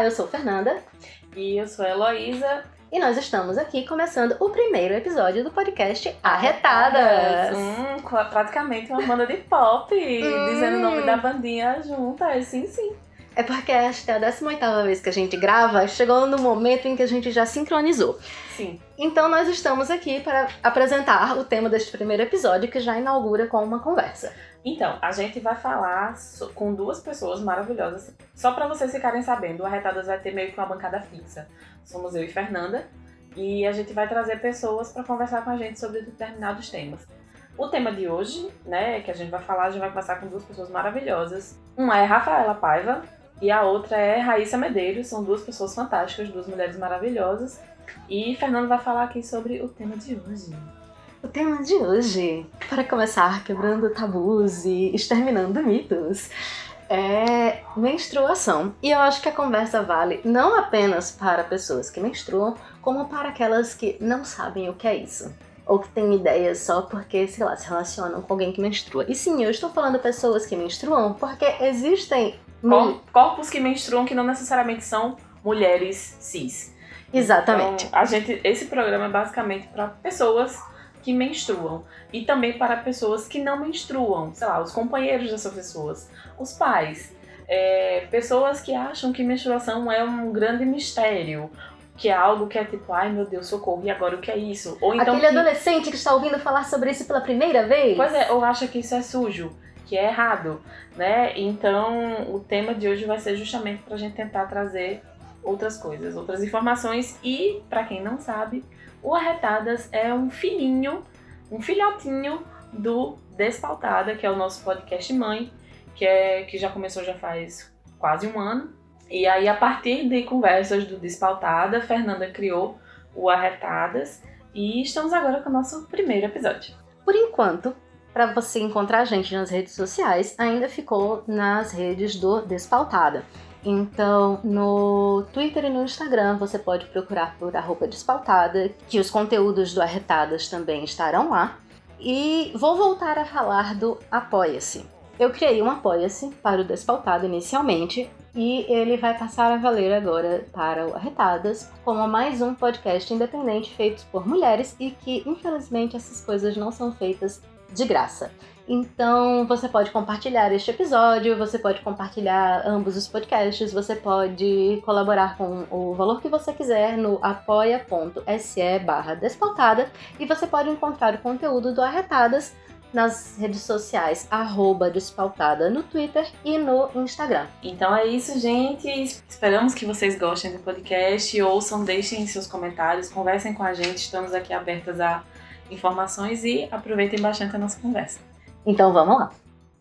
eu sou Fernanda. E eu sou a Heloísa. E nós estamos aqui começando o primeiro episódio do podcast Arretadas. Praticamente uma banda de pop, dizendo o nome da bandinha juntas, sim. É porque esta é a 18ª vez que a gente grava, chegou no momento em que a gente já sincronizou. Sim. Então nós estamos aqui para apresentar o tema deste primeiro episódio, que já inaugura com uma conversa. Então, a gente vai falar com duas pessoas maravilhosas. Só para vocês ficarem sabendo, o Arretadas vai ter meio que uma bancada fixa. Somos eu e Fernanda, e a gente vai trazer pessoas para conversar com a gente sobre determinados temas. O tema de hoje, né, que a gente vai falar, a gente vai começar com duas pessoas maravilhosas. Uma é Rafaela Paiva e a outra é Raíssa Medeiros. São duas pessoas fantásticas, duas mulheres maravilhosas. E Fernanda vai falar aqui sobre o tema de hoje. O tema de hoje, para começar quebrando tabus e exterminando mitos, é menstruação. E eu acho que a conversa vale não apenas para pessoas que menstruam, como para aquelas que não sabem o que é isso. Ou que têm ideias só porque, sei lá, se relacionam com alguém que menstrua. E sim, eu estou falando pessoas que menstruam porque existem... corpos que menstruam que não necessariamente são mulheres cis. Exatamente. Então, esse programa é basicamente para pessoas que menstruam e também para pessoas que não menstruam, sei lá, os companheiros dessas pessoas, os pais, pessoas que acham que menstruação é um grande mistério, que é algo que é tipo, ai meu Deus, socorro, e agora o que é isso? Ou então aquele adolescente que está ouvindo falar sobre isso pela primeira vez? Pois é, ou acha que isso é sujo, que é errado, né? Então o tema de hoje vai ser justamente pra gente tentar trazer outras coisas, outras informações. E, pra quem não sabe, o Arretadas é um filhotinho do Despautada, que é o nosso podcast mãe, que já começou já faz quase um ano. E aí, a partir de conversas do Despautada, Fernanda criou o Arretadas e estamos agora com o nosso primeiro episódio. Por enquanto, para você encontrar a gente nas redes sociais, ainda ficou nas redes do Despautada. Então, no Twitter e no Instagram, você pode procurar por @despautada, que os conteúdos do Arretadas também estarão lá. E vou voltar a falar do Apoia-se. Eu criei um Apoia-se para o Despautada inicialmente, e ele vai passar a valer agora para o Arretadas como mais um podcast independente feito por mulheres e que, infelizmente, essas coisas não são feitas de graça. Então, você pode compartilhar este episódio, você pode compartilhar ambos os podcasts, você pode colaborar com o valor que você quiser no apoia.se/despautada e você pode encontrar o conteúdo do Arretadas nas redes sociais @despautada no Twitter e no Instagram. Então é isso, gente. Esperamos que vocês gostem do podcast, ouçam, deixem seus comentários, conversem com a gente. Estamos aqui abertas a informações e aproveitem bastante a nossa conversa. Então vamos lá.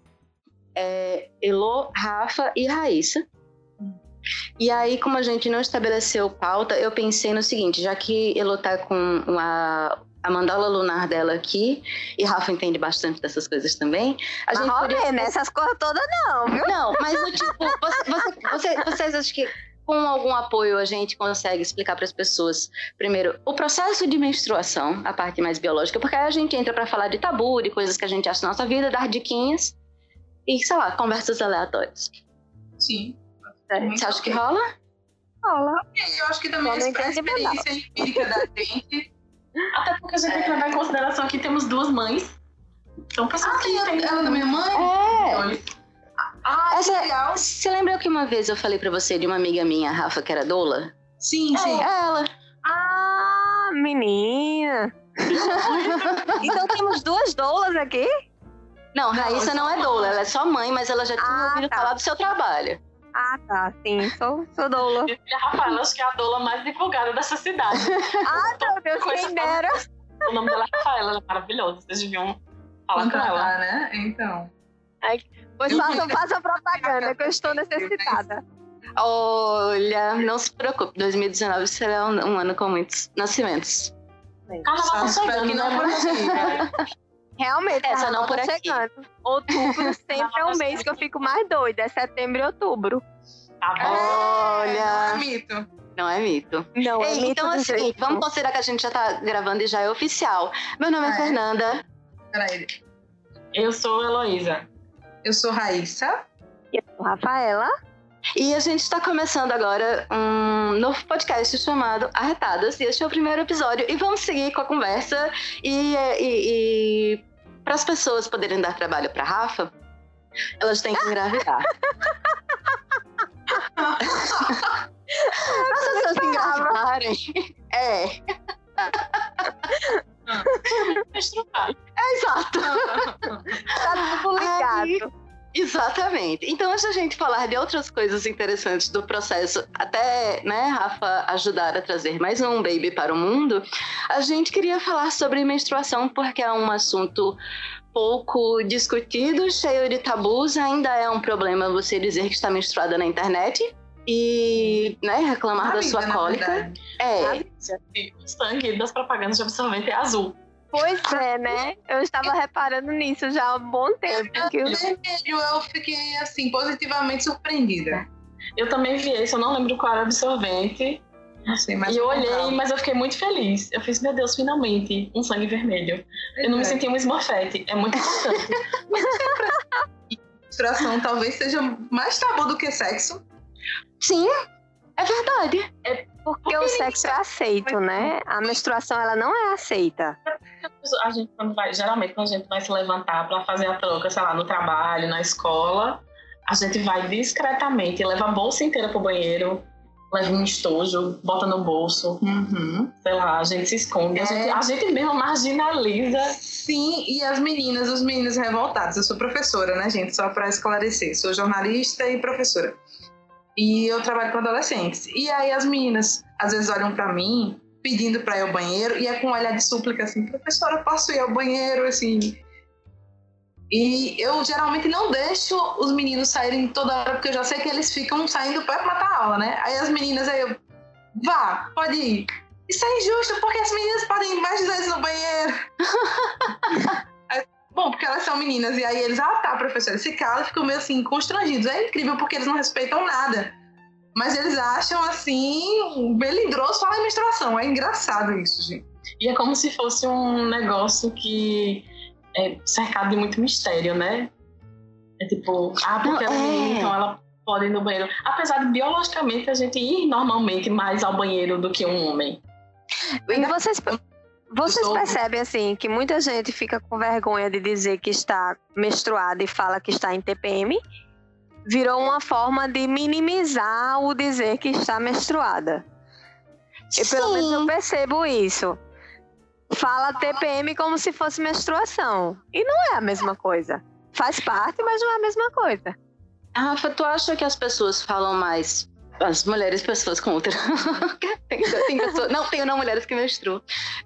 Elô, Rafa e Raíssa. E aí, como a gente não estabeleceu pauta, eu pensei no seguinte, já que Elô tá com a mandala lunar dela aqui, e Rafa entende bastante dessas coisas também, a gente podia... né? Essas coisas todas não, viu? Não, mas vocês acham que com algum apoio a gente consegue explicar para as pessoas, primeiro, o processo de menstruação, a parte mais biológica, porque aí a gente entra para falar de tabu, de coisas que a gente acha na nossa vida, dar diquinhas e, sei lá, conversas aleatórias. Sim. Você acha que rola? Rola. Eu acho que também a experiência empírica da gente. Até porque a gente tem que levar em consideração que temos duas mães. São pessoas que têm... Ela da minha mãe? Legal. Você lembra que uma vez eu falei pra você de uma amiga minha, a Rafa, que era doula? Sim. Ela. Ah, menina. Então temos duas doulas aqui? Não, Raíssa não é doula, ela é só mãe, mas ela já tinha ouvido falar do seu trabalho. Ah, tá, sim, sou doula. E a Rafaela, acho que é a doula mais divulgada dessa cidade. Meu Deus, quem dera. O nome dela é Rafaela, ela é maravilhosa, vocês deviam falar com ela. Né? Então. Pois faça propaganda, que eu estou necessitada. Olha, não se preocupe, 2019 será um ano com muitos nascimentos. Carnaval tá chegando, que não por aqui, Realmente, essa não por aqui. Outubro sempre é um mês que eu fico mais doida, é setembro e outubro. Tá bom. Olha, não é mito. Não é mito. Não é mito. Então, assim, vamos considerar que a gente já tá gravando e já é oficial. Meu nome é Fernanda. Peraí. Eu sou Heloísa. Eu sou Raíssa. Eu sou Rafaela. E a gente está começando agora um novo podcast chamado Arretadas, e este é o primeiro episódio, e vamos seguir com a conversa, e para as pessoas poderem dar trabalho para Rafa, elas têm que engravidar. Para as pessoas engravidarem, exato. Tá tudo ligado. Exatamente. Então, antes da gente falar de outras coisas interessantes do processo, até, né, Rafa, ajudar a trazer mais um baby para o mundo, a gente queria falar sobre menstruação, porque é um assunto pouco discutido, cheio de tabus. Ainda é um problema você dizer que está menstruada na internet e, né, reclamar da sua cólica. O sangue das propagandas de absorvente é azul. Pois é, né? Eu estava reparando nisso já há um bom tempo. Vermelho, eu fiquei, assim, positivamente surpreendida. Eu também vi esse, eu não lembro qual era o absorvente. Não sei, mas e eu olhei, mas eu fiquei muito feliz. Eu fiz, meu Deus, finalmente, um sangue vermelho. Eu não me senti um Smurfette, é muito importante. Menstruação talvez seja mais tabu do que sexo. Sim, é verdade. Porque o sexo é aceito, né? A menstruação, ela não é aceita. A gente, geralmente, quando a gente vai se levantar para fazer a troca, sei lá, no trabalho, na escola, a gente vai discretamente, leva a bolsa inteira pro banheiro, leva um estojo, bota no bolso, sei lá, a gente se esconde, a gente mesmo marginaliza. Sim, e as meninas, os meninos revoltados. Eu sou professora, né, gente? Só para esclarecer. Sou jornalista e professora. E eu trabalho com adolescentes. E aí as meninas, às vezes, olham pra mim, pedindo pra ir ao banheiro, e é com um olhar de súplica, assim, professora, posso ir ao banheiro, assim. E eu geralmente não deixo os meninos saírem toda hora, porque eu já sei que eles ficam saindo pra matar a aula, né? Aí as meninas, vá, pode ir. Isso é injusto, porque as meninas podem ir mais vezes no banheiro. Bom, porque elas são meninas, e aí eles, tá, professora, esse cara ficam meio assim, constrangidos. É incrível, porque eles não respeitam nada. Mas eles acham, assim, melindroso falar em menstruação. É engraçado isso, gente. E é como se fosse um negócio que é cercado de muito mistério, né? É tipo, porque ela é menina, então ela pode ir no banheiro. Apesar de, biologicamente, a gente ir normalmente mais ao banheiro do que um homem. E vocês percebem, assim, que muita gente fica com vergonha de dizer que está menstruada e fala que está em TPM? Virou uma forma de minimizar o dizer que está menstruada. E pelo menos eu percebo isso. Fala TPM como se fosse menstruação. E não é a mesma coisa. Faz parte, mas não é a mesma coisa. Rafa, tu acha que as pessoas falam mais... As mulheres, pessoas com outra. tem pessoas, não mulheres que menstruam.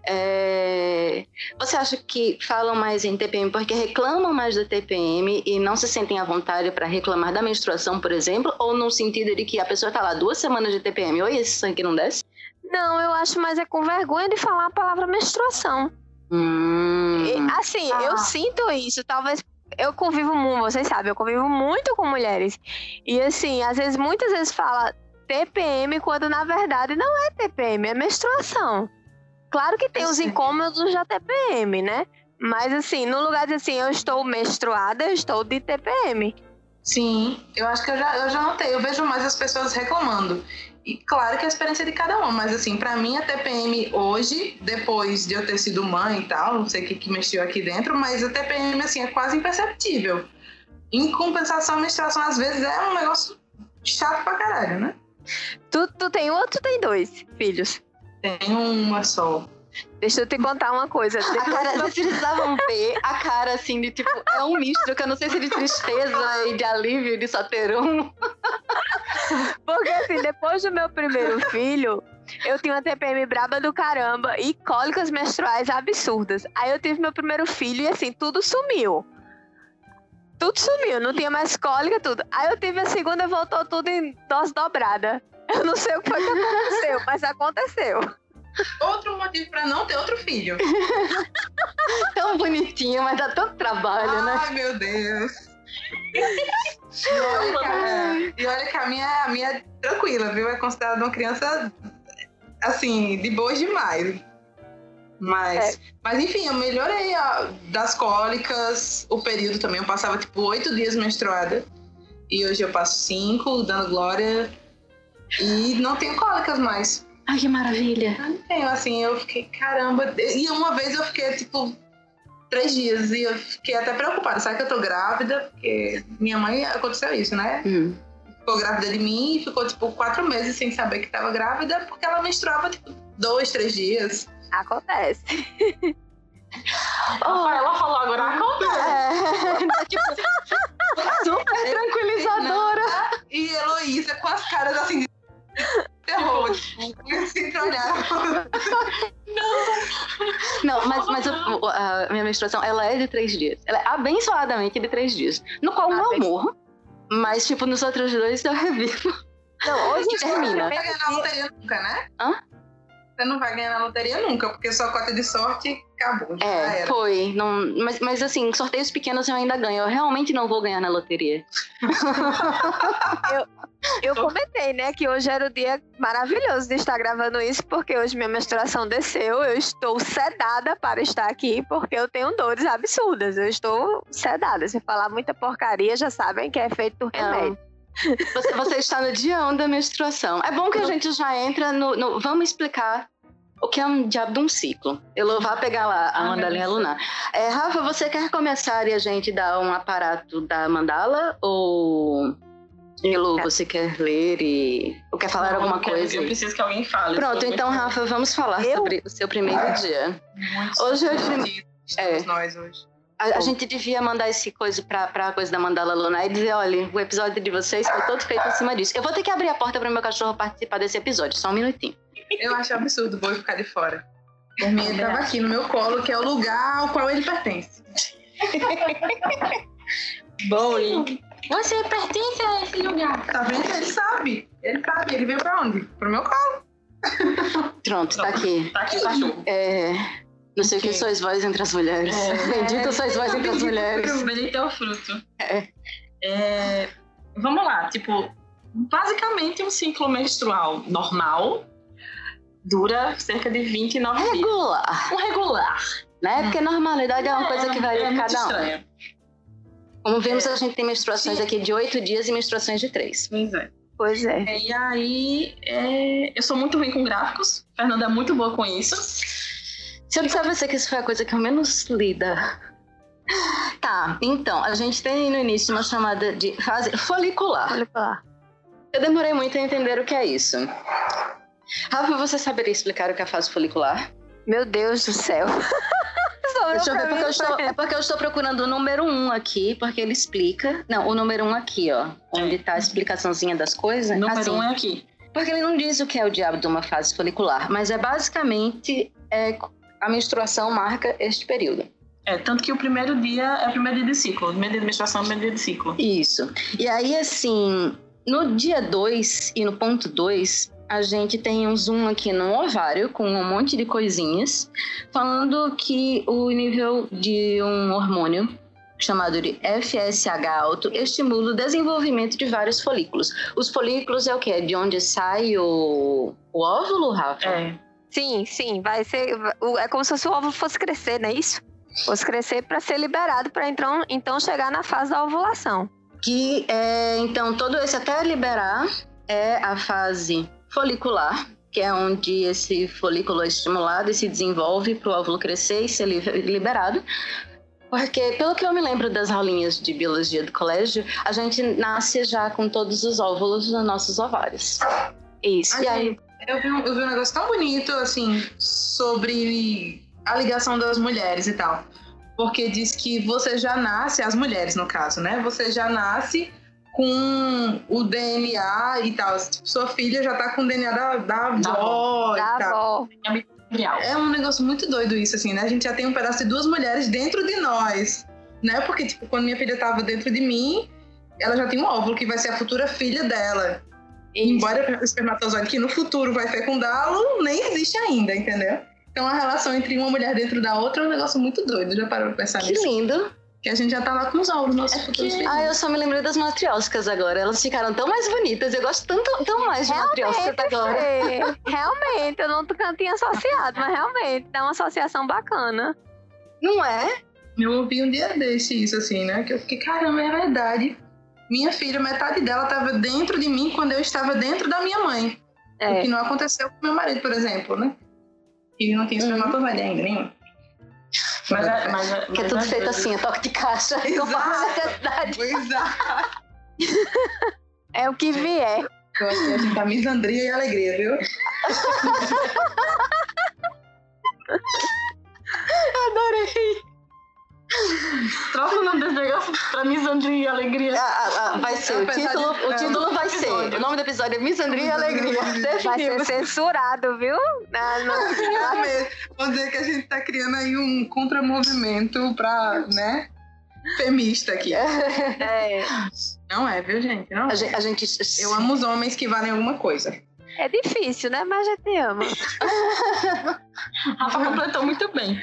Você acha que falam mais em TPM porque reclamam mais da TPM e não se sentem à vontade para reclamar da menstruação, por exemplo? Ou no sentido de que a pessoa tá lá 2 semanas de TPM, oi, esse sangue não desce? Não, eu acho mais com vergonha de falar a palavra menstruação. Assim, eu sinto isso, talvez... Eu convivo muito, vocês sabem, eu convivo muito com mulheres. E assim, muitas vezes fala TPM, quando na verdade não é TPM, é menstruação. Claro que tem os incômodos da TPM, né? Mas assim, no lugar de assim, eu estou menstruada, eu estou de TPM. Sim, eu acho que eu já notei, eu vejo mais as pessoas reclamando. E claro que é a experiência de cada uma, mas assim, pra mim a TPM hoje, depois de eu ter sido mãe e tal, não sei o que mexeu aqui dentro, mas a TPM assim, é quase imperceptível. Em compensação, a menstruação às vezes é um negócio chato pra caralho, né? Tu tem um ou tu tem 2 filhos? Tenho uma só. Deixa eu te contar uma coisa. Vocês precisavam ver a cara assim de tipo, é um misto que eu não sei se é de tristeza e de alívio de só ter um. Porque assim, depois do meu primeiro filho, eu tinha uma TPM braba do caramba e cólicas menstruais absurdas. Aí eu tive meu primeiro filho e assim, tudo sumiu. Não tinha mais cólica, tudo. Aí eu tive a segunda e voltou tudo em dose dobrada. Eu não sei o que foi que aconteceu, mas aconteceu. Outro motivo pra não ter outro filho. Tão bonitinho, mas dá tanto trabalho, né? Ai, meu Deus. E olha que a minha é tranquila, viu? É considerada uma criança, assim, de boas demais. Mas enfim, eu melhorei das cólicas, o período também. Eu passava, 8 dias menstruada. E hoje eu passo 5, dando glória. E não tenho cólicas mais. Ai, que maravilha. Eu não tenho, assim, eu fiquei, caramba. E uma vez eu fiquei, tipo, 3 dias. E eu fiquei até preocupada. Sabe que eu tô grávida? Porque minha mãe, aconteceu isso, né? Ficou grávida de mim e ficou, tipo, 4 meses sem saber que tava grávida. Porque ela menstruava, tipo, 2, 3 dias. Acontece. Ela falou agora, acontece. Tipo, super tranquilizadora. E Heloísa com as caras, assim, de terror. Tipo, assim, olhar. Não, mas a minha menstruação, ela é de 3 dias. Ela é abençoadamente de 3 dias. No qual não morro, mas, tipo, nos outros 2 eu revivo. Não, hoje termina. Você não vai ganhar na loteria nunca, né? Hã? Você não vai ganhar na loteria nunca, porque sua cota de sorte acabou. Já era. Foi. Não, mas assim, sorteios pequenos eu ainda ganho. Eu realmente não vou ganhar na loteria. Eu comentei, né, que hoje era o dia maravilhoso de estar gravando isso, porque hoje minha menstruação desceu, eu estou sedada para estar aqui, porque eu tenho dores absurdas, eu estou sedada. Se falar muita porcaria, já sabem que é feito por remédio. Você está no dia 1 da menstruação. É bom que a gente já entra no vamos explicar o que é um diabo de um ciclo. Eu vou pegar lá a mandalinha lunar. Rafa, você quer começar e a gente dar um aparato da mandala? Ou... Elu, você quer ler ou quer falar alguma coisa? Eu preciso que alguém fale. Pronto, então, Rafa, vamos falar sobre o seu primeiro dia. Hoje Estamos nós hoje. A gente devia mandar esse coisa pra coisa da mandala lunar e dizer, olha, o episódio de vocês foi todo feito em cima disso. Eu vou ter que abrir a porta para meu cachorro participar desse episódio, só um minutinho. Eu acho absurdo o boi ficar de fora. Por mim, ele tava aqui no meu colo, que é o lugar ao qual ele pertence. Boi. Você pertence a esse lugar. Tá vendo? Ele sabe. Ele veio pra onde? Pro meu colo. Pronto, tá aqui. Tá aqui o cachorro. Não sei o que sois vós entre as mulheres. Bendito sois vós entre as mulheres. Bendito é o fruto. Vamos lá, tipo, basicamente um ciclo menstrual normal dura cerca de 29 dias. Regular. Um regular. Né? Porque normalidade é uma coisa que varia de cada um. Estranho. Como vimos, a gente tem menstruações aqui de 8 dias e menstruações de 3. Pois é. E aí, eu sou muito ruim com gráficos. Fernanda é muito boa com isso. Se eu disser a você que isso foi a coisa que eu menos lida. Tá, então, a gente tem no início uma chamada de fase folicular. Eu demorei muito a entender o que é isso. Rafa, você saberia explicar o que é a fase folicular? Meu Deus do céu. Deixa eu ver, porque eu estou procurando o número 1 aqui, porque ele explica... Não, o número 1 aqui, ó. Onde tá a explicaçãozinha das coisas. O número assim, 1 é aqui. Porque ele não diz o que é o diabo de uma fase folicular, mas é basicamente... a menstruação marca este período. Tanto que o primeiro dia é o primeiro dia de ciclo. O primeiro dia de menstruação é o primeiro dia de ciclo. Isso. E aí, assim, no dia 2 e no ponto 2, a gente tem um zoom aqui no ovário com um monte de coisinhas, falando que o nível de um hormônio chamado de FSH alto estimula o desenvolvimento de vários folículos. Os folículos é o quê? De onde sai o óvulo, Rafa? Sim, vai ser. É como se o óvulo fosse crescer, não é isso? Fosse crescer para ser liberado, para então chegar na fase da ovulação. Que então, todo esse até liberar é a fase folicular, que é onde esse folículo é estimulado e se desenvolve para o óvulo crescer e ser liberado. Porque, pelo que eu me lembro das aulinhas de biologia do colégio, a gente nasce já com todos os óvulos nos nossos ovários. Isso. E aí, eu vi um negócio tão bonito, assim, sobre a ligação das mulheres e tal. Porque diz que você já nasce, as mulheres no caso, né? Você já nasce com o DNA e tal. Tipo, sua filha já tá com o DNA da avó e tal. É um negócio muito doido isso, assim, né? A gente já tem um pedaço de 2 mulheres dentro de nós, né? Porque, tipo, quando minha filha tava dentro de mim, ela já tem um óvulo que vai ser a futura filha dela. Isso. Embora o espermatozoide que no futuro vai fecundá-lo, nem existe ainda, entendeu? Então a relação entre uma mulher dentro da outra é um negócio muito doido. Já parou pra pensar nisso? Que lindo! Que a gente já tá lá com os óvulos, nossos futuros filhos. Eu só me lembrei das matrióscas agora. Elas ficaram tão mais bonitas. Eu gosto tão mais de matrióscas agora. Realmente, eu não tinha associado, mas realmente dá uma associação bacana. Não é? Eu ouvi um dia desse isso, assim, né? Que eu fiquei, caramba, é verdade. minha filha, metade dela estava dentro de mim quando eu estava dentro da minha mãe. O que não aconteceu com meu marido, por exemplo, né? Ele não tem espermatozoide ainda, nenhum. Que é tudo feito assim, toque de caixa. Exato. É o que vier. Eu acho que a gente tá misandria e alegria, viu? Adorei. Troca o nome desse negócio pra misandria e alegria. Vai ser, o título vai ser. O nome do episódio é Misandria e Alegria. Vai ser censurado, viu? Vou dizer que a gente tá criando aí um contramovimento pra, né? Femista aqui. Não é, viu, gente? Não. A gente... Eu amo os homens que valem alguma coisa. É difícil, né? Mas a gente ama. Rafa completou muito bem.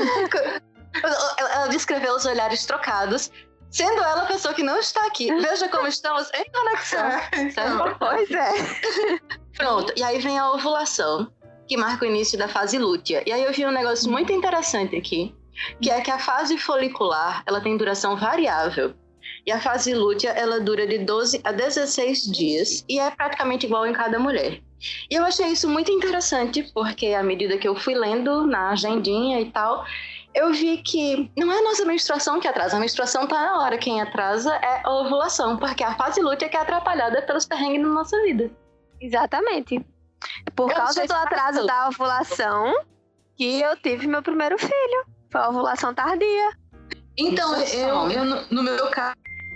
Ela descreveu os olhares trocados, sendo ela a pessoa que não está aqui. Veja como estamos em conexão. Certo? Pois é. Pronto, e aí vem a ovulação, que marca o início da fase lútea. E aí eu vi um negócio muito interessante aqui, que é que a fase folicular, ela tem duração variável. E a fase lútea, ela dura de 12 a 16 dias e é praticamente igual em cada mulher. E eu achei isso muito interessante, porque à medida que eu fui lendo na agendinha e tal, eu vi que não é a nossa menstruação que atrasa, a menstruação tá na hora, quem atrasa é a ovulação, porque a fase lútea que é atrapalhada pelos perrengues na nossa vida. Exatamente. Por causa do atraso da ovulação que eu tive meu primeiro filho. Foi a ovulação tardia. Então, eu no meu caso...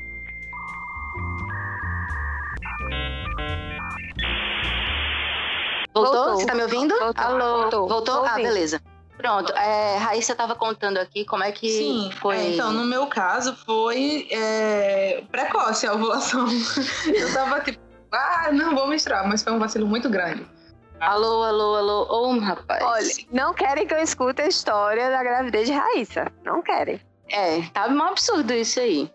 Voltou? Você tá me ouvindo? Alô? Voltou? Beleza. Pronto, Raíssa estava contando aqui como é que foi... Então, no meu caso, foi precoce a ovulação. Eu tava tipo, não vou menstruar, mas foi um vacilo muito grande. Alô, rapaz. Olha, não querem que eu escute a história da gravidez de Raíssa. Não querem. Tá um absurdo isso aí.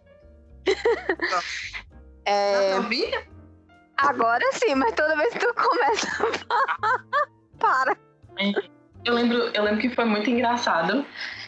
Dá pra ouvir? Agora sim, mas toda vez que tu começa para. Eu lembro que foi muito engraçado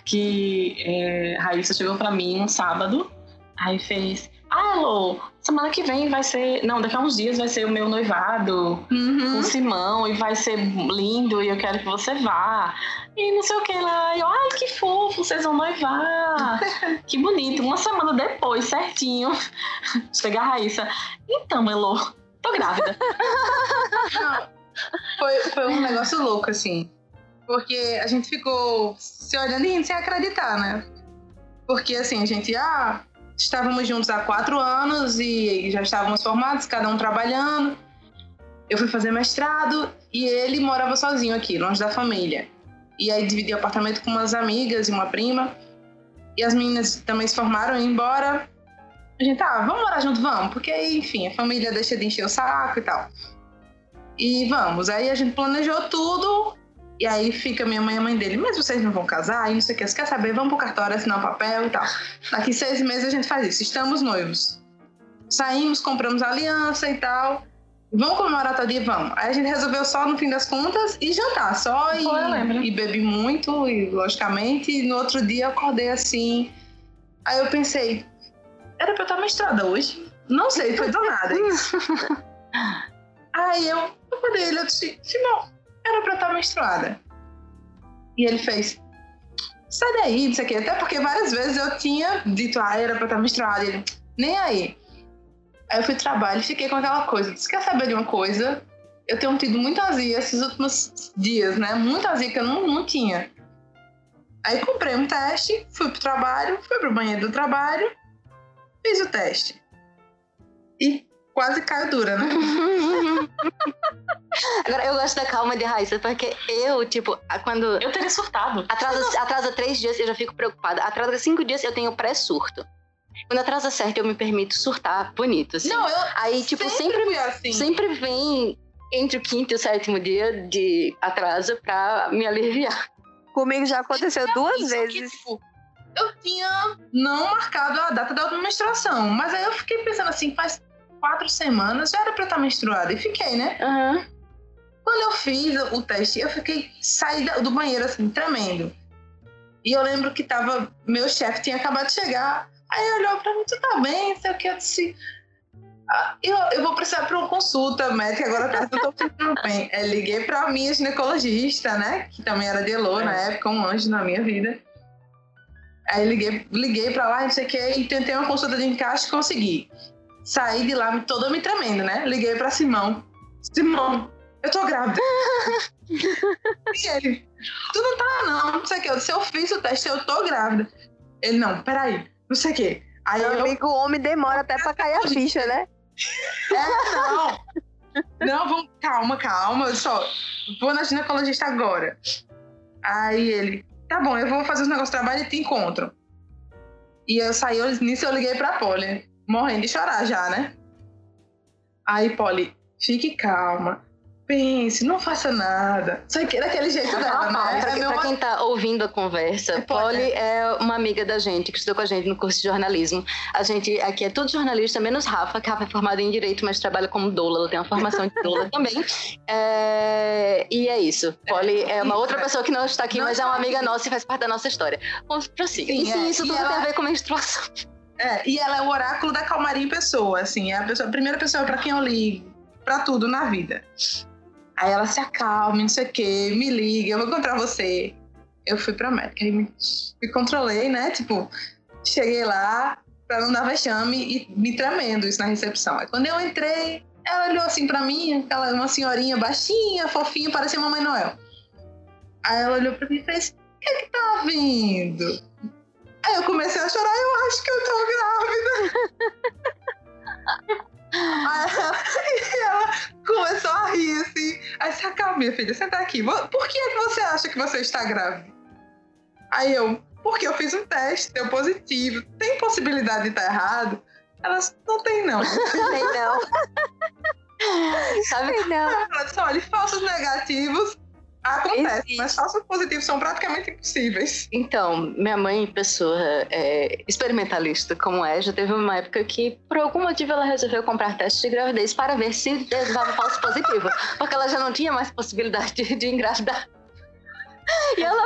que Raíssa chegou pra mim um sábado, aí fez: alô, semana que vem vai ser... Não, daqui a uns dias vai ser o meu noivado com o Simão e vai ser lindo e eu quero que você vá. E não sei o que lá. E eu, ai, que fofo, vocês vão noivar. Que bonito. Uma semana depois, certinho, chega a Raíssa: então, Elô, tô grávida. Não, foi um negócio louco, assim. Porque a gente ficou se olhando e rindo sem acreditar, né? Porque, assim, a gente estávamos juntos há 4 anos e já estávamos formados, cada um trabalhando. Eu fui fazer mestrado e ele morava sozinho aqui, longe da família. E aí dividi apartamento com umas amigas e uma prima. E as meninas também se formaram e iam embora. A gente, vamos morar junto? Vamos. Porque, enfim, a família deixa de encher o saco e tal. E vamos. Aí a gente planejou tudo. E aí fica minha mãe e a mãe dele: mas vocês não vão casar? E não sei o que. Você quer saber? Vamos pro cartório assinar um papel e tal. Daqui 6 meses a gente faz isso. Estamos noivos. Saímos, compramos aliança e tal. Vamos comemorar tal dia? Vamos. Aí a gente resolveu só, no fim das contas, ir jantar. Só e bebi muito, e logicamente. E no outro dia eu acordei assim. Aí eu pensei: era pra eu estar menstruada hoje? Não sei, foi do nada isso. Aí eu acordei ele, eu disse: Simão, era pra eu estar menstruada. E ele fez: sai daí, não sei o quê. Até porque várias vezes eu tinha dito: era pra eu estar menstruada. E ele: nem aí. Aí eu fui pro trabalho e fiquei com aquela coisa. Você quer saber de uma coisa? Eu tenho tido muita azia esses últimos dias, né? Muita azia que eu não tinha. Aí comprei um teste, fui pro trabalho, fui pro banheiro do trabalho, fiz o teste. E quase caiu dura, né? Agora, eu gosto da calma de Raíssa, porque eu, quando... Eu teria surtado. Atrasa 3 dias, eu já fico preocupada. Atrasa 5 dias, eu tenho pré-surto. Quando atrasa certo, eu me permito surtar bonito, assim. Não, eu aí, sempre fui assim. Sempre vem entre o 5º e o 7º dia de atraso pra me aliviar. Comigo já aconteceu 2 vezes. Eu tinha não marcado a data da última menstruação, mas aí eu fiquei pensando assim, faz 4 semanas, já era pra eu estar menstruada. E fiquei, né? Quando eu fiz o teste, eu saí do banheiro assim, tremendo. E eu lembro que meu chefe tinha acabado de chegar. Aí olhou pra mim: tu tá bem? Não sei o que. Eu disse: Eu vou precisar para uma consulta médica, agora eu tô sentindo bem. Liguei para minha ginecologista, né? Que também era de Elô na época, um anjo na minha vida. Aí liguei para lá, não sei o que, e tentei uma consulta de encaixe e consegui. Saí de lá toda me tremendo, né? Liguei para Simão, eu tô grávida. E ele, tu não tá não sei o que. Eu disse, eu fiz o teste, eu tô grávida. Ele, não, peraí, não sei o que. Aí o homem demora até pra cair a ficha, né? Não, vamos, calma. Eu só vou na ginecologista agora. Aí ele, tá bom, eu vou fazer os negócios de trabalho e te encontro. E nisso eu liguei pra Polly, morrendo de chorar já, né? Aí, Polly, fique calma. Pense, não faça nada. Só que daquele jeito dela, né? Pra quem tá ouvindo a conversa, Polly é uma amiga da gente, que estudou com a gente no curso de jornalismo. A gente aqui é tudo jornalista, menos Rafa, que Rafa é formada em Direito, mas trabalha como doula. Ela tem uma formação de doula também. E é isso. Polly é uma outra pessoa que não está aqui, mas é uma amiga nossa e faz parte da nossa história. Vamos prossiga. Sim, isso tudo tem a ver com menstruação. E ela é o oráculo da calmaria em pessoa, assim. É a primeira pessoa pra quem eu ligo, pra tudo na vida. Aí ela se acalme, não sei o quê, me liga, eu vou encontrar você. Eu fui pra médica, aí me controlei, né? Tipo, cheguei lá pra não dar vexame e me tremendo isso na recepção. Aí quando eu entrei, ela olhou assim pra mim, uma senhorinha baixinha, fofinha, parecia Mamãe Noel. Aí ela olhou pra mim e fez, o que tá vindo? Aí eu comecei a chorar, eu acho que eu tô grávida. Aí ela começou a rir assim. Aí se acalma, minha filha, senta aqui. Por que é que você acha que você está grávida? Aí eu, porque eu fiz um teste, deu positivo. Tem possibilidade de estar errado? Elas, não tem não. Tem não. Sabe? Tem não. Ela disse, olha, falsos negativos acontecem, mas falsos positivos são praticamente impossíveis. Então, minha mãe, pessoa experimentalista como já teve uma época que, por algum motivo, ela resolveu comprar testes de gravidez para ver se dava falso positivo, porque ela já não tinha mais possibilidade de engravidar. E ela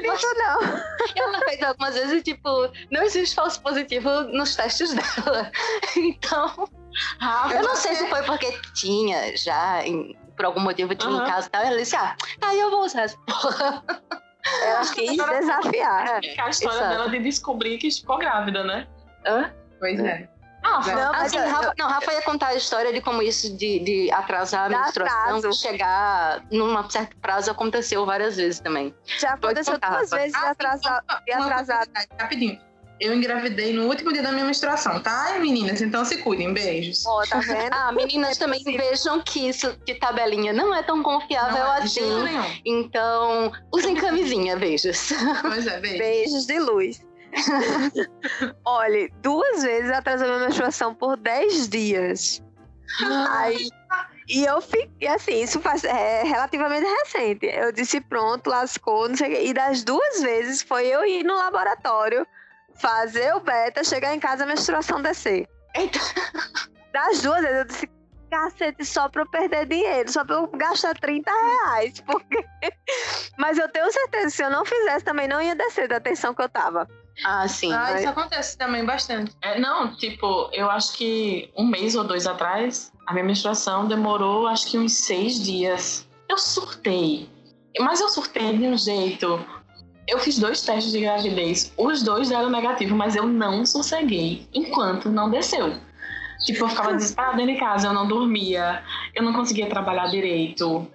fez algumas vezes e, tipo, não existe falso positivo nos testes dela. Então, eu não sei se foi porque tinha já... por algum motivo tinha em casa e tal, ela disse, eu vou usar essa porra. Ela quis desafiar. A história dela de descobrir que ficou grávida, né? Pois é. Rafa ia contar a história de como isso de atrasar a menstruação, chegar num certo prazo, aconteceu várias vezes também. Já aconteceu duas vezes de atrasar. Rapidinho. Eu engravidei no último dia da minha menstruação, tá? E meninas, então se cuidem, beijos. Tá vendo? Meninas também vejam que isso de tabelinha não é tão confiável assim. Então, usem camisinha, beijos. Pois é, beijos. Beijos de luz. Olha, 2 vezes atrasou minha menstruação por 10 dias. Aí, e eu fiquei assim, isso é relativamente recente. Eu disse pronto, lascou, não sei o quê. E das 2 vezes foi eu ir no laboratório, fazer o beta, chegar em casa, a menstruação descer. Eita. Das 2 vezes eu disse, cacete, só pra eu perder dinheiro, só pra eu gastar R$30. Porque... Mas eu tenho certeza que se eu não fizesse, também não ia descer da tensão que eu tava. Sim. Isso acontece também bastante. Eu acho que 1 mês ou 2 atrás, a minha menstruação demorou, acho que uns 6 dias. Eu surtei. Mas eu surtei de um jeito... Eu fiz 2 testes de gravidez, os 2 deram negativo, mas eu não sosseguei enquanto não desceu. Tipo, eu ficava desesperada dentro de casa, eu não dormia, eu não conseguia trabalhar direito.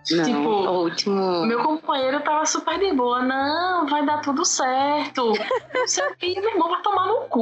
Meu companheiro tava super de boa, não, vai dar tudo certo. Seu filho, meu irmão, vai tomar no cu.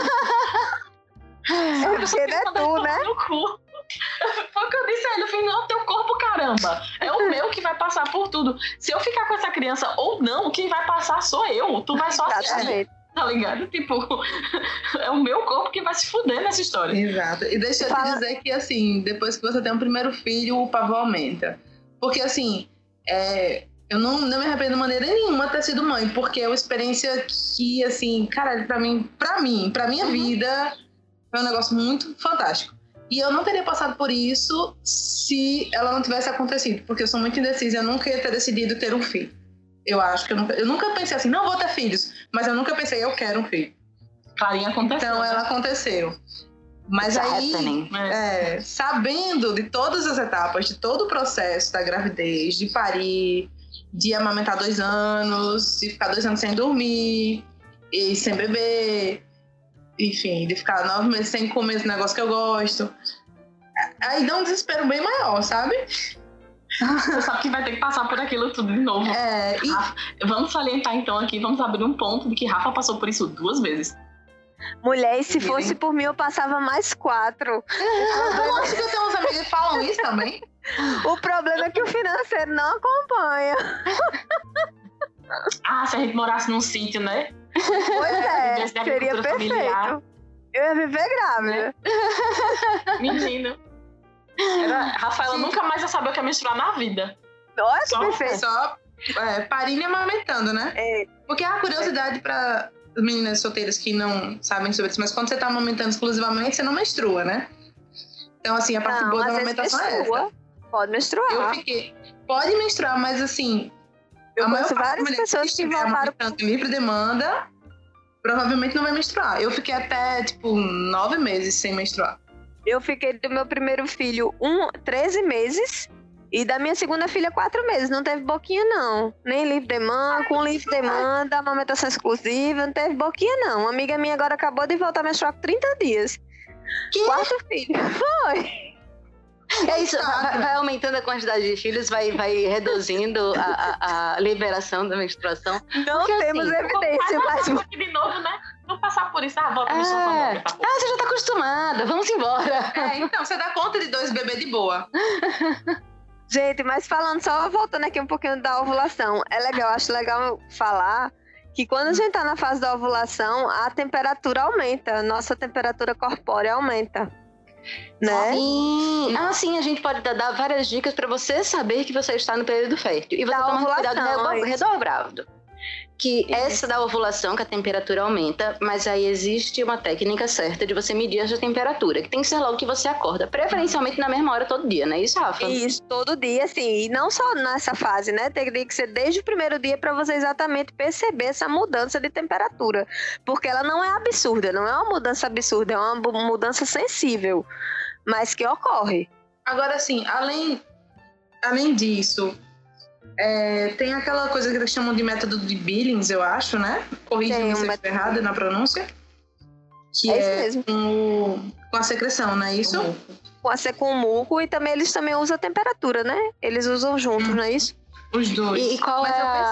Porque não é tu, né? Foi o que eu disse a ele, eu falei, não, teu corpo, caramba, é o meu que vai passar por tudo. Se eu ficar com essa criança ou não, quem vai passar sou eu, tu vai só assistir, tá ligado? Tipo, é o meu corpo que vai se fuder nessa história. Exato, e deixa eu te dizer que assim, depois que você tem um primeiro filho, o pavor aumenta. Porque assim, eu não me arrependo de maneira nenhuma de ter sido mãe, porque é uma experiência que, assim, caralho, pra minha vida, foi um negócio muito fantástico. E eu não teria passado por isso se ela não tivesse acontecido, porque eu sou muito indecisa, eu nunca ia ter decidido ter um filho. Eu acho que eu nunca pensei assim, não vou ter filhos, mas eu nunca pensei, eu quero um filho. Clarinha aconteceu. Então ela aconteceu. Mas aí, sabendo de todas as etapas, de todo o processo da gravidez, de parir, de amamentar 2 anos, de ficar 2 anos sem dormir, e sem beber, enfim, de ficar 9 meses sem comer esse negócio que eu gosto, aí dá um desespero bem maior, sabe? Você sabe que vai ter que passar por aquilo tudo de novo. Rafa, vamos salientar então aqui, vamos abrir um ponto de que Rafa passou por isso 2 vezes. Mulher, e se fosse por mim, eu passava mais 4. Eu acho que eu tenho uns amigos que falam isso também. O problema é que o financeiro não acompanha. Se a gente morasse num sítio, né? Pois seria perfeito. Familiar. Eu ia viver grávida. Menino. Rafaela nunca mais ia saber o que é menstruar na vida. Nossa, perfeito. Só parindo e amamentando, né? Porque a curiosidade para meninas solteiras que não sabem sobre isso, mas quando você tá amamentando exclusivamente, você não menstrua, né? Então, assim, a parte boa da amamentação é essa. Pode menstruar. Pode menstruar, mas assim... Eu conheço várias pessoas que voltaram... em livre demanda, provavelmente não vai menstruar. Eu fiquei até, 9 meses sem menstruar. Eu fiquei do meu primeiro filho 13 meses e da minha segunda filha 4 meses. Não teve boquinha, não. Nem livre demanda, com livre demanda, amamentação exclusiva, não teve boquinha, não. Uma amiga minha agora acabou de voltar a menstruar com 30 dias. Que? 4 filhos. Foi. É isso, vai aumentando a quantidade de filhos, vai reduzindo a liberação da menstruação. Não temos evidência, mas... de novo, né? Vou passar por isso. Volta a menstruação. Você já tá acostumada, vamos embora. Então, você dá conta de 2 bebês de boa. Gente, mas falando, só voltando aqui um pouquinho da ovulação, acho legal falar que quando a gente tá na fase da ovulação, a temperatura aumenta, a nossa temperatura corpórea aumenta. Né? Sim, a gente pode dar várias dicas para você saber que você está no período fértil. E você toma cuidado redobrado. Que essa da ovulação, que a temperatura aumenta, mas aí existe uma técnica certa de você medir essa temperatura, que tem que ser logo que você acorda, preferencialmente na mesma hora todo dia, não é isso, Rafa? Isso, todo dia, sim. E não só nessa fase, né? Tem que ser desde o primeiro dia para você exatamente perceber essa mudança de temperatura. Porque ela não é absurda, não é uma mudança absurda, é uma mudança sensível, mas que ocorre. Agora, assim, além disso... tem aquela coisa que eles chamam de método de Billings, eu acho, né? Corrija-me se eu estiver errado na pronúncia. Que isso mesmo. Com a secreção, não é isso? Com o muco, e também eles também usam a temperatura, né? Eles usam juntos, não é isso? Os dois. E qual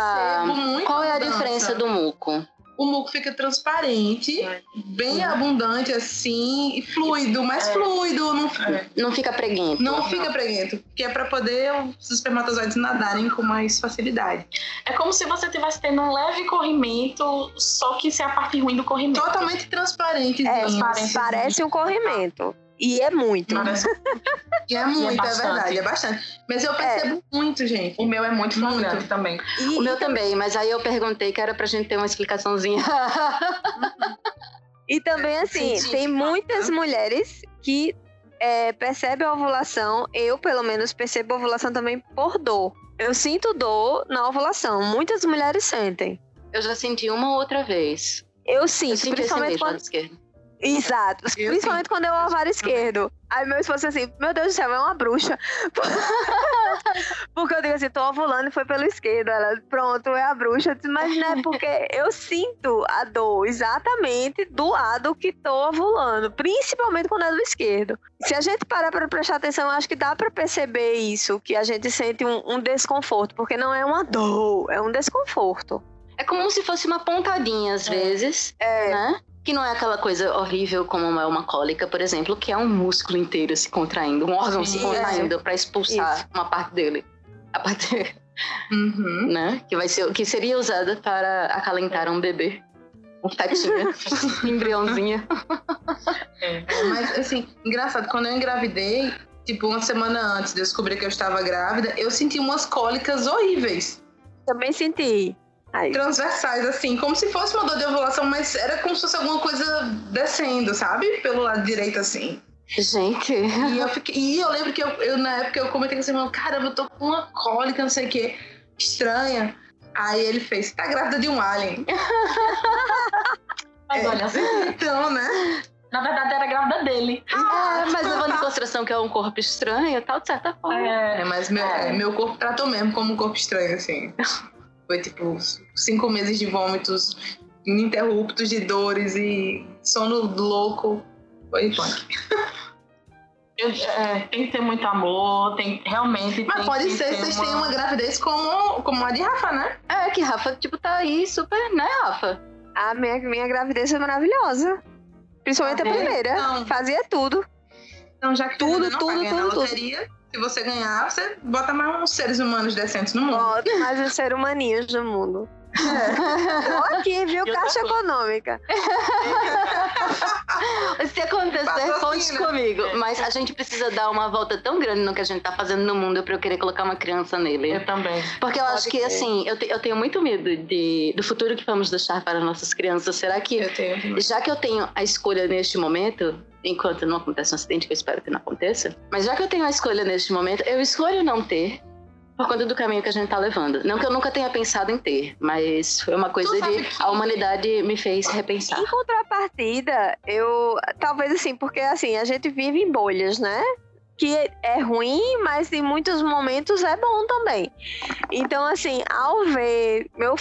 é a diferença do muco? O muco fica transparente, bem abundante assim, e fluido, mais fluido. Não fica preguento. Não fica preguento, que é para poder os espermatozoides nadarem com mais facilidade. É como se você estivesse tendo um leve corrimento, só que sem a parte ruim do corrimento. Totalmente transparente. Parece um corrimento. E é muito. E é muito, é verdade, é bastante. Mas eu percebo muito, gente. O meu é muito flagrante também. O meu também, mas aí eu perguntei que era pra gente ter uma explicaçãozinha. E também, assim, tem muitas mulheres que percebem a ovulação. Eu, pelo menos, percebo a ovulação também por dor. Eu sinto dor na ovulação. Muitas mulheres sentem. Eu já senti uma ou outra vez. Eu sinto principalmente quando... Exato, principalmente quando é o ovário esquerdo. Aí meu esposo assim, meu Deus do céu, é uma bruxa. Porque eu digo assim, tô ovulando e foi pelo esquerdo. Ela, pronto, é a bruxa. Eu disse, mas não é porque eu sinto a dor exatamente do lado que tô ovulando, principalmente quando é do esquerdo. Se a gente parar para prestar atenção, eu acho que dá para perceber isso, que a gente sente um desconforto, porque não é uma dor, é um desconforto. É como se fosse uma pontadinha às vezes, né? Que não é aquela coisa horrível como é uma cólica, por exemplo, que é um músculo inteiro se contraindo, um órgão se contraindo para expulsar uma parte dele. A parte né? Que seria usada para acalentar um bebê. Um fetinho, um embriãozinho. Mas, assim, engraçado, quando eu engravidei, uma semana antes de eu descobrir que eu estava grávida, eu senti umas cólicas horríveis. Também senti. Transversais, assim, como se fosse uma dor de ovulação, mas era como se fosse alguma coisa descendo, sabe? Pelo lado direito, assim. Gente. E eu lembro que eu na época eu comentei com esse irmão, caramba, eu tô com uma cólica, não sei o que, estranha. Aí ele fez, tá grávida de um alien. Mas olha assim. Então, né? Na verdade, era grávida dele. Mas levando em consideração que é um corpo estranho e tal, de certa forma. Mas meu corpo tratou mesmo como um corpo estranho, assim. Foi, tipo, 5 meses de vômitos ininterruptos, de dores e sono louco. Foi punk. Tem que ter muito amor, realmente. Mas pode ser que vocês tenham uma gravidez como a de Rafa, né? Que Rafa, tipo, tá aí super, né, Rafa? A minha gravidez foi maravilhosa. Principalmente a primeira. Não. Fazia tudo. Então, já que Tudo, não tá ganhando a loteria, se você ganhar, você bota mais uns seres humanos decentes no mundo. Bota mais os seres humaninhos no mundo. Tô aqui, viu? Caixa Econômica. Se acontecer, conte comigo. Mas a gente precisa dar uma volta tão grande no que a gente tá fazendo no mundo pra eu querer colocar uma criança nele. Eu também. Porque eu acho que, assim, eu tenho muito medo do futuro que vamos deixar para nossas crianças. Será que, já que eu tenho a escolha neste momento, enquanto não acontece um acidente, que eu espero que não aconteça, mas já que eu tenho a escolha neste momento, eu escolho não ter, por conta do caminho que a gente tá levando. Não que eu nunca tenha pensado em ter, mas foi uma coisa a humanidade me fez repensar. Em contrapartida, talvez assim, porque assim, a gente vive em bolhas, né? Que é ruim, mas em muitos momentos é bom também. Então, assim, ao ver meus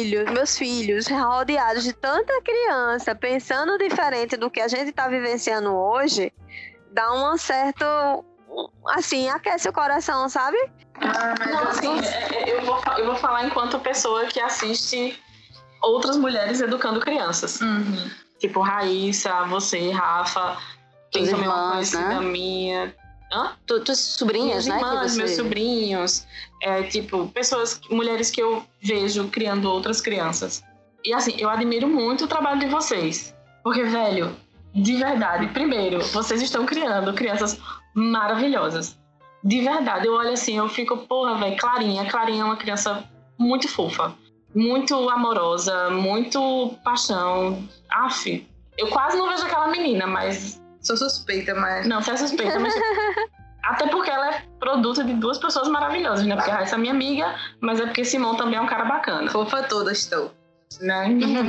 filhos rodeados de tanta criança, pensando diferente do que a gente tá vivenciando hoje, dá um certo... Assim, aquece o coração, sabe? Não, assim, eu vou falar enquanto pessoa que assiste outras mulheres educando crianças. Tipo, Raíssa, você, Rafa, tem também uma conhecida minha. Tuas sobrinhas, minhas né? Irmãs, meus sobrinhos. Tipo, mulheres que eu vejo criando outras crianças. E assim, eu admiro muito o trabalho de vocês. Porque, velho, de verdade, primeiro, vocês estão criando crianças maravilhosas. De verdade, eu olho assim, eu fico, porra, velho, Clarinha é uma criança muito fofa, muito amorosa, muito paixão. Aff, eu quase não vejo aquela menina, mas... Sou suspeita, mas... Não, você é suspeita, mas... Até porque ela é produto de 2 pessoas maravilhosas, né? Porque a Raíssa é minha amiga, mas é porque Simão também é um cara bacana. Fofa todas estão. Né?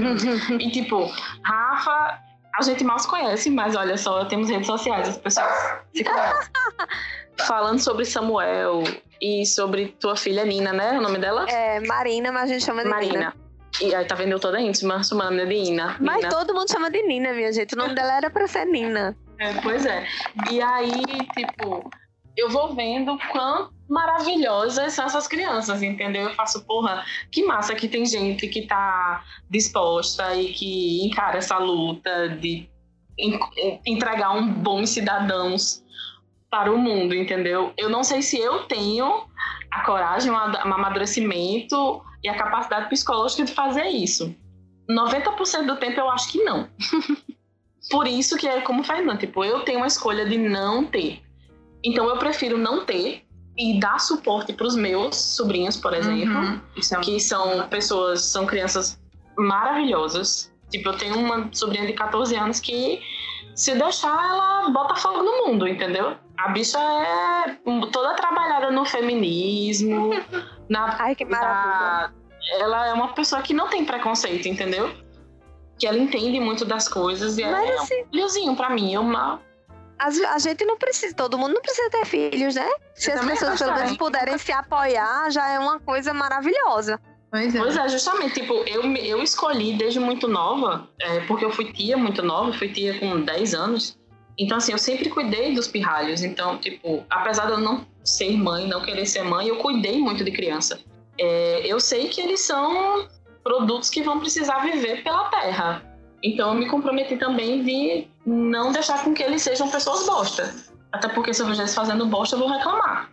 E tipo, Rafa... A gente mal se conhece, mas olha só, temos redes sociais, as pessoas se conhecem. Falando sobre Samuel e sobre tua filha Nina, né? O nome dela? É Marina, mas a gente chama de Marina. E aí tá vendo, eu toda íntima, chamando de Nina. Mas todo mundo chama de Nina, minha gente. O nome dela era pra ser Nina. Pois é. E aí, tipo, eu vou vendo quão maravilhosas são essas crianças, entendeu? Eu faço, porra, que massa que tem gente que tá disposta e que encara essa luta de entregar um bons cidadãos para o mundo, entendeu? Eu não sei se eu tenho a coragem, um amadurecimento e a capacidade psicológica de fazer isso. 90% do tempo eu acho que não. Por isso que é como Fernanda, tipo, eu tenho uma escolha de não ter. Então eu prefiro não ter e dar suporte para os meus sobrinhos, por exemplo, que são crianças maravilhosas. Tipo, eu tenho uma sobrinha de 14 anos que, se deixar, ela bota fogo no mundo, entendeu? A bicha é toda trabalhada no feminismo. Ai, que maravilha. Ela é uma pessoa que não tem preconceito, entendeu? Que ela entende muito das coisas e mas, é assim, um brilhozinho pra mim. A gente não precisa, todo mundo não precisa ter filhos, né? Se as pessoas pelo menos puderem se apoiar, já é uma coisa maravilhosa. Pois é, justamente, tipo, eu escolhi desde muito nova, porque eu fui tia muito nova, fui tia com 10 anos. Então, assim, eu sempre cuidei dos pirralhos. Então, tipo, apesar de eu não ser mãe, não querer ser mãe, eu cuidei muito de criança. Eu sei que eles são produtos que vão precisar viver pela terra. Então, eu me comprometi também de não deixar com que eles sejam pessoas bosta. Até porque se eu vejo eles fazendo bosta, eu vou reclamar.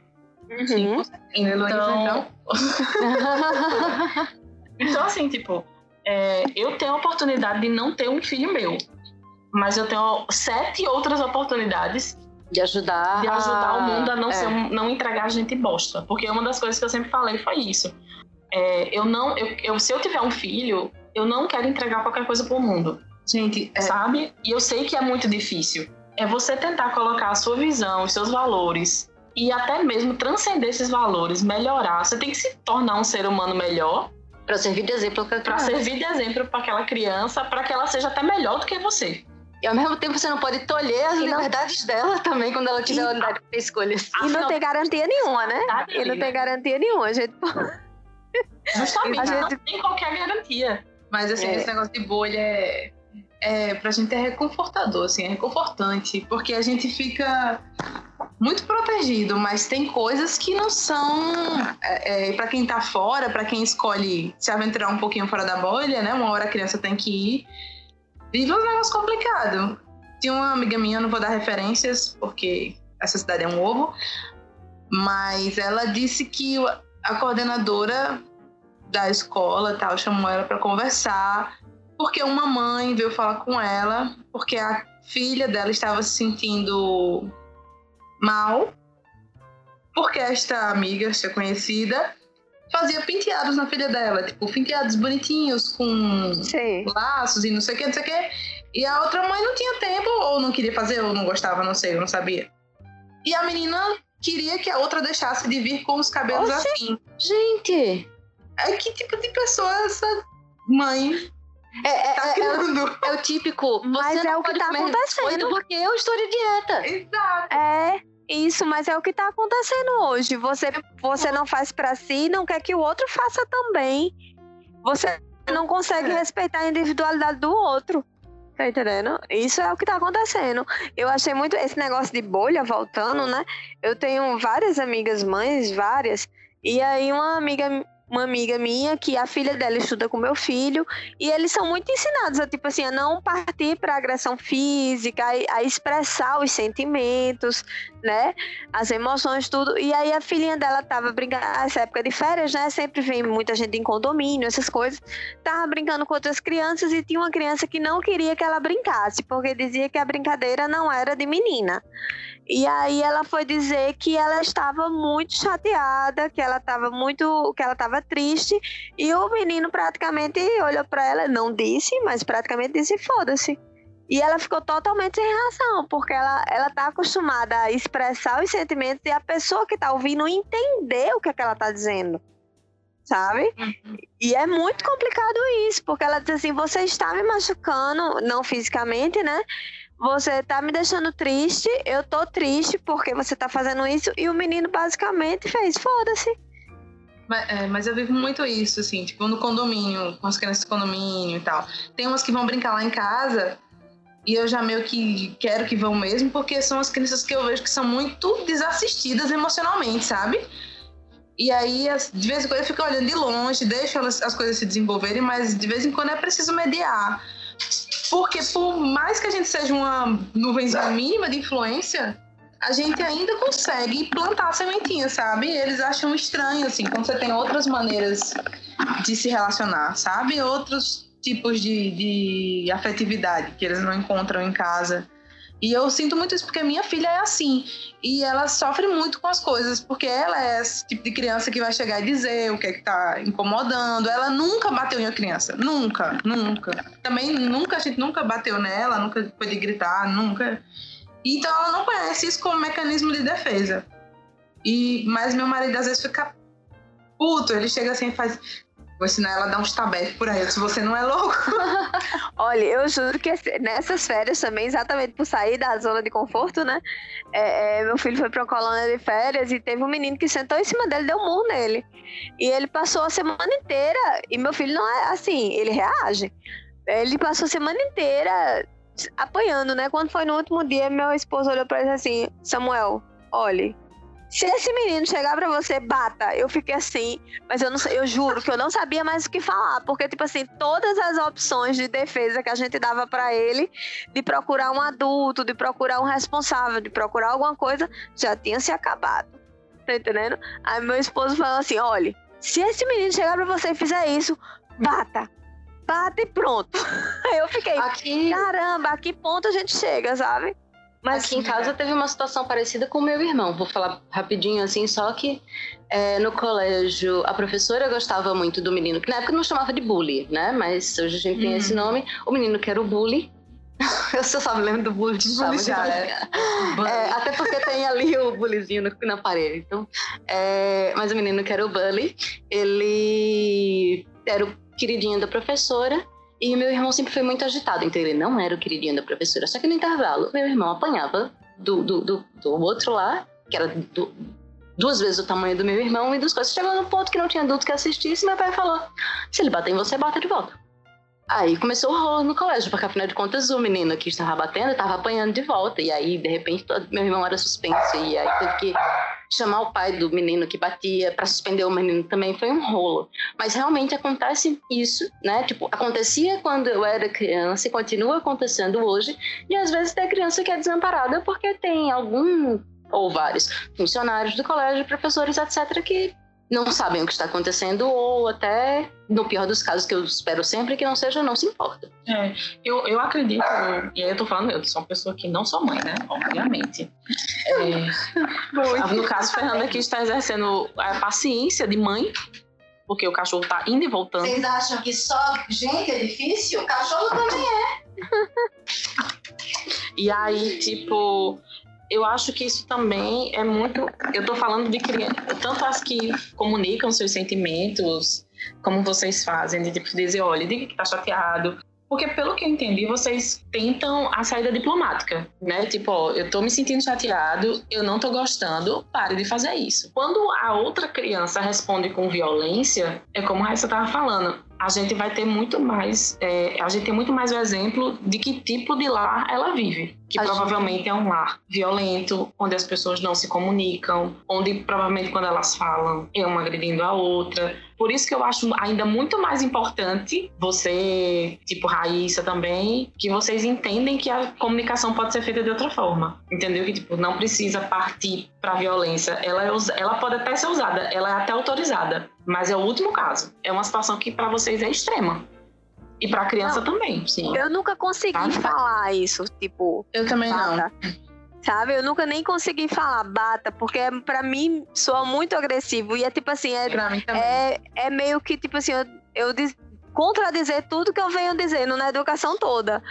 Então, assim, tipo, eu tenho a oportunidade de não ter um filho meu. Mas eu tenho 7 outras oportunidades de ajudar o mundo a não entregar gente bosta. Porque uma das coisas que eu sempre falei foi isso. Se eu tiver um filho, eu não quero entregar qualquer coisa pro mundo. Gente, sabe? E eu sei que é muito difícil. É você tentar colocar a sua visão, os seus valores e até mesmo transcender esses valores, melhorar. Você tem que se tornar um ser humano melhor. Pra servir de exemplo para aquela criança. Para aquela criança, para que ela seja até melhor do que você. E ao mesmo tempo você não pode tolher as liberdades dela também quando ela tiver a escolhas. E não tem garantia nenhuma, né? E não tem garantia nenhuma. A gente... Justamente, não tem qualquer garantia. Mas assim, esse negócio de bolha pra gente é reconfortador, assim, é reconfortante, porque a gente fica muito protegido, mas tem coisas que não são, pra quem tá fora, pra quem escolhe se aventurar um pouquinho fora da bolha, né, uma hora a criança tem que ir, vive um negócio complicado. Tinha uma amiga minha, não vou dar referências, porque essa cidade é um ovo, mas ela disse que a coordenadora da escola tal chamou ela para conversar, porque uma mãe veio falar com ela, porque a filha dela estava se sentindo mal, porque esta amiga, esta conhecida, fazia penteados na filha dela, tipo, penteados bonitinhos, com laços e não sei o que, e a outra mãe não tinha tempo, ou não queria fazer, ou não gostava, não sei, eu não sabia. E a menina queria que a outra deixasse de vir com os cabelos assim. Gente! Que tipo de pessoa é essa mãe? É o típico. Mas é o que tá acontecendo. Porque eu estou de dieta. Exato. Isso, mas é o que tá acontecendo hoje. Você não faz pra si, não quer que o outro faça também. Você não consegue respeitar a individualidade do outro. Tá entendendo? Isso é o que tá acontecendo. Eu achei muito esse negócio de bolha voltando, né? Eu tenho várias amigas mães, várias. E aí uma amiga minha, que a filha dela estuda com meu filho, e eles são muito ensinados a não partir para agressão física, a expressar os sentimentos, né, as emoções, tudo. E aí a filhinha dela tava brincando, nessa época de férias, né, sempre vem muita gente em condomínio, essas coisas, tava brincando com outras crianças e tinha uma criança que não queria que ela brincasse, porque dizia que a brincadeira não era de menina. E aí ela foi dizer que ela estava muito chateada, que ela estava triste, e o menino praticamente olhou para ela, não disse, mas praticamente disse foda-se. E ela ficou totalmente sem reação, porque ela tá acostumada a expressar os sentimentos e a pessoa que tá ouvindo entender o que ela tá dizendo, sabe? E é muito complicado isso, porque ela diz assim, você está me machucando, não fisicamente, né? Você tá me deixando triste, eu tô triste porque você tá fazendo isso, e o menino basicamente fez, foda-se. Mas eu vivo muito isso, assim, tipo, no condomínio, com as crianças do condomínio e tal. Tem umas que vão brincar lá em casa, e eu já meio que quero que vão mesmo, porque são as crianças que eu vejo que são muito desassistidas emocionalmente, sabe? E aí, de vez em quando eu fico olhando de longe, deixo as coisas se desenvolverem, mas de vez em quando é preciso mediar. Porque por mais que a gente seja uma nuvenzinha mínima de influência, a gente ainda consegue plantar a sementinha, sabe? Eles acham estranho, assim, quando você tem outras maneiras de se relacionar, sabe? Outros tipos de afetividade que eles não encontram em casa. E eu sinto muito isso, porque a minha filha é assim. E ela sofre muito com as coisas, porque ela é esse tipo de criança que vai chegar e dizer o que é que tá incomodando. Ela nunca bateu em uma criança. Nunca. Também a gente nunca bateu nela, nunca foi de gritar, nunca. Então ela não conhece isso como mecanismo de defesa. Mas meu marido às vezes fica puto, ele chega assim e faz... Vou ensinar ela a dar uns tabefes por aí, se você não é louco. Olha, eu juro que nessas férias também, exatamente por sair da zona de conforto, né? Meu filho foi pra uma colônia de férias e teve um menino que sentou em cima dele e deu um murro nele. E ele passou a semana inteira, e meu filho não é assim, ele reage. Ele passou a semana inteira apanhando, né? Quando foi no último dia, meu esposo olhou pra ele assim, Samuel, olhe, se esse menino chegar pra você, bata. Eu fiquei assim, mas eu juro que eu não sabia mais o que falar, porque, tipo assim, todas as opções de defesa que a gente dava pra ele, de procurar um adulto, de procurar um responsável, de procurar alguma coisa, já tinha se acabado. Tá entendendo? Aí meu esposo falou assim, olha, se esse menino chegar pra você e fizer isso, bata e pronto. Aí eu fiquei, caramba, a que ponto a gente chega, sabe? Mas aqui em casa teve uma situação parecida com o meu irmão. Vou falar rapidinho assim, só que no colégio a professora gostava muito do menino, que na época não chamava de bully, né? Mas hoje a gente tem esse nome. O menino que era o bully. Eu só me lembro do bully. Até porque tem ali o bullyzinho na parede. Então, mas o menino que era o bully, ele era o queridinho da professora. E meu irmão sempre foi muito agitado, então ele não era o queridinho da professora. Só que no intervalo, meu irmão apanhava do outro lá, que era 2 vezes o tamanho do meu irmão, e das coisas. Chegou no ponto que não tinha adulto que assistisse, meu pai falou, se ele bater em você, bata de volta. Aí começou o rolo no colégio, porque afinal de contas o menino que estava batendo estava apanhando de volta. E aí, de repente, meu irmão era suspenso. E aí teve que chamar o pai do menino que batia para suspender o menino também. Foi um rolo. Mas realmente acontece isso, né? Tipo, acontecia quando eu era criança e continua acontecendo hoje. E às vezes tem criança que é desamparada porque tem algum ou vários funcionários do colégio, professores, etc., que não sabem o que está acontecendo, ou até, no pior dos casos, que eu espero sempre que não seja, não se importa. Eu acredito, e aí eu tô falando, eu sou uma pessoa que não sou mãe, né? Obviamente. No caso, Fernanda aqui está exercendo a paciência de mãe, porque o cachorro tá indo e voltando. Vocês acham que só gente é difícil? O cachorro também é. E aí, tipo... Eu acho que isso também é muito... Eu tô falando de crianças, tanto as que comunicam seus sentimentos, como vocês fazem, de tipo dizer, olha, diga que tá chateado. Porque, pelo que eu entendi, vocês tentam a saída diplomática, né? Tipo, ó, eu tô me sentindo chateado, eu não tô gostando, pare de fazer isso. Quando a outra criança responde com violência, é como a Raíssa tava falando, a gente vai ter muito mais... a gente tem muito mais o exemplo de que tipo de lar ela vive. Que provavelmente é um lar violento, onde as pessoas não se comunicam, onde provavelmente quando elas falam, é uma agredindo a outra. Por isso que eu acho ainda muito mais importante, você, tipo Raíssa também, que vocês entendem que a comunicação pode ser feita de outra forma. Entendeu? Que tipo, não precisa partir para a violência. Ela pode até ser usada, ela é até autorizada. Mas é o último caso. É uma situação que para vocês é extrema. E pra criança também, sim. Eu nunca consegui falar isso, tipo... Eu também bata. Não. Sabe? Eu nunca nem consegui falar bata, porque pra mim soa muito agressivo. E é tipo assim, é meio que tipo assim, eu contradizer tudo que eu venho dizendo na educação toda.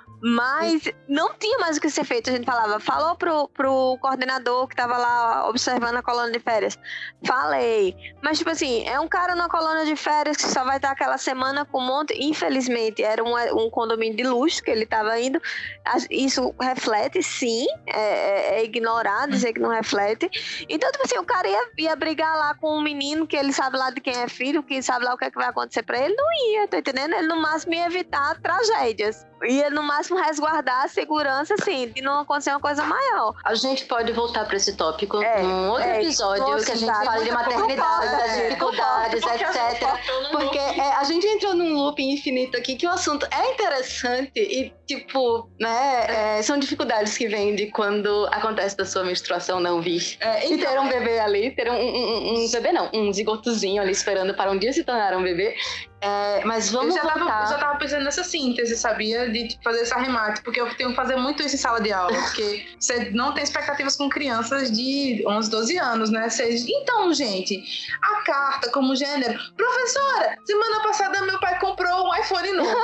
Mas não tinha mais o que ser feito. A gente falou pro coordenador que tava lá observando a colônia de férias. Falei. Mas, tipo assim, é um cara numa colônia de férias que só vai estar aquela semana com um monte... Infelizmente, era um condomínio de luxo que ele tava indo. Isso reflete, sim. É ignorar, dizer que não reflete. Então, tipo assim, o cara ia brigar lá com um menino que ele sabe lá de quem é filho, que sabe lá o que, é que vai acontecer pra ele. Não ia, tá entendendo? Ele, no máximo, ia evitar tragédias. Ia, no máximo, resguardar a segurança, assim, de não acontecer uma coisa maior. A gente pode voltar para esse tópico num outro episódio que a gente fala de maternidade, das dificuldades, etc. Porque a gente entrou num loop infinito aqui, que o assunto é interessante e, tipo, né, são dificuldades que vêm de quando acontece da sua menstruação não vir. E ter um bebê ali, ter um bebê não, um zigotozinho ali esperando para um dia se tornar um bebê. Mas vamos voltar. Eu já tava pensando nessa síntese, sabia? De tipo, fazer esse arremate, porque eu tenho que fazer muito isso em sala de aula, porque você não tem expectativas com crianças de 11, 12 anos, né? Então, gente, a carta como gênero... Professora, semana passada meu pai comprou um iPhone novo.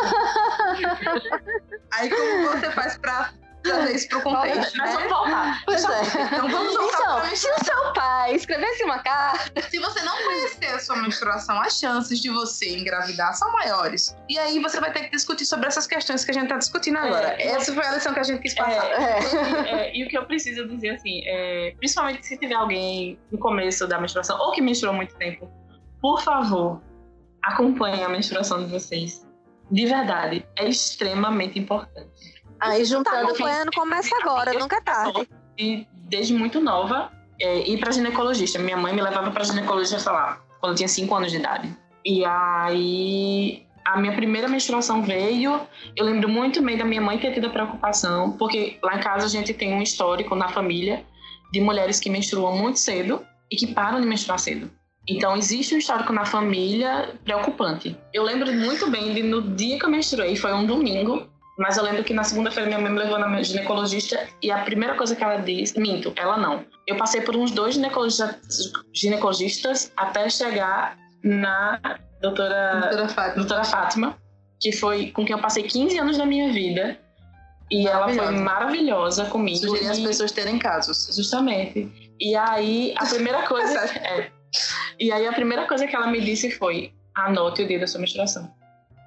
Aí como você faz pra trazer isso pro contexto, né? Nós vamos voltar. Pois é. Então vamos voltar. Se o seu pai escrevesse uma carta... Se você não conhecer a sua menstruação, as chances de você engravidar são maiores. E aí você vai ter que discutir sobre essas questões que a gente tá discutindo agora. Essa foi a lição que a gente quis passar. E o que eu preciso dizer, assim, principalmente se tiver alguém no começo da menstruação, ou que menstruou há muito tempo, por favor, acompanhe a menstruação de vocês. De verdade, é extremamente importante. Aí juntando... Tá acompanhando, começa agora, nunca é tarde. E desde muito nova, ir pra ginecologista. Minha mãe me levava pra ginecologista, sei lá, quando eu tinha 5 anos de idade. E aí, a minha primeira menstruação veio, eu lembro muito bem da minha mãe ter tido a preocupação, porque lá em casa a gente tem um histórico na família de mulheres que menstruam muito cedo e que param de menstruar cedo. Então, existe um histórico na família preocupante. Eu lembro muito bem de no dia que eu menstruei, foi um domingo, mas eu lembro que na segunda-feira minha mãe me levou na ginecologista e a primeira coisa que ela disse... Minto, ela não. Eu passei por uns 2 ginecologistas até chegar na doutora Fátima, que foi com quem eu passei 15 anos da minha vida. E ela foi maravilhosa comigo. Sugerir as pessoas terem casos. Justamente. E aí, a primeira coisa... E aí, a primeira coisa que ela me disse foi: anote o dia da sua menstruação.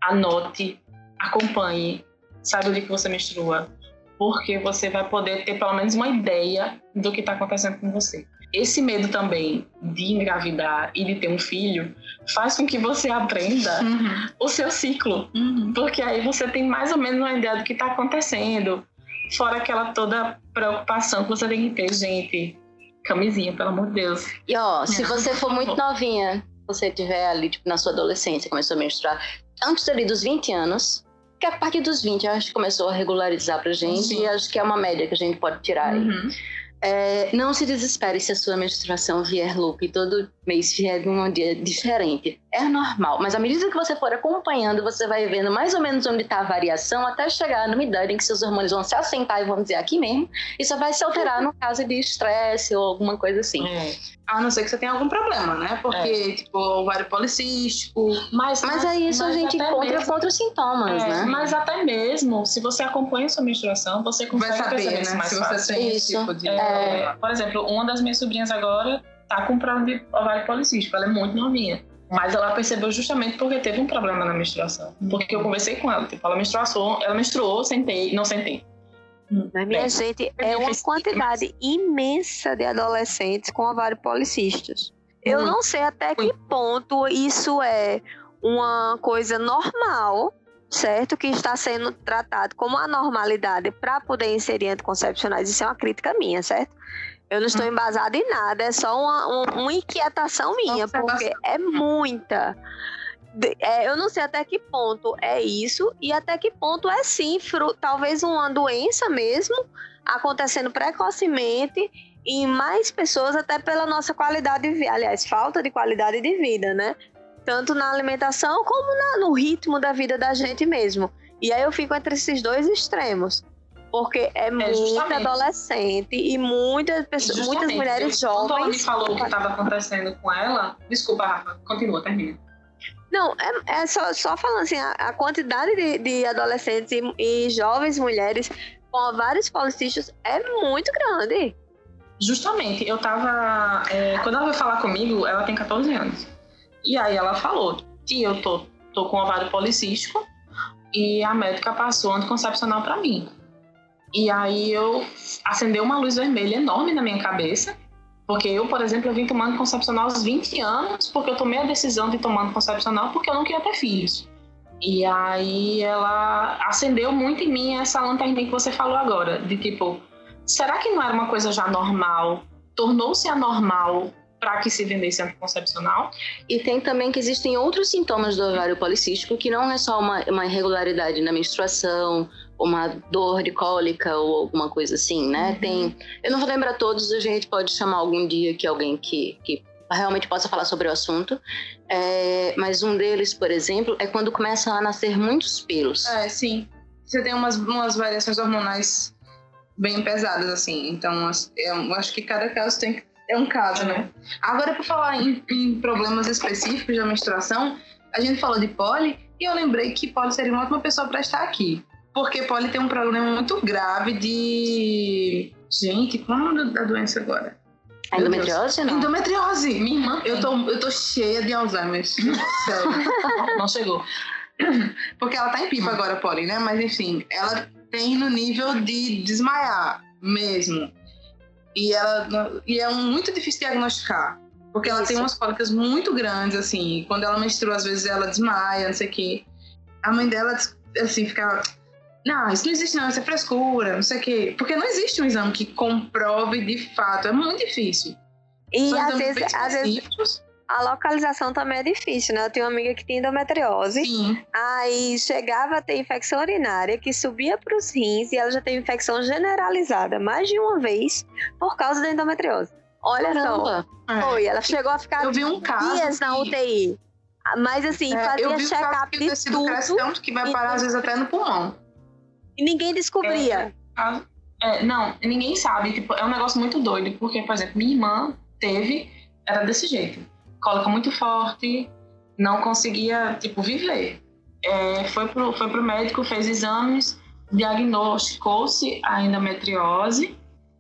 anote, acompanhe, saiba o dia que você menstrua, porque você vai poder ter pelo menos uma ideia do que está acontecendo com você. Esse medo também de engravidar e de ter um filho faz com que você aprenda o seu ciclo, porque aí você tem mais ou menos uma ideia do que está acontecendo, fora aquela toda preocupação que você tem que ter, gente. Camisinha, pelo amor de Deus. E se você for muito novinha, você tiver ali, tipo, na sua adolescência, começou a menstruar, antes ali dos 20 anos, que a partir dos 20 eu acho que começou a regularizar pra gente, e acho que é uma média que a gente pode tirar aí. Não se desespere se a sua menstruação vier louca e todo mês vier num dia diferente. É normal, mas à medida que você for acompanhando, você vai vendo mais ou menos onde está a variação, até chegar numa idade em que seus hormônios vão se assentar e vão dizer aqui mesmo, e só vai se alterar no caso de estresse ou alguma coisa assim. A não ser que você tenha algum problema, né? Porque, tipo, ovário policístico... Mas é isso, a gente encontra contra os sintomas, né? Mas até mesmo, se você acompanha a sua menstruação, você consegue perceber isso mais fácil. Você tem esse tipo de... Por exemplo, uma das minhas sobrinhas agora tá com problema de ovário policístico. Ela é muito novinha. Mas ela percebeu justamente porque teve um problema na menstruação. Porque eu conversei com ela. Tipo, ela menstruou, não sentei. Mas, minha gente, é uma quantidade imensa de adolescentes com ovário policísticos. Eu não sei até que ponto isso é uma coisa normal, certo? Que está sendo tratado como a normalidade para poder inserir anticoncepcionais. Isso é uma crítica minha, certo? Eu não estou embasada em nada, é só uma inquietação minha, porque é muita. Eu não sei até que ponto é isso e até que ponto é sim, talvez uma doença mesmo, acontecendo precocemente em mais pessoas, até pela nossa qualidade de vida, aliás, falta de qualidade de vida, né? Tanto na alimentação como no ritmo da vida da gente mesmo. E aí eu fico entre esses dois extremos. Porque é muito adolescente e muitas pessoas, muitas mulheres jovens... Quando ela me falou o que estava acontecendo com ela... Desculpa, Rafa, continua, termina. Não, é só falando assim, a quantidade de adolescentes e jovens mulheres com ovários policísticos é muito grande. Justamente, eu tava... quando ela veio falar comigo, ela tem 14 anos. E aí ela falou que eu tô com ovário policístico e a médica passou anticoncepcional pra mim. E aí acendeu uma luz vermelha enorme na minha cabeça, porque eu, por exemplo, eu vim tomando anticoncepcional aos 20 anos, porque eu tomei a decisão de tomar anticoncepcional porque eu não queria ter filhos. E aí ela acendeu muito em mim essa lanterninha que você falou agora, de tipo, será que não era uma coisa já normal? Tornou-se anormal para que se vendesse anticoncepcional? E tem também que existem outros sintomas do ovário policístico, que não é só uma irregularidade na menstruação, uma dor de cólica ou alguma coisa assim, né? Eu não vou lembrar todos, a gente pode chamar algum dia que alguém que realmente possa falar sobre o assunto, mas um deles, por exemplo, é quando começam a nascer muitos pelos. Sim. Você tem umas variações hormonais bem pesadas, assim, então eu acho que cada caso é um caso, né? Agora, por falar em problemas específicos da menstruação, a gente falou de Polly e eu lembrei que Polly seria uma ótima pessoa para estar aqui. Porque Polly tem um problema muito grave de... Gente, qual é o nome da doença agora? A endometriose, não? Endometriose! Minha irmã. Eu tô cheia de Alzheimer. Sério. Não chegou. Porque ela tá em pipa agora, Polly, né? Mas enfim, ela tem no nível de desmaiar mesmo. E é muito difícil diagnosticar. Porque ela tem umas cólicas muito grandes, assim. Quando ela menstrua, às vezes ela desmaia, não sei o quê. A mãe dela, assim, ficava... Não, isso não existe não, isso é frescura, não sei o quê. Porque não existe um exame que comprove de fato, é muito difícil. E às vezes a localização também é difícil, né? Eu tenho uma amiga que tinha endometriose. Sim. Aí chegava a ter infecção urinária que subia para os rins e ela já teve infecção generalizada mais de uma vez por causa da endometriose. Olha só. Foi, ela chegou a ficar dias na UTI. Mas assim, fazia check-up de tudo. Tanto que vai parar às vezes até no pulmão. E ninguém descobria. Não, ninguém sabe. Tipo, é um negócio muito doido. Porque, por exemplo, minha irmã era desse jeito. Cólica muito forte, não conseguia, tipo, viver. Foi pro médico, fez exames, diagnosticou-se a endometriose.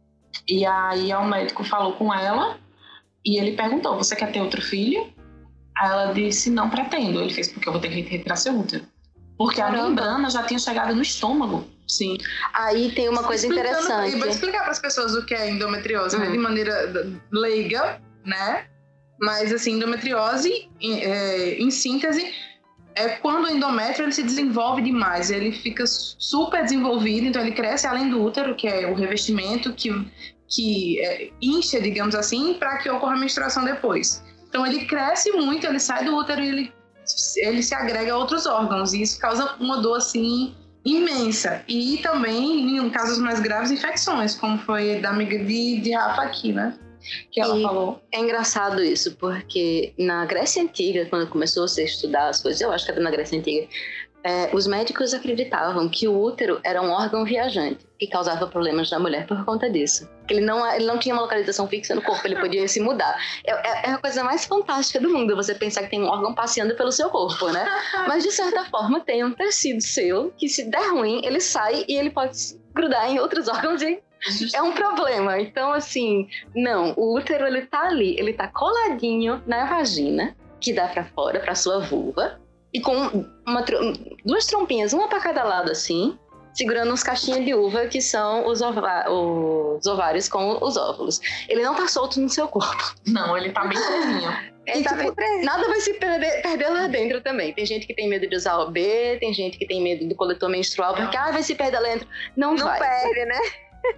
E aí o médico falou com ela e ele perguntou, você quer ter outro filho? Aí ela disse, não pretendo. Ele fez, porque eu vou ter que retirar seu útero. Porque a membrana já tinha chegado no estômago. Sim. Aí tem uma coisa interessante. E vou explicar para as pessoas o que é endometriose, né? De maneira leiga, né? Mas, assim, endometriose, em síntese, é quando o endométrio ele se desenvolve demais. Ele fica super desenvolvido, então ele cresce além do útero, que é o revestimento que incha, digamos assim, para que ocorra a menstruação depois. Então ele cresce muito, ele sai do útero e ele se agrega a outros órgãos. E isso causa uma dor, assim, imensa. E também, em casos mais graves, infecções, como foi da amiga de Rafa aqui, né? Que ela falou. É engraçado isso, porque na Grécia Antiga, quando começou a se estudar as coisas, eu acho que era na Grécia Antiga, os médicos acreditavam que o útero era um órgão viajante, que causava problemas na mulher por conta disso. Ele não tinha uma localização fixa no corpo, ele podia se mudar. É a coisa mais fantástica do mundo, você pensar que tem um órgão passeando pelo seu corpo, né? Mas, de certa forma, tem um tecido seu que, se der ruim, ele sai e ele pode se grudar em outros órgãos e é um problema. Então, assim, não, o útero, ele tá ali, ele tá coladinho na vagina, que dá pra fora, pra sua vulva, e com duas trompinhas, uma pra cada lado, assim, segurando uns caixinhas de uva, que são os ovários com os óvulos. Ele não tá solto no seu corpo. Não, ele tá bem presinho. Nada vai se perder lá dentro também. Tem gente que tem medo de usar OB, tem gente que tem medo do coletor menstrual, porque vai se perder lá dentro. Não vai. Não perde, né?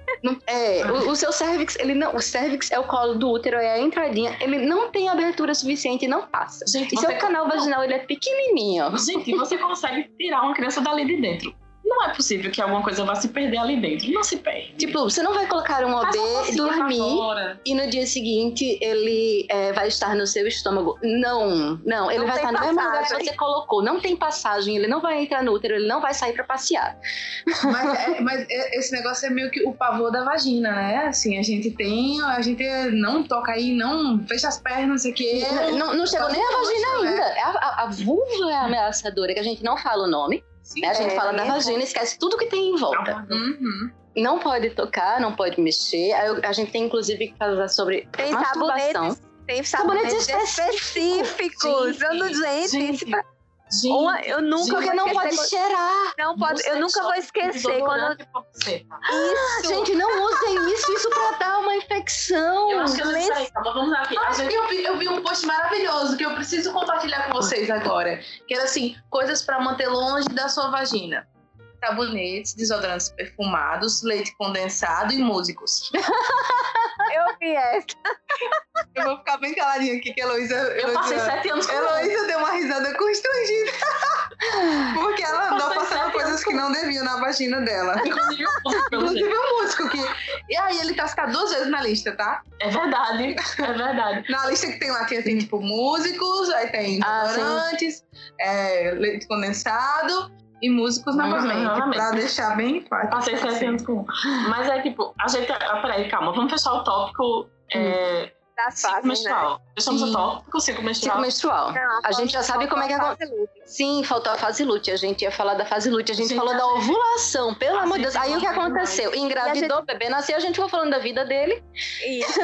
O seu cérvix, o cérvix é o colo do útero, é a entradinha, ele não tem abertura suficiente e não passa. Gente, e seu canal vaginal, ele é pequenininho. Gente, você consegue tirar uma criança dali de dentro. Não é possível que alguma coisa vá se perder ali dentro. Não se perde. Tipo, você não vai colocar um OB, dormir e no dia seguinte ele vai estar no seu estômago. Não, ele vai estar no mesmo lugar que você colocou. Não tem passagem, ele não vai entrar no útero, ele não vai sair pra passear. Mas esse negócio é meio que o pavor da vagina, né? Assim, a gente não toca aí, não fecha as pernas, não sei o quê. Não chegou nem a vagina ainda. A vulva é ameaçadora, que a gente não fala o nome. Sim, a gente fala da vagina e esquece tudo que tem em volta. Não pode tocar, não pode mexer. A gente tem, inclusive, que falar sobre masturbação. Tem sabonetes específicos. Eu nunca porque não pode cheirar. Não pode, eu nunca vou esquecer quando isso. Gente, não usem isso pra dar uma infecção. Eu acho que vamos lá aqui. Eu vi um post maravilhoso que eu preciso compartilhar com vocês agora, que era assim, coisas pra manter longe da sua vagina: sabonetes, desodorantes perfumados, leite condensado e músicos. Eu vi essa. Eu vou ficar bem caladinha aqui, que a Heloísa... Eu passei 7 anos com Heloísa deu uma risada constrangida. Porque ela andou passando coisas que não deviam na vagina dela. Inclusive o músico que... E aí ele tá citado 2 vezes na lista, tá? É verdade. Na lista que tem lá, tem tipo músicos, aí tem desodorantes, leite condensado... E músicos novamente, pra deixar bem fácil. Passei 7 anos com Mas é tipo, a gente... Peraí, calma, vamos fechar o tópico das ciclo menstrual. Né? Fechamos o tópico ciclo menstrual. Não, a gente já sabe como é que acontece. Sim, faltou a fase lútea. A gente ia falar da fase lútea. A gente falou da ovulação, pelo amor de Deus. Aí o que aconteceu? Engravidou, o bebê nasceu, a gente ficou falando da vida dele. Isso,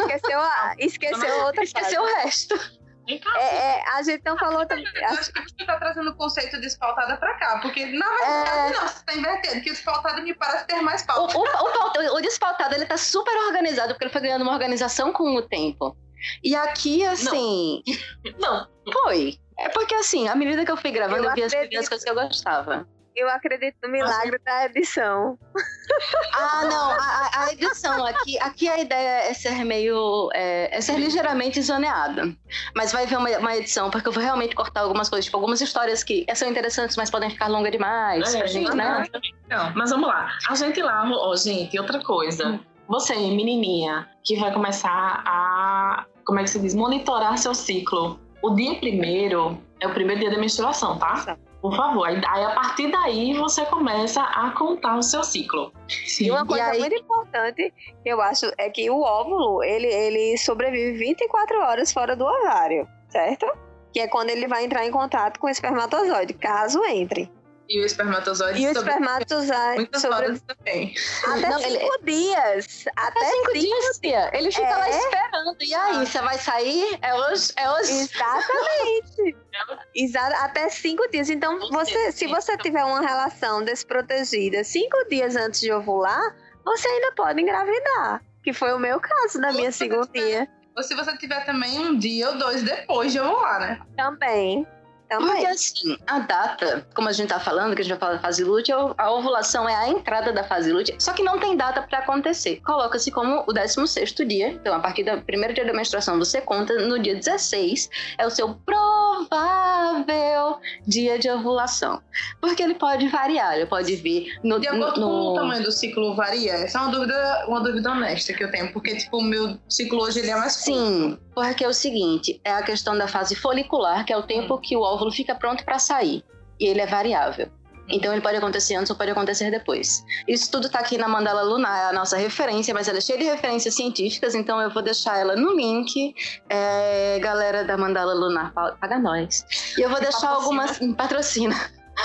esqueceu o resto. A gente não falou também. Acho que você tá trazendo o conceito de espaltada pra cá, porque na verdade não, você tá invertendo, que o espaltado me parece ter mais pauta. O despaltado, ele tá super organizado, porque ele foi ganhando uma organização com o tempo. E aqui, assim... Não. Foi. É porque, assim, à medida que eu fui gravando, eu vi as coisas que eu gostava. Eu acredito no milagre da edição. Não, a edição aqui a ideia é ser meio, ser ligeiramente zoneada, mas vai haver uma edição, porque eu vou realmente cortar algumas coisas, tipo algumas histórias que são interessantes, mas podem ficar longas demais pra gente, né? Não, mas vamos lá, a gente lá, gente, outra coisa, você, menininha, que vai começar a, como é que se diz, monitorar seu ciclo, o dia 1º é o primeiro dia da menstruação, tá? Por favor, aí a partir daí você começa a contar o seu ciclo. Sim. E uma coisa muito importante que eu acho é que o óvulo, ele sobrevive 24 horas fora do ovário, certo? Que é quando ele vai entrar em contato com o espermatozoide, caso entre. E o espermatozoide. E o espermatozoide. Muitas horas também. Até 5 dias. Até 5 dias, tia. Ele fica lá esperando. E aí, você vai sair? É hoje? Exatamente. Até 5 dias. Então, se você tiver uma relação desprotegida 5 dias antes de ovular, você ainda pode engravidar. Que foi o meu caso na minha segundinha. Ou se você tiver também 1 dia ou 2 depois de ovular, né? Também. Porque assim, a data, como a gente tá falando, que a gente vai falar da fase lútea, a ovulação é a entrada da fase lútea, só que não tem data para acontecer. Coloca-se como o 16º dia, então a partir do primeiro dia da menstruação você conta, no dia 16 é o seu provável dia de ovulação. Porque ele pode variar, ele pode vir no... De acordo com o tamanho do ciclo varia? Essa é uma dúvida honesta que eu tenho, porque tipo, o meu ciclo hoje ele é mais curto. Sim, porque é o seguinte, é a questão da fase folicular, que é o tempo que o óvulo fica pronto para sair. E ele é variável. Então ele pode acontecer antes ou pode acontecer depois. Isso tudo tá aqui na Mandala Lunar, é a nossa referência, mas ela é cheia de referências científicas, então eu vou deixar ela no link. Galera da Mandala Lunar, paga nós. E eu vou deixar algumas... Patrocina.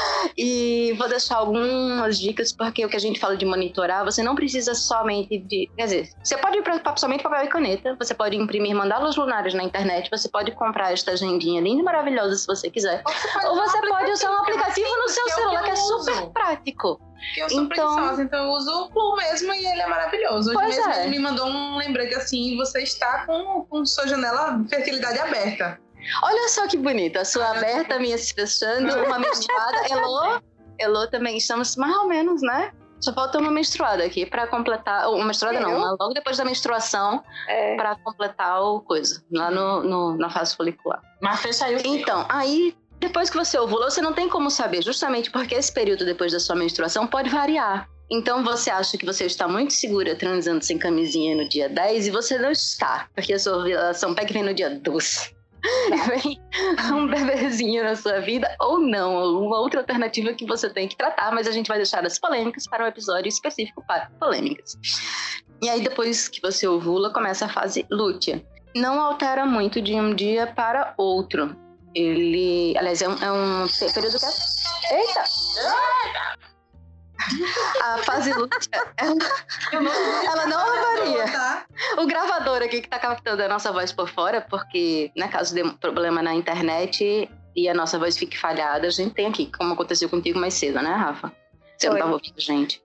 E vou deixar algumas dicas, porque o que a gente fala de monitorar, você não precisa somente de... Quer dizer, você pode ir somente papel e caneta, você pode imprimir mandalas lunares na internet, você pode comprar esta agendinha linda e maravilhosa se você quiser. Ou você pode usar um aplicativo no seu celular, que é super prático. Eu sou preguiçosa, então eu uso o Plu mesmo e ele é maravilhoso. Hoje mesmo ele me mandou um lembrete assim, você está com sua janela de fertilidade aberta. Olha só que bonita, a sua aberta, a minha se fechando, uma menstruada. Elô também, estamos mais ou menos, né? Só falta uma menstruada aqui pra completar. Uma menstruada não, logo depois da menstruação, pra completar o coisa, lá na fase folicular. Mas fecha aí o ciclo. Então, aí, depois que você ovula, você não tem como saber, justamente porque esse período depois da sua menstruação pode variar. Então você acha que você está muito segura transando sem camisinha no dia 10 e você não está, porque a sua ovulação pega e vem no dia 12. Vem um bebezinho na sua vida ou não, uma outra alternativa que você tem que tratar, mas a gente vai deixar as polêmicas para um episódio específico para polêmicas. E aí depois que você ovula, começa a fase lútea. Não altera muito de um dia para outro. Ele, aliás, é um período que é... Eita! A fase lútea, ela não varia. O gravador aqui que tá captando a nossa voz por fora, porque, né, caso dê problema na internet e a nossa voz fique falhada, a gente tem aqui, como aconteceu contigo mais cedo, né, Rafa? Você não tava ouvindo, gente.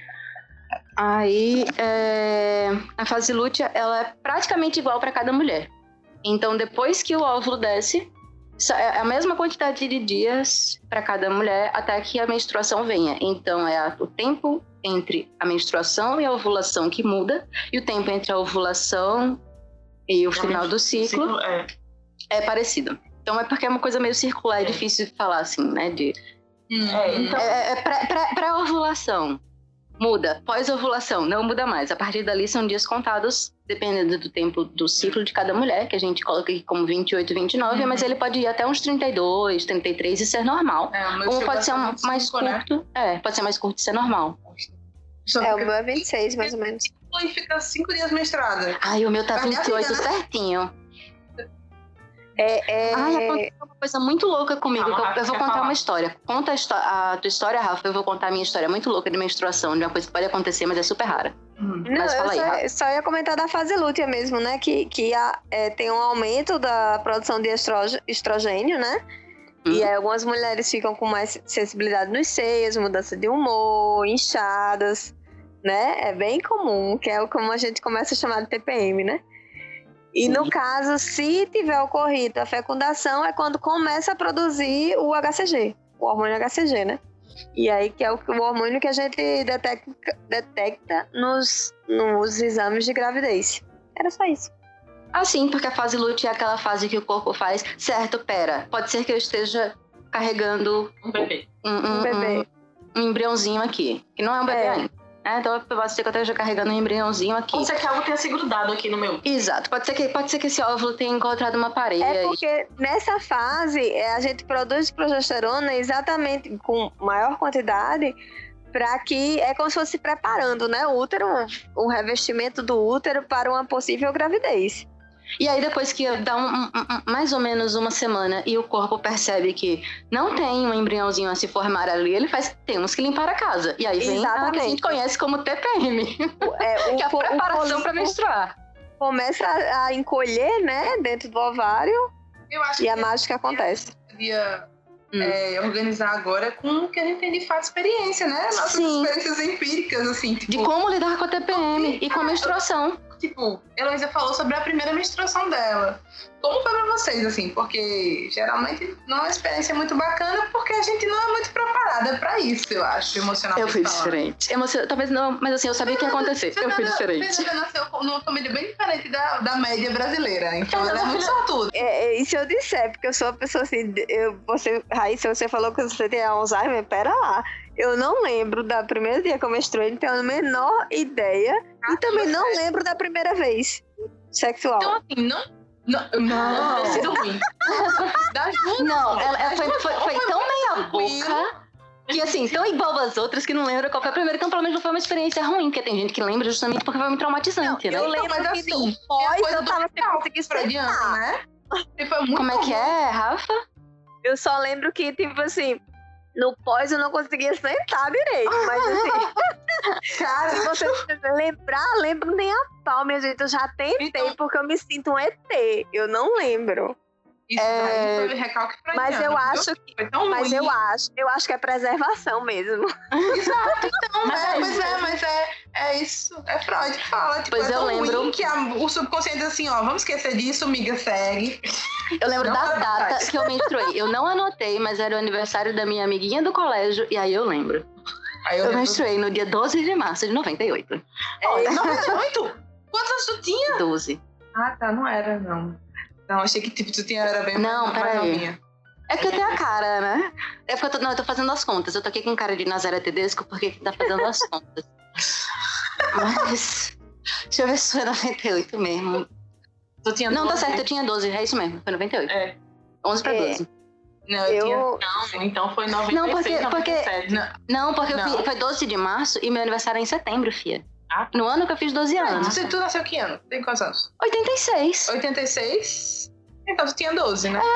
Aí, a fase lútea, ela é praticamente igual para cada mulher. Então, depois que o óvulo desce, é a mesma quantidade de dias para cada mulher até que a menstruação venha. Então, o tempo entre a menstruação e a ovulação que muda, e o tempo entre a ovulação e o final do ciclo é parecido. Então, é porque é uma coisa meio circular, é difícil de falar assim, né? Então... Pré-ovulação muda, pós-ovulação não muda mais. A partir dali são dias contados, dependendo do tempo do ciclo de cada mulher, que a gente coloca aqui como 28, 29, mas ele pode ir até uns 32, 33 e ser normal. Ou pode ser mais curto, pode ser mais curto e ser normal. O meu é 26, mais ou menos. E fica 5 dias menstruada. Ai, o meu tá 28 vida, né? Certinho. Aconteceu uma coisa muito louca comigo. Eu vou contar uma história. Conta a tua história, Rafa. Eu vou contar a minha história muito louca de menstruação, de uma coisa que pode acontecer, mas é super rara. Mas fala aí, só ia comentar da fase lútea mesmo, né? Que tem um aumento da produção de estrogênio, né? E aí algumas mulheres ficam com mais sensibilidade nos seios, mudança de humor, inchadas, né? É bem comum, que é como a gente começa a chamar de TPM, né? E no caso, se tiver ocorrido a fecundação, é quando começa a produzir o HCG, o hormônio HCG, né? E aí que é o hormônio que a gente detecta nos exames de gravidez. Era só isso. Sim, porque a fase lútea é aquela fase que o corpo faz, certo, pode ser que eu esteja carregando um bebê. Um embriãozinho aqui, que não é um bebê ainda. Então pode ser que eu esteja carregando um embriãozinho aqui. Pode ser que algo tenha se grudado aqui no meu. Exato, pode ser que esse óvulo tenha encontrado uma parede. Porque nessa fase a gente produz progesterona exatamente com maior quantidade, para que é como se fosse preparando, né, o útero, o revestimento do útero para uma possível gravidez. E aí depois que dá mais ou menos uma semana e o corpo percebe que não tem um embriãozinho a se formar ali, ele temos que limpar a casa. E aí vem a que a gente conhece como TPM, que é a preparação para menstruar. Começa a encolher, né, dentro do ovário. Eu acho e a mágica acontece. Organizar agora com o que a gente tem de fato experiência, né? Nossas experiências empíricas, assim. Tipo, de como lidar com a TPM e com a menstruação. Tipo, Heloísa falou sobre a primeira menstruação dela. Como foi pra vocês, assim? Porque geralmente não é uma experiência muito bacana, porque a gente não é muito preparada pra isso, eu acho, emocionalmente. Eu fui diferente. Talvez não, mas assim, eu sabia o que ia acontecer. Eu fui diferente. Fernanda nasceu numa família bem diferente da média brasileira, então ela é muito sortuda. E se eu disser, porque eu sou uma pessoa assim, Raíssa, você falou que você tem Alzheimer, pera lá. Eu não lembro da primeira dia que eu menstruei, não tenho a menor ideia. E também não lembro da primeira vez sexual. Então, assim, não ter sido ruim. Não, ela foi tão meia boca que, assim, tão igual às outras que não lembra qual foi a primeira. Então, pelo menos não foi uma experiência ruim, porque tem gente que lembra justamente porque foi muito traumatizante, né? Eu lembro mas que assim, pós eu tava sem conseguir sentar, né? E foi muito Como é que é, Rafa? Eu só lembro que, tipo assim, no pós eu não conseguia sentar direito, mas assim... Cara, se você lembrar, lembro nem a pau, minha gente. Eu já tentei, então, porque eu me sinto um ET. Eu não lembro. Isso daí foi recalque pra mas eu acho que eu acho que é preservação mesmo. Exato, então, mas é isso. É Freud que fala. Tipo, pois eu lembro que o subconsciente é assim, ó, vamos esquecer disso, miga, segue. Eu lembro da data que eu menstruei. Eu não anotei, mas era o aniversário da minha amiguinha do colégio, e aí eu lembro. Eu menstruei no dia 12 de março de 98. 98? Quantos anos tu tinha? 12. Ah, tá, não era, não. Não, achei que tipo, tu era bem não, mais novinha. É porque eu tenho a cara, né? É porque eu tô fazendo as contas. Eu tô aqui com cara de Nazaré Tedesco porque tá fazendo as contas. Mas... Deixa eu ver se foi 98 mesmo. Tu tinha não, 12? Tá certo, eu tinha 12. É isso mesmo, foi 98. 11 pra 12. Não, Não, então foi 96, não, porque 97. Não, porque foi 12 de março e meu aniversário é em setembro, fia. No ano que eu fiz 12 anos. Tu nasceu que ano? Tem quantos anos? 86. 86? Então tu tinha 12, né?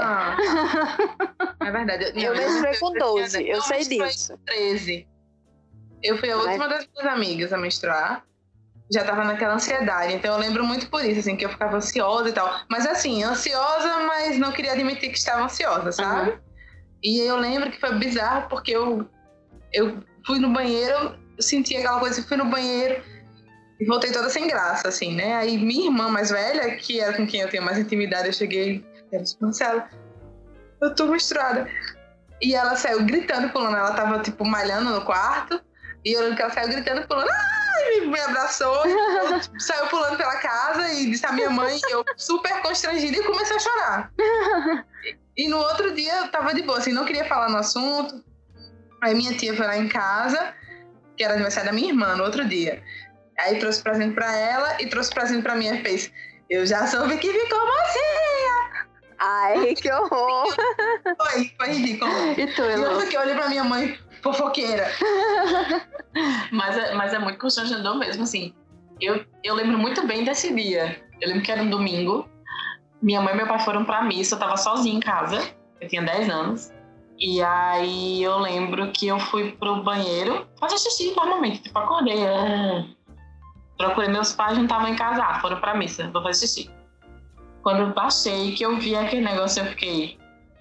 É verdade. Eu menstruei com 12, eu sei disso. Com 13. Eu fui a última das minhas amigas a menstruar. Já tava naquela ansiedade, então eu lembro muito por isso, assim, que eu ficava ansiosa e tal. Mas assim, ansiosa, mas não queria admitir que estava ansiosa, sabe? Uhum. E eu lembro que foi bizarro, porque eu fui no banheiro, eu senti aquela coisa, fui no banheiro e voltei toda sem graça, assim, né? Aí minha irmã mais velha, que era com quem eu tenho mais intimidade, eu cheguei, eu disse, Marcela, eu tô menstruada. E ela saiu gritando, pulando, ela tava, tipo, malhando no quarto, e eu lembro que ela saiu gritando, pulando, me abraçou, saiu pulando pela casa e disse a minha mãe, eu super constrangida, e comecei a chorar. E no outro dia eu tava de boa, assim, não queria falar no assunto. Aí minha tia foi lá em casa, que era aniversário da minha irmã, no outro dia. Aí trouxe presente pra ela e trouxe presente pra mim e fez, eu já soube que ficou mocinha. Ai, que horror. Foi ridículo. E tu, Elô? Eu olhei pra minha mãe, fofoqueira. Mas é muito constrangedor mesmo, assim. Eu lembro muito bem desse dia. Eu lembro que era um domingo. Minha mãe e meu pai foram pra missa. Eu tava sozinha em casa. Eu tinha 10 anos. E aí eu lembro que eu fui pro banheiro fazer xixi normalmente. Tipo, acordei. Procurei meus pais, não estavam em casa. Foram pra missa. Vou fazer xixi. Quando eu baixei, que eu vi aquele negócio, eu fiquei...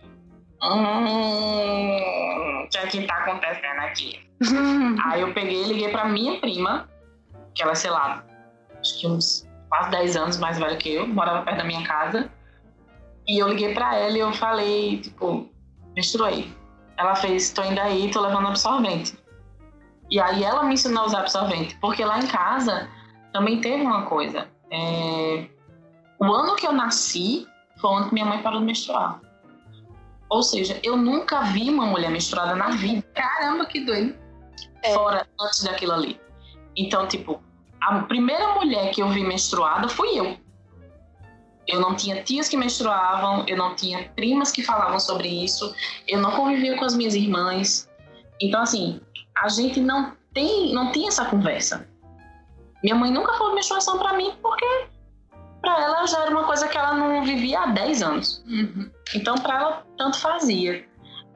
O que é que tá acontecendo aqui? Aí eu peguei e liguei pra minha prima, que ela, sei lá, acho que uns quase 10 anos mais velha que eu, morava perto da minha casa. E eu liguei pra ela e eu falei, tipo, menstruei. Ela fez, tô indo aí, tô levando absorvente. E aí ela me ensinou a usar absorvente, porque lá em casa também teve uma coisa. O ano que eu nasci foi o ano que minha mãe parou de menstruar. Ou seja, eu nunca vi uma mulher menstruada na vida. Caramba, que doido. Fora, antes daquilo ali. Então, tipo, a primeira mulher que eu vi menstruada fui eu. Eu não tinha tias que menstruavam, eu não tinha primas que falavam sobre isso, eu não convivia com as minhas irmãs. Então, assim, a gente não tem essa conversa. Minha mãe nunca falou de menstruação pra mim, porque para ela já era uma coisa que ela não vivia há 10 anos. Então, para ela, tanto fazia.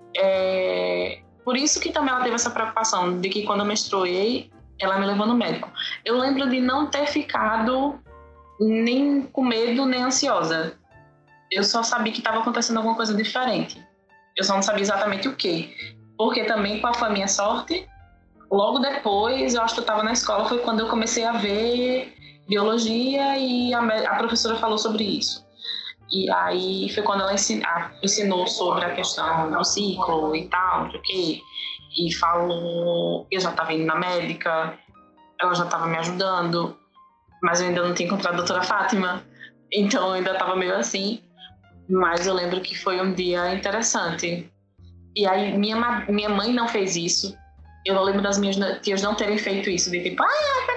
Por isso que também ela teve essa preocupação de que quando eu menstruei, ela me levou no médico. Eu lembro de não ter ficado nem com medo, nem ansiosa. Eu só sabia que estava acontecendo alguma coisa diferente. Eu só não sabia exatamente o quê. Porque também, qual foi a minha sorte? Logo depois, eu acho que eu estava na escola, foi quando eu comecei a ver biologia e a professora falou sobre isso. E aí foi quando ela ensinou sobre a questão do ciclo e tal, não sei o quê. E falou, eu já estava indo na médica, ela já estava me ajudando, mas eu ainda não tinha encontrado a doutora Fátima, então eu ainda estava meio assim. Mas eu lembro que foi um dia interessante. E aí minha mãe não fez isso. Eu não lembro das minhas tias não terem feito isso, de tipo,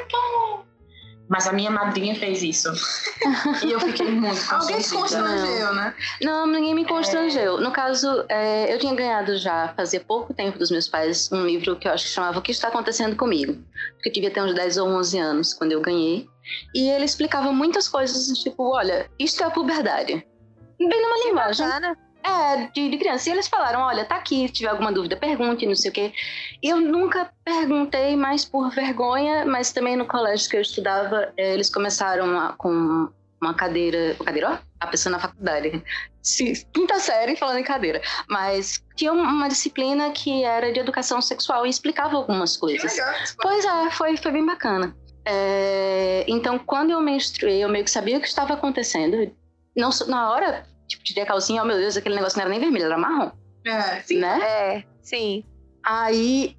mas a minha madrinha fez isso. E eu fiquei muito constrangida. Alguém te constrangeu, né? Não, ninguém me constrangeu. No caso, eu tinha ganhado já, fazia pouco tempo dos meus pais, um livro que eu acho que chamava O que está acontecendo comigo? Porque eu devia ter uns 10 ou 11 anos quando eu ganhei. E ele explicava muitas coisas, tipo, olha, isto é a puberdade. Bem numa linguagem. De criança. E eles falaram, olha, tá aqui, se tiver alguma dúvida, pergunte, não sei o quê. E eu nunca perguntei mais por vergonha, mas também no colégio que eu estudava, eles começaram com uma cadeira, a pessoa na faculdade, quinta série falando em cadeira, mas tinha uma disciplina que era de educação sexual e explicava algumas coisas. Pois foi bem bacana. Então, quando eu menstruei, eu meio que sabia o que estava acontecendo. Não, na hora, tipo, tirei a calcinha, oh meu Deus, aquele negócio não era nem vermelho, era marrom. Sim. Né? Sim. Aí,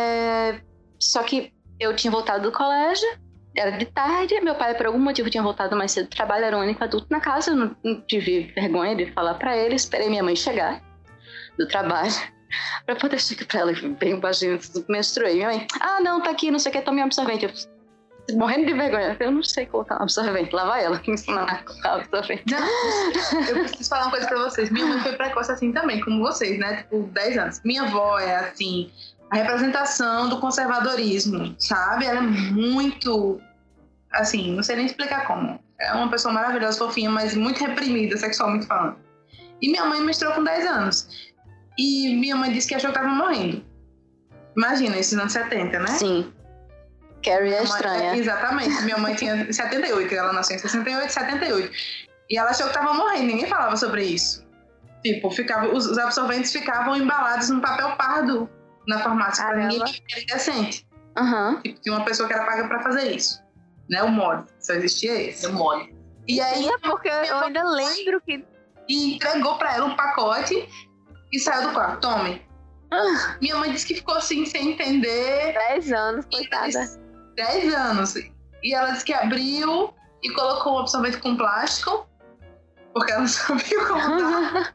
só que eu tinha voltado do colégio, era de tarde, meu pai por algum motivo tinha voltado mais cedo do trabalho, era o único adulto na casa, eu não tive vergonha de falar pra ele, esperei minha mãe chegar do trabalho, pra poder chegar pra ela bem baixinho, menstruei. Minha mãe, não, tá aqui, não sei o que, tome um absorvente. Eu morrendo de vergonha, eu não sei colocar um absorvente, lá vai ela que me ensinar a colocar um absorvente. Eu preciso falar uma coisa pra vocês, minha mãe foi precoce assim também, como vocês, né, tipo, 10 anos. Minha avó é assim, a representação do conservadorismo, sabe? Ela é muito, assim, não sei nem explicar como. É uma pessoa maravilhosa, fofinha, mas muito reprimida, sexualmente falando. E minha mãe menstruou com 10 anos. E minha mãe disse que achou que estava morrendo. Imagina, esses anos 70, né? Sim. Carrie é estranha. Exatamente. Minha mãe tinha 78, ela nasceu em 68, 78. E ela achou que estava morrendo, ninguém falava sobre isso. Tipo, os absorventes ficavam embalados num papel pardo na farmácia, para ninguém ver decente. Tipo, tinha uma pessoa que era paga para fazer isso. Né? O mole. Só existia esse. O mole. E aí, porque eu ainda lembro que... E entregou para ela um pacote e saiu do quarto. Tome. Minha mãe disse que ficou assim, sem entender. 10 anos, coitada. 10 anos. E ela disse que abriu e colocou um absorvente com plástico, porque ela não sabia como dar.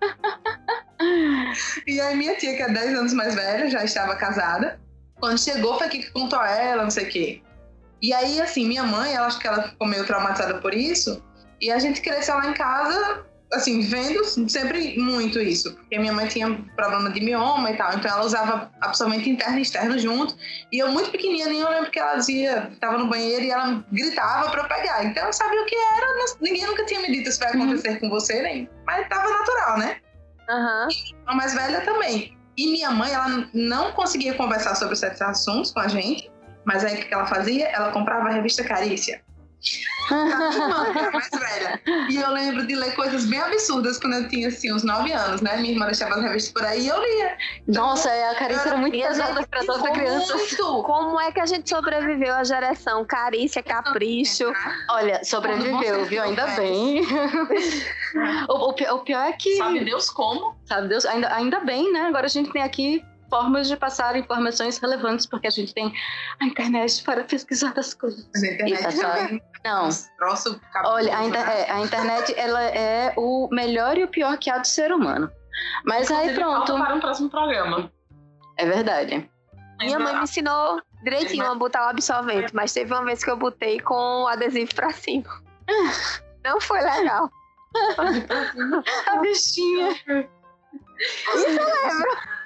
E aí minha tia, que é 10 anos mais velha, já estava casada. Quando chegou, foi que contou a ela, não sei o quê. E aí, assim, minha mãe, ela acho que ela ficou meio traumatizada por isso. E a gente cresceu lá em casa, assim, vendo sempre muito isso. Porque minha mãe tinha problema de mioma e tal. Então ela usava absorvente interno e externo junto. E eu, muito pequenininha, nem eu lembro que ela estava no banheiro e ela gritava pra eu pegar. Então eu sabia o que era. Ninguém nunca tinha me dito isso vai acontecer com você, nem. Mas tava natural, né? E a mais velha também. E minha mãe, ela não conseguia conversar sobre certos assuntos com a gente. Mas aí o que ela fazia? Ela comprava a revista Carícia. A minha irmã, que era mais velha. E eu lembro de ler coisas bem absurdas quando eu tinha, assim, uns 9 anos, né? Minha irmã deixava as revistas por aí e eu lia. Nossa, a Carícia era muito pesada pra toda criança. Como é que a gente sobreviveu à geração Carícia, Capricho? Olha, sobreviveu, viu? Ainda bem. O pior é que... Sabe Deus como? Sabe Deus, ainda bem, né? Agora a gente tem aqui formas de passar informações relevantes, porque a gente tem a internet para pesquisar as coisas. Mas a internet também... Não. Olha, a internet, ela é o melhor e o pior que há do ser humano. Mas inclusive, aí pronto. Para um próximo programa. É verdade. Minha mãe me ensinou direitinho a botar o absorvente, mas teve uma vez que eu botei com o adesivo pra cima. Não foi legal. A bichinha. Isso eu lembro.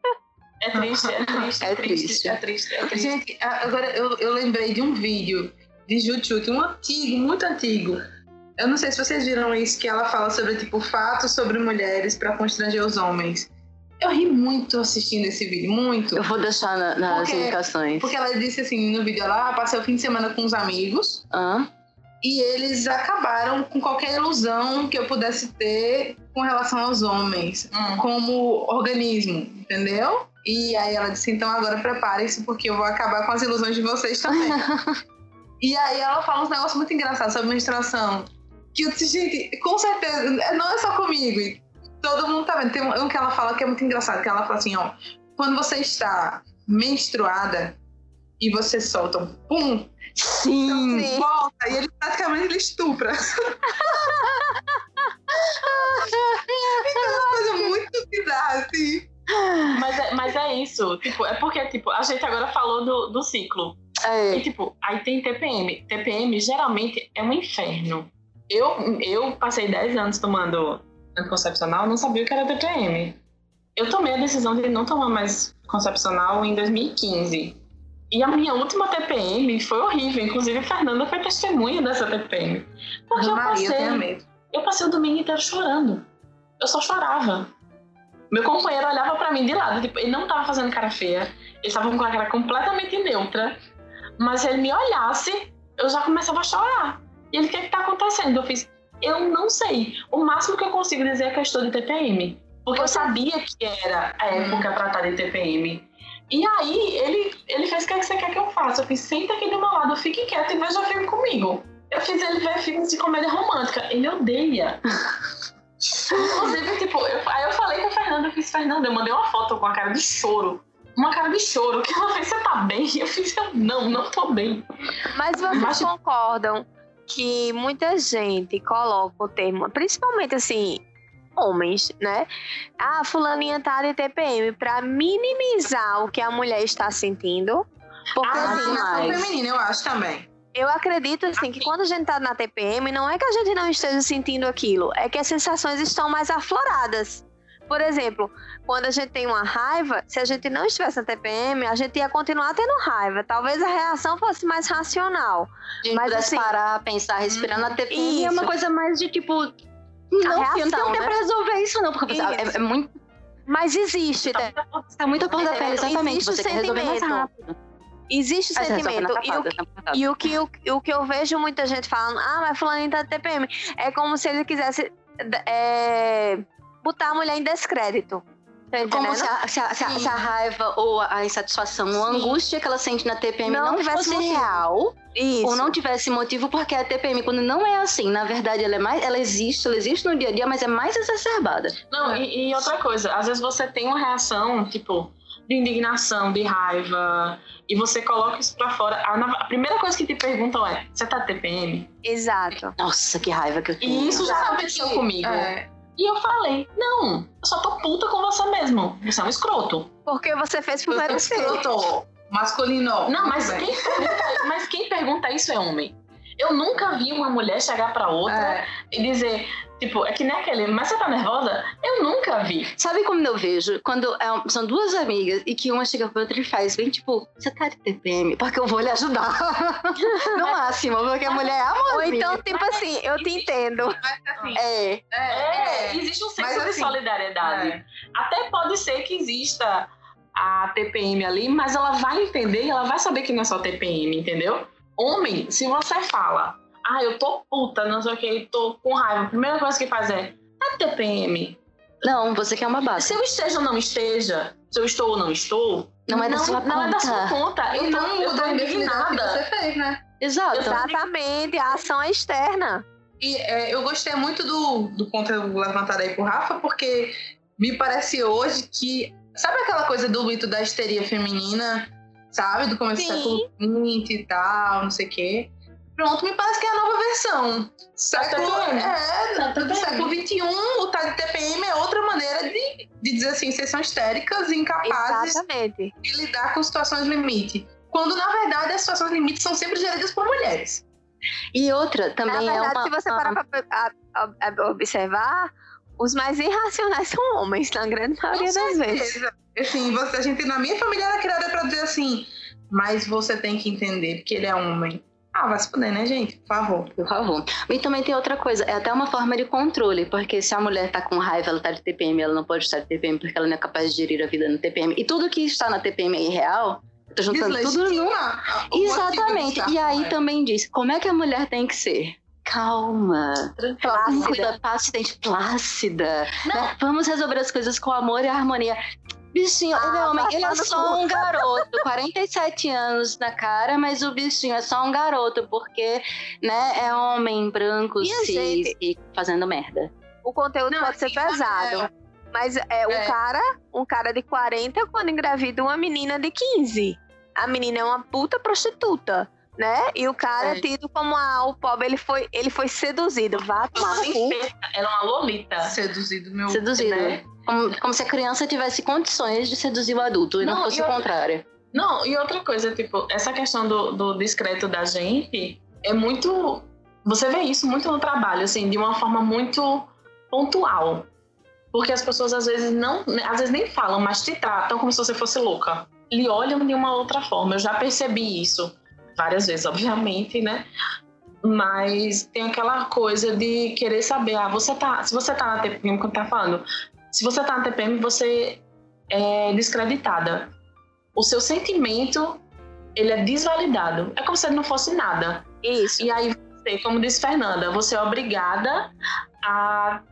É triste. Gente, agora eu lembrei de um vídeo de YouTube, um antigo, muito antigo, Eu não sei se vocês viram isso, que ela fala sobre, tipo, fatos sobre mulheres pra constranger os homens. Eu ri muito assistindo esse vídeo, muito. Eu vou deixar nas indicações. Porque ela disse assim no vídeo, ela passei o fim de semana com uns amigos e eles acabaram com qualquer ilusão que eu pudesse ter com relação aos homens, como organismo, entendeu? E aí ela disse, então agora preparem-se porque eu vou acabar com as ilusões de vocês também. E aí ela fala uns negócios muito engraçados sobre menstruação. Que eu disse, gente, com certeza, não é só comigo. Todo mundo tá vendo. Tem um que ela fala que é muito engraçado, que ela fala assim, ó, quando você está menstruada e você solta um pum, sim, então você volta e ele praticamente estupra. Então é uma coisa muito bizarra, assim. Mas é isso, tipo, é porque tipo, a gente agora falou do ciclo. E tipo, aí tem TPM. TPM geralmente é um inferno. Eu passei 10 anos tomando anticoncepcional, não sabia o que era TPM. Eu tomei a decisão de não tomar mais concepcional em 2015. E a minha última TPM foi horrível. Inclusive a Fernanda foi testemunha dessa TPM. Porque eu passei o domingo inteiro chorando. Eu só chorava. Meu companheiro olhava pra mim de lado, tipo, ele não tava fazendo cara feia, ele tava com a cara completamente neutra, mas se ele me olhasse, eu já começava a chorar. E ele, o que é que tá acontecendo? Eu fiz, eu não sei. O máximo que eu consigo dizer é que eu estou de TPM, porque eu sabia que era a época pra estar de TPM. E aí, ele fez, o que é que você quer que eu faça? Eu fiz, senta aqui do meu lado, fique quieto e veja filme comigo. Eu fiz ele ver filmes de comédia romântica, ele odeia. Inclusive, tipo, aí eu falei com a Fernanda, eu fiz, Fernanda, eu mandei uma foto com a cara de choro. Uma cara de choro, que ela fez, você tá bem? Eu fiz, não tô bem. Mas vocês concordam que muita gente coloca o termo, principalmente assim, homens, né? Ah, fulaninha tá de TPM, pra minimizar o que a mulher está sentindo. Porque assim, feminina, eu acho também. Eu acredito, assim, que quando a gente tá na TPM, não é que a gente não esteja sentindo aquilo, é que as sensações estão mais afloradas. Por exemplo, quando a gente tem uma raiva, se a gente não estivesse na TPM, a gente ia continuar tendo raiva. Talvez a reação fosse mais racional. A gente pudesse parar, pensar, respirar na TPM. Isso. É uma coisa mais de, tipo... Não, reação, eu não tenho tempo pra resolver isso, não. Porque é muito... Mas existe. Tá muito a porta da pele, exatamente. Existe você quer resolver mais rápido. Existe o sentimento. E o que eu vejo muita gente falando, mas fulaninho tá de TPM, é como se ele quisesse botar a mulher em descrédito. Tá como se a raiva ou a insatisfação ou a angústia que ela sente na TPM não fosse real. Isso. Ou não tivesse motivo, porque a TPM, quando não é assim, na verdade ela existe no dia a dia, mas é mais exacerbada. Não, e outra coisa, às vezes você tem uma reação, tipo, de indignação, de raiva, e você coloca isso pra fora. A primeira coisa que te perguntam é, você tá TPM? Exato. Nossa, que raiva que eu tenho. E isso já aconteceu comigo. E eu falei, não, eu só tô puta com você mesmo. Você é um escroto. Porque você fez por merecer. Escroto masculino. Não, mas quem pergunta isso é homem. Eu nunca vi uma mulher chegar pra outra e dizer, tipo, é que nem aquele, mas você tá nervosa? Eu nunca vi. Sabe como eu vejo? Quando são duas amigas e que uma chega pra outra e faz bem, tipo, você tá de TPM? Porque eu vou lhe ajudar. No máximo, porque a mulher é amorzinha. Ou então, tipo assim, eu te entendo. Existe um senso de solidariedade. Até pode ser que exista a TPM ali, mas ela vai entender e ela vai saber que não é só TPM, entendeu? Homem, se você fala, eu tô puta, não sei o que, tô com raiva, a primeira coisa que faz é TPM. Não, você quer uma base. Se eu esteja ou não esteja, se eu estou ou não estou, não é da sua conta. Não é da sua conta. Eu tô indignada. Que você fez, né? Exato. Exatamente, a ação é externa. E eu gostei muito do ponto levantado aí pro Rafa, porque me parece hoje que... Sabe aquela coisa do mito da histeria feminina? Sabe? Do começo do século XX e tal, não sei o quê. Pronto, me parece que é a nova versão. Do século XXI, o tal de TPM é outra maneira de dizer assim, vocês são histéricas e incapazes de lidar com situações limite. Quando, na verdade, as situações limite são sempre geridas por mulheres. E outra também na verdade, se você parar pra observar, os mais irracionais são homens, na grande maioria das vezes. Assim, a gente, na minha família, era criada pra dizer assim, mas você tem que entender que ele é homem. vai se fuder, né, gente? Por favor. Por favor. E também tem outra coisa, é até uma forma de controle, porque se a mulher tá com raiva, ela tá de TPM, ela não pode estar de TPM porque ela não é capaz de gerir a vida no TPM. E tudo que está na TPM é irreal, eu tô juntando tudo no... Exatamente. E aí também diz, como é que a mulher tem que ser? Calma, plácida, paciente, plácida. Né? Vamos resolver as coisas com amor e harmonia. Bichinho, ele é homem, ele é só um garoto, 47 anos na cara, mas o bichinho é só um garoto, porque, né, é homem, branco, cis e fazendo merda. O conteúdo pode ser pesado, mas um cara de 40 quando engravida uma menina de 15. A menina é uma puta prostituta, né? E o cara é tido como o pobre, ele foi seduzido. Vá tomar no cu. Ela é uma lolita. Seduzido. Né? Como se a criança tivesse condições de seduzir o adulto e não fosse o contrário. Não, e outra coisa, tipo, essa questão do discreto da gente é muito... Você vê isso muito no trabalho, assim, de uma forma muito pontual. Porque as pessoas às vezes nem falam, mas te tratam como se você fosse louca. Lhe olham de uma outra forma. Eu já percebi isso várias vezes, obviamente, né? Mas tem aquela coisa de querer saber, se você tá na TPM, como tá falando, se você tá na TPM, você é descreditada. O seu sentimento, ele é desvalidado. É como se ele não fosse nada. Isso. E aí você, como disse Fernanda, você é obrigada a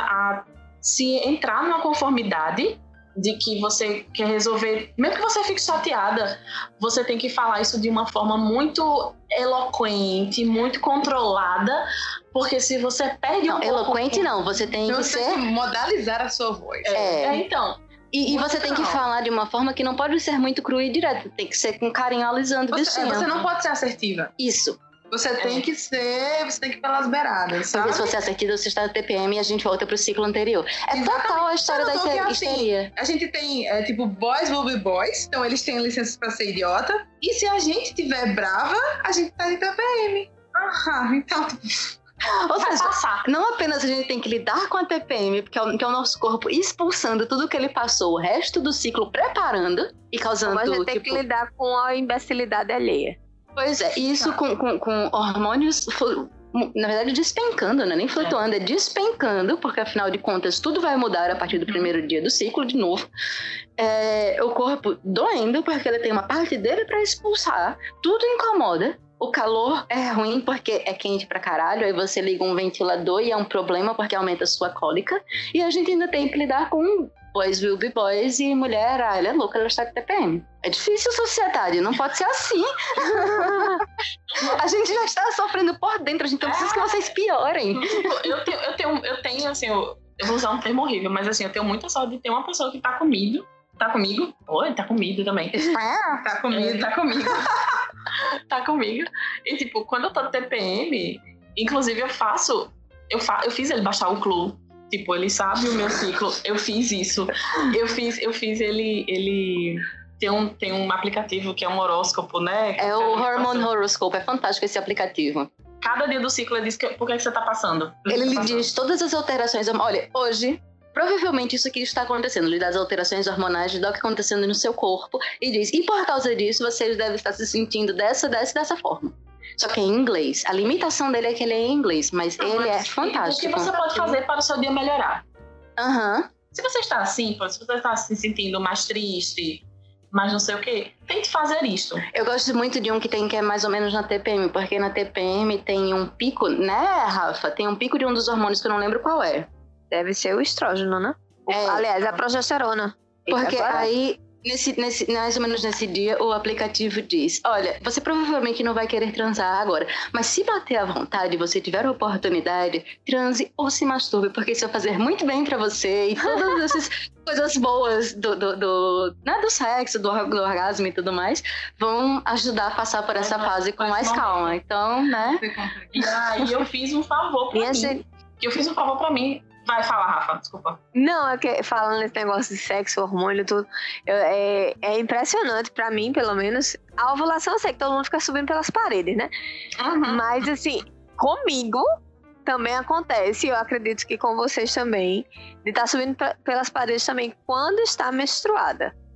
se entrar numa conformidade de que você quer resolver, mesmo que você fique chateada, você tem que falar isso de uma forma muito eloquente, muito controlada, porque se você perde eloquente não, você tem que ser... modalizar a sua voz. Então... E você tem que falar de uma forma que não pode ser muito crua e direta, tem que ser com carinho, alisando o bichinho. Você não pode ser assertiva. Isso. Você tem que ir pelas beiradas, sabe? Porque se você é assertiva, você está no TPM e a gente volta pro ciclo anterior. É total a história da histeria. A gente tem, tipo, boys will be boys, então eles têm licença pra ser idiota. E se a gente tiver brava, a gente tá de TPM. Então... Ou seja, não apenas a gente tem que lidar com a TPM, que é o nosso corpo expulsando tudo que ele passou, o resto do ciclo preparando e causando... Mas a gente tem que lidar com a imbecilidade alheia. Pois é, isso com hormônios, na verdade, despencando, né? Nem flutuando, é despencando, porque afinal de contas tudo vai mudar a partir do primeiro dia do ciclo, de novo. O corpo doendo, porque ele tem uma parte dele para expulsar, tudo incomoda. O calor é ruim porque é quente pra caralho, aí você liga um ventilador e é um problema porque aumenta a sua cólica. E a gente ainda tem que lidar com boys will be boys e mulher, ela é louca, ela está de TPM. É difícil, sociedade, não pode ser assim. A gente já está sofrendo por dentro, a gente não precisa que vocês piorem. Eu tenho, assim, eu vou usar um termo horrível, mas assim, eu tenho muita sorte de ter uma pessoa que tá comigo. Tá comigo? Oi, tá comigo também. Tá comigo. Tá comigo. E tipo, quando eu tô no TPM, inclusive eu fiz ele baixar o Clue. Tipo, ele sabe o meu ciclo. Eu fiz isso. Eu fiz ele tem um aplicativo que é um horóscopo, né? É o Hormone Horoscope, é fantástico esse aplicativo. Cada dia do ciclo ele diz por que você tá passando. Ele lhe diz todas as alterações. Olha, hoje... Provavelmente isso aqui está acontecendo, lhe dá as alterações hormonais, lhe dá o que está acontecendo no seu corpo e diz, e por causa disso você deve estar se sentindo dessa forma. Só que é em inglês. A limitação dele é que ele é em inglês, mas ele é fantástico. O que você pode fazer para o seu dia melhorar? Se você está assim, se você está se sentindo mais triste, mais não sei o quê, tente fazer isto. Eu gosto muito de um que é mais ou menos na TPM, porque na TPM tem um pico, né, Rafa? Tem um pico de um dos hormônios que eu não lembro qual é. Deve ser o estrógeno, né? Aliás, a progesterona. Porque aí, mais ou menos nesse dia, o aplicativo diz, olha, você provavelmente não vai querer transar agora, mas se bater à vontade, você tiver a oportunidade, transe ou se masturbe, porque isso vai fazer muito bem pra você e todas essas coisas boas do sexo, do orgasmo e tudo mais, vão ajudar a passar por essa fase com mais calma. Então, né? E aí eu fiz um favor pra mim. Vai falar, Rafa, desculpa. Não, é que falando nesse negócio de sexo, hormônio e tudo, é impressionante pra mim, pelo menos. A ovulação eu sei que todo mundo fica subindo pelas paredes, né? Mas assim, comigo também acontece, eu acredito que com vocês também, de estar subindo pelas paredes também quando está menstruada.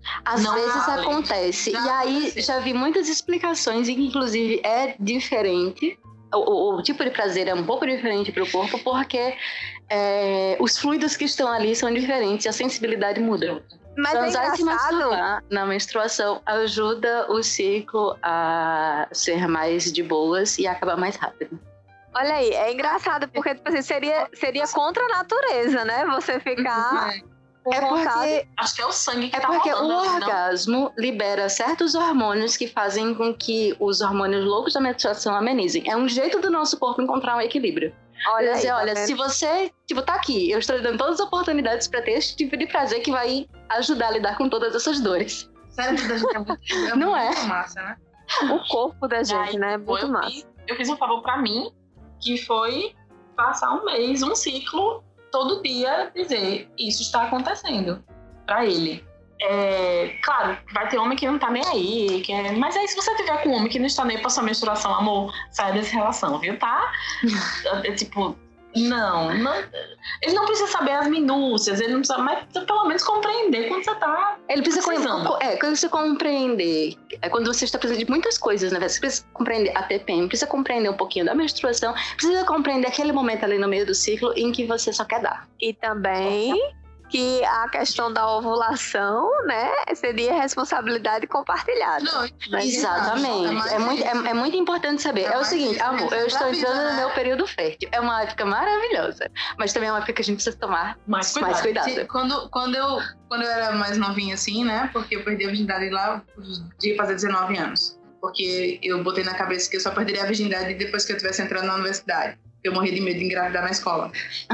Às vezes acontece. E aí já vi muitas explicações em que, inclusive, é diferente. O tipo de prazer é um pouco diferente para o corpo, porque os fluidos que estão ali são diferentes e a sensibilidade muda. Mas é engraçado. Na menstruação ajuda o ciclo a ser mais de boas e acabar mais rápido. Olha aí, é engraçado, porque tipo assim, seria contra a natureza, né? Você ficar com vontade. Acho que é o sangue que tá porque rolando, o orgasmo libera certos hormônios que fazem com que os hormônios loucos da menstruação amenizem. É um jeito do nosso corpo encontrar um equilíbrio. Olha aí, olha, se você, tá aqui, eu estou lhe dando todas as oportunidades para ter esse tipo de prazer que vai ajudar a lidar com todas essas dores. Sério, da gente é muito, não muito massa, né? O corpo da gente, né? É muito massa. Eu fiz um favor pra mim, que foi passar um mês, um ciclo, todo dia dizer, isso está acontecendo pra ele. Claro, vai ter homem que não tá nem aí, mas aí se você tiver com um homem que não está nem pra sua menstruação, amor, sai dessa relação, viu, tá? Tipo, não, ele não precisa saber as minúcias, ele não precisa, mas pelo menos compreender quando você tá ele precisa quando você compreender, quando você está precisando de muitas coisas, né? Você precisa compreender a TPM, precisa compreender um pouquinho da menstruação, precisa compreender aquele momento ali no meio do ciclo em que você só quer dar. E também que a questão da ovulação, né, seria responsabilidade compartilhada. Não, exatamente. É muito importante saber. É o seguinte, amor, eu estou entrando no meu período fértil. É uma época maravilhosa, mas também é uma época que a gente precisa tomar mais cuidado. Sim, quando eu era mais novinha assim, né, porque eu perdi a virgindade lá de fazer 19 anos. Porque eu botei na cabeça que eu só perderia a virgindade depois que eu estivesse entrando na universidade. Eu morria de medo de engravidar na escola.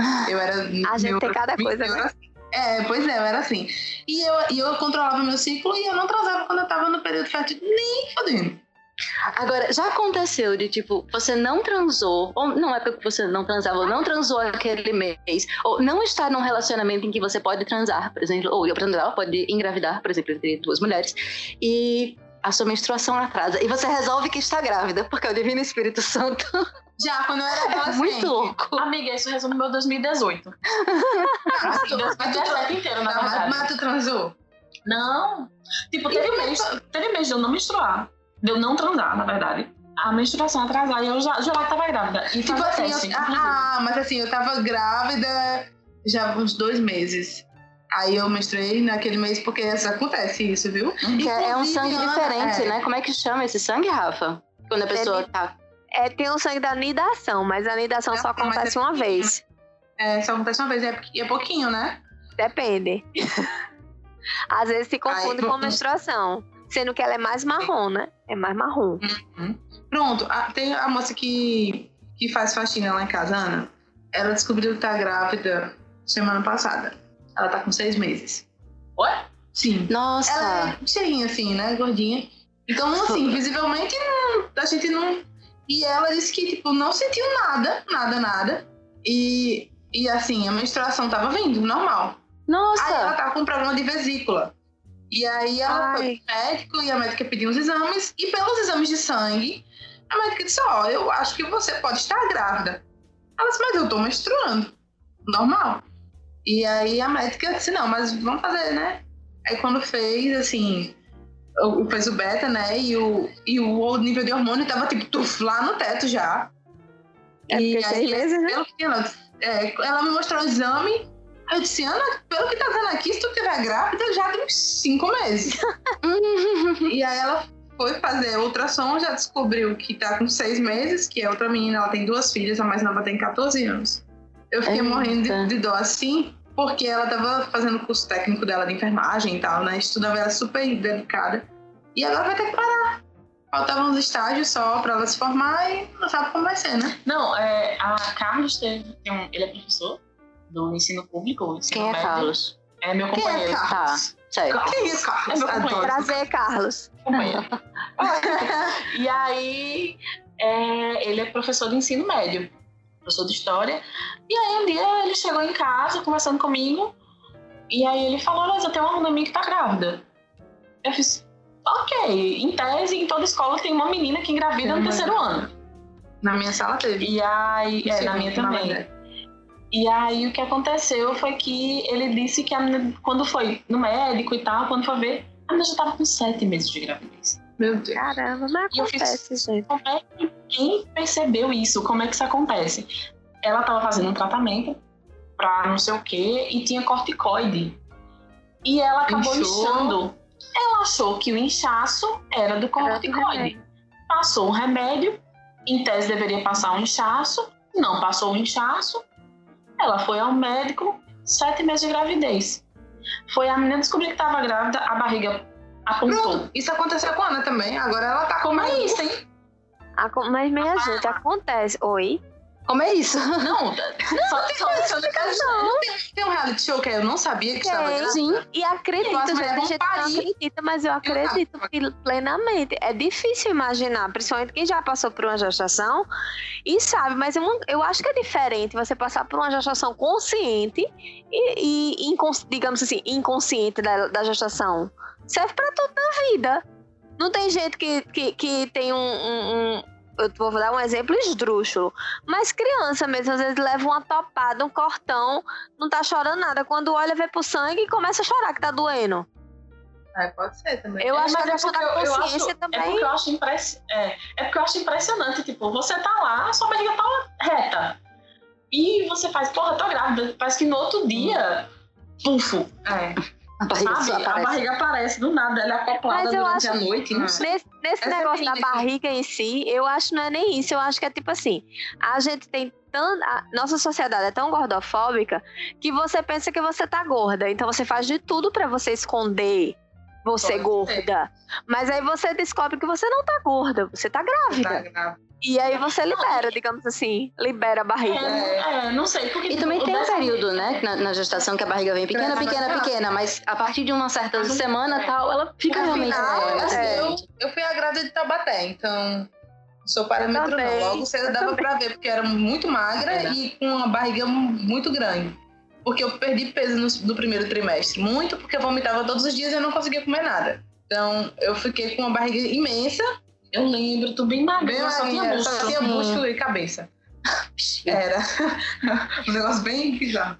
A gente tem cada coisa, né? Pois é, eu era assim. E eu controlava meu ciclo e eu não transava quando eu tava no período fértil, nem fodendo. Agora, já aconteceu de, tipo, você não transou, ou não é porque você não transava, ou não transou aquele mês, ou não está num relacionamento em que você pode transar, por exemplo, ou eu transar, pode engravidar, por exemplo, entre duas mulheres, e a sua menstruação atrasa, e você resolve que está grávida, porque é o Divino Espírito Santo... Já, quando eu era adolescente. Muito louco. Amiga, isso resume meu 2018. Mas tu 2017 inteiro, na verdade. Mas tu transou? Não. Tipo, teve mês de eu não menstruar. De eu não transar, na verdade. A menstruação atrasar e eu já tava grávida. E tipo assim, mas assim, eu tava grávida já uns 2 meses. Aí eu menstruei naquele mês porque acontece isso, viu? É um sangue diferente, né? Como é que chama esse sangue, Rafa? Quando a pessoa tá... tem o sangue da nidação, mas a nidação só acontece uma vez. Só acontece uma vez, é pouquinho, né? Depende. Às vezes se confunde com menstruação, sendo que ela é mais marrom, né? É mais marrom. Pronto, tem a moça que faz faxina lá em casa, Ana. Ela descobriu que tá grávida semana passada. Ela tá com 6 meses. Ué? Sim. Nossa! Ela é cheinha assim, né? Gordinha. Então, assim, visivelmente, a gente não... E ela disse que, tipo, não sentiu nada. E assim, a menstruação tava vindo, normal. Nossa! Aí ela tava com problema de vesícula. E aí ela foi pro médico e a médica pediu uns exames. E pelos exames de sangue, a médica disse, eu acho que você pode estar grávida. Ela disse, mas eu tô menstruando. Normal. E aí a médica disse, não, mas vamos fazer, né? Aí quando fez, assim... fez o beta, né? E o nível de hormônio tava tipo lá no teto já. E aí, pelo que ela me mostrou o exame. Aí eu disse, Ana, pelo que tá dizendo aqui, se tu estiver grávida, já tem 5 meses. E aí ela foi fazer ultrassom, já descobriu que tá com 6 meses, que é outra menina, ela tem 2 filhas, a mais nova tem 14 anos. Eu fiquei morrendo de dó assim, porque ela tava fazendo o curso técnico dela de enfermagem e tal, né? Estudava ela super dedicada. E agora vai ter que parar. Faltavam uns estágios só pra ela se formar e não sabe como vai ser, né? Não, a Carlos ele é professor do ensino público. Ensino Quem é médio. Carlos? É meu companheiro. Quem é Carlos? Tá, certo. Quem é Carlos? É meu companheiro. Prazer, Carlos. Companheiro. E aí, ele é professor de ensino médio. Professor de história. E aí um dia ele chegou em casa conversando comigo. E aí ele falou, olha, eu tenho uma aluna minha que tá grávida. Eu fiz, ok, em tese, em toda escola tem uma menina que engravida no 3º ano. Na minha sala teve. E aí, na minha também. E aí o que aconteceu foi que ele disse que quando foi no médico e tal, quando foi ver, A menina já tava com 7 meses de gravidez. Meu Deus. Caramba, mas acontece, gente. Como é que quem percebeu isso? Como é que isso acontece? Ela tava fazendo um tratamento pra não sei o quê e tinha corticoide. E ela acabou inchando. Ela achou que o inchaço era do corticoide. Passou um remédio, em tese deveria passar um inchaço, não passou o inchaço. Ela foi ao médico, 7 meses de gravidez. Foi a menina descobrir que estava grávida, a barriga apontou. Pronto, isso aconteceu com a Ana também. Agora ela tá Como é isso, hein? Mas minha gente, acontece. Oi? Como é isso? Não, Tem um reality show que eu não sabia que estava grávida. Sim. E acredito, As mulheres gente, vão a gente não parir. acredita, mas eu acredito plenamente. É difícil imaginar, principalmente quem já passou por uma gestação e sabe, mas eu acho que é diferente você passar por uma gestação consciente e digamos assim, inconsciente da gestação. Serve pra tudo na vida. Não tem gente que tem eu vou dar um exemplo esdrúxulo, mas criança mesmo, às vezes leva uma topada, um cortão, não tá chorando nada. Quando olha, vê pro sangue e começa a chorar que tá doendo. Pode ser também. Eu acho que a questão da consciência também... É porque eu acho impressionante, tipo, você tá lá, sua barriga tá reta. E você faz, porra, tô grávida. Parece que no outro dia, pufo. A barriga aparece do nada, ela é acoplada durante a noite. Não sei. Nesse negócio da barriga em si, eu acho que não é nem isso. Eu acho que é tipo assim, a gente tem a nossa sociedade é tão gordofóbica que você pensa que você tá gorda. Então você faz de tudo pra você esconder você gorda. Mas aí você descobre que você não tá gorda, você tá grávida. E aí você libera, digamos assim, libera a barriga. Não sei. Porque, e também tem um período, né, na gestação que a barriga vem pequena, mas a partir de uma certa semana tal, ela fica realmente maior. Eu fui a grávida de Taubaté, então sou parâmetro não. Logo cedo dava pra ver, porque era muito magra e com uma barriga muito grande. Porque eu perdi peso no primeiro trimestre. Muito, porque eu vomitava todos os dias e eu não conseguia comer nada. Então, eu fiquei com uma barriga imensa. Eu lembro, tô bem magra, só tinha busto e cabeça. Era um negócio bem bizarro.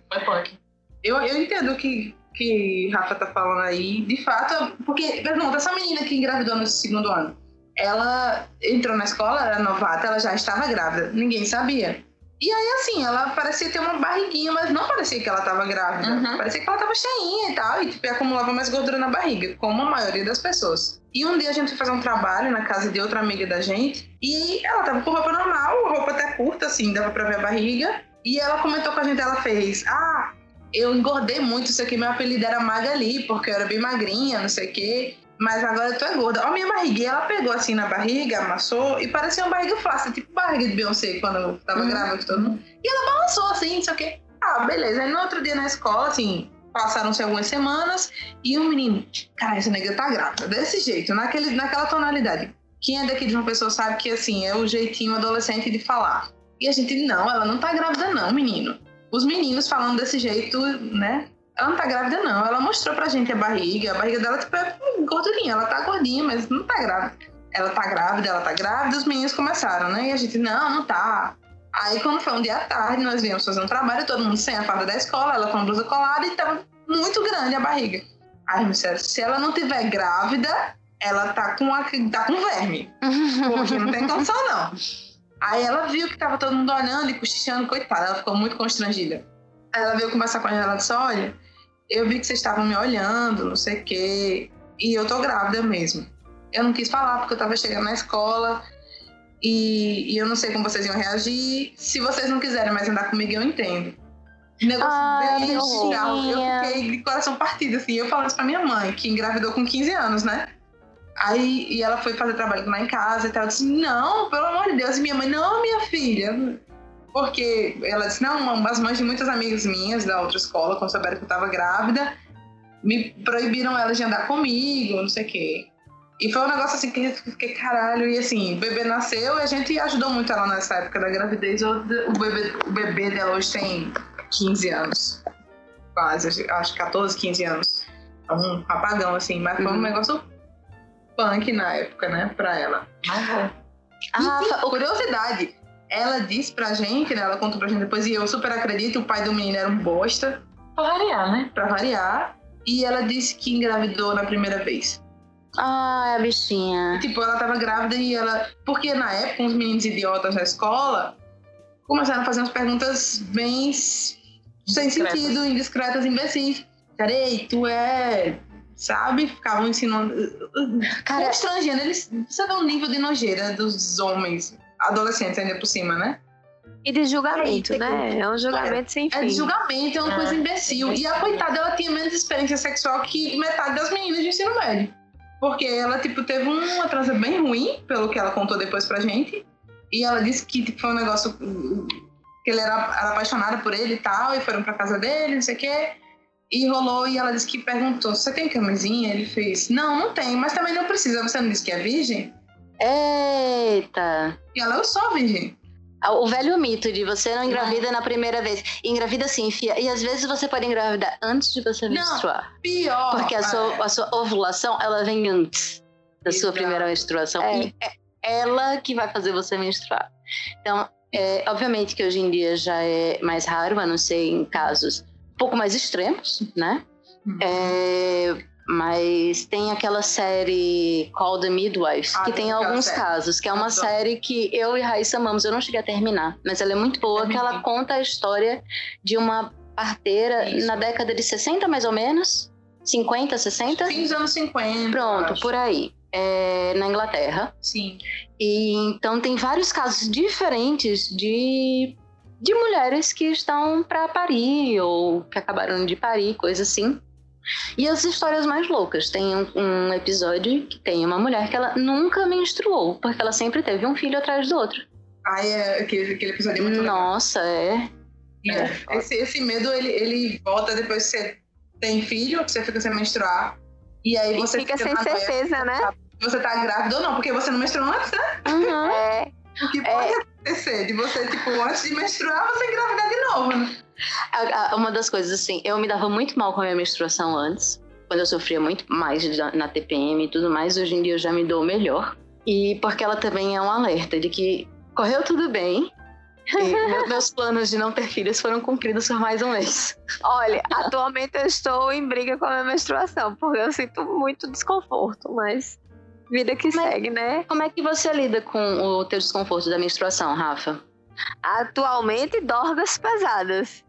Eu entendo o que Rafa tá falando aí. De fato, porque, pergunta, essa menina que engravidou no 2º ano, ela entrou na escola, era novata, ela já estava grávida. Ninguém sabia. E aí, assim, ela parecia ter uma barriguinha, mas não parecia que ela estava grávida. Parecia que ela estava cheinha e tal, e tipo, acumulava mais gordura na barriga, como a maioria das pessoas. E um dia a gente foi fazer um trabalho na casa de outra amiga da gente, e ela tava com roupa normal, roupa até curta, assim, dava pra ver a barriga. E ela comentou com a gente, ela fez, eu engordei muito, isso aqui, meu apelido era Magali, porque eu era bem magrinha, não sei o quê. Mas agora eu tô gorda. Ó, minha barriguinha, ela pegou assim na barriga, amassou, e parecia uma barriga flácida, tipo barriga de Beyoncé, quando eu tava grávida, todo mundo. E ela balançou assim, não sei o quê. Beleza. Aí no outro dia na escola, assim, passaram-se algumas semanas, e um menino, cara, essa nega tá grávida, desse jeito, naquela tonalidade. Quem é daqui de uma pessoa sabe que, assim, é o jeitinho adolescente de falar. E a gente, não, ela não tá grávida não, menino. Os meninos falando desse jeito, né? Ela não tá grávida, não. Ela mostrou pra gente a barriga dela, tipo, é gordurinha. Ela tá gordinha, mas não tá grávida. Ela tá grávida. Os meninos começaram, né? E a gente, não tá. Aí, quando foi um dia à tarde, nós viemos fazer um trabalho, todo mundo sem a farda da escola, ela com a blusa colada e tava muito grande a barriga. Aí, me disseram, se ela não tiver grávida, ela tá com verme. Porque não tem condição, não. Aí ela viu que tava todo mundo olhando e cochichando, coitada. Ela ficou muito constrangida. Aí ela veio conversar com a gente, ela disse, olha, eu vi que vocês estavam me olhando, não sei o quê, e eu tô grávida mesmo. Eu não quis falar porque eu tava chegando na escola e eu não sei como vocês iam reagir. Se vocês não quiserem mais andar comigo, eu entendo. Negócio bem legal. Eu fiquei de coração partido, assim. Eu falando isso pra minha mãe, que engravidou com 15 anos, né? Aí, e ela foi fazer trabalho lá em casa e tal. Eu disse, não, pelo amor de Deus. E minha mãe, não, minha filha... Porque ela disse, não, as mães de muitas amigas minhas da outra escola, quando souberam que eu tava grávida, me proibiram elas de andar comigo, não sei o quê. E foi um negócio assim que eu fiquei, caralho, e assim, o bebê nasceu e a gente ajudou muito ela nessa época da gravidez. O bebê dela hoje tem 15 anos, quase, acho 14, 15 anos. É um rapagão, assim, mas foi um negócio punk na época, né, pra ela. Curiosidade. Ela disse pra gente, né? Ela contou pra gente depois, e eu super acredito, o pai do menino era um bosta. Pra variar, né? Pra variar. e ela disse que engravidou na primeira vez. Ah, a bichinha. E, tipo, ela tava grávida e ela... Porque na época, uns meninos idiotas na escola começaram a fazer umas perguntas bem sem sentido, indiscretas, imbecis. Carei, tu é... Sabe? Ficavam ensinando... Cara, constrangendo. Você vê o nível de nojeira dos homens, adolescentes ainda por cima, né? E de julgamento, né? É um julgamento sem fim. É de julgamento, é uma coisa imbecil. E a coitada, ela tinha menos experiência sexual que metade das meninas de ensino médio. Porque ela, tipo, teve uma transa bem ruim, pelo que ela contou depois pra gente. E ela disse que tipo, foi um negócio... Que ele era apaixonada por ele e tal, e foram pra casa dele, não sei o quê. E rolou, e ela disse que perguntou, você tem camisinha? Ele fez, não tem, mas também não precisa. Você não disse que é virgem? Eita! E ela, eu sou virgem. O velho mito de você não engravida na primeira vez. Engravida sim, fia. E às vezes você pode engravidar antes de você menstruar. Pior. Porque a sua ovulação, ela vem antes da sua primeira menstruação. E é ela que vai fazer você menstruar. Então, obviamente que hoje em dia já é mais raro, a não ser em casos um pouco mais extremos, né? Mas tem aquela série Call the Midwives, que tem alguns casos, que é uma série que eu e Raíssa amamos. Eu não cheguei a terminar, mas ela é muito boa, que ela conta a história de uma parteira na década de 60, mais ou menos. 50, 60? Fim dos anos 50. Pronto, por aí. Na Inglaterra. Sim. E então tem vários casos diferentes de mulheres que estão para parir ou que acabaram de parir, coisa assim. E as histórias mais loucas. Tem um episódio que tem uma mulher que ela nunca menstruou, porque ela sempre teve um filho atrás do outro. Aquele episódio é muito legal. Nossa, Esse medo, ele volta depois que você tem filho, que você fica sem menstruar. E aí você fica sem certeza, né? Você tá grávida ou não, porque você não menstruou antes, né? Uhum. O que pode acontecer de você, tipo, antes de menstruar, você engravidar de novo, né? Uma das coisas, assim, eu me dava muito mal com a minha menstruação antes, quando eu sofria muito mais na TPM e tudo mais. Hoje em dia eu já me dou melhor. E porque ela também é um alerta de que correu tudo bem e meus planos de não ter filhos foram cumpridos por mais um mês. Olha, atualmente eu estou em briga com a minha menstruação, porque eu sinto muito desconforto, mas vida que segue, né? Como é que você lida com o teu desconforto da menstruação, Rafa? Atualmente, dorgas pesadas.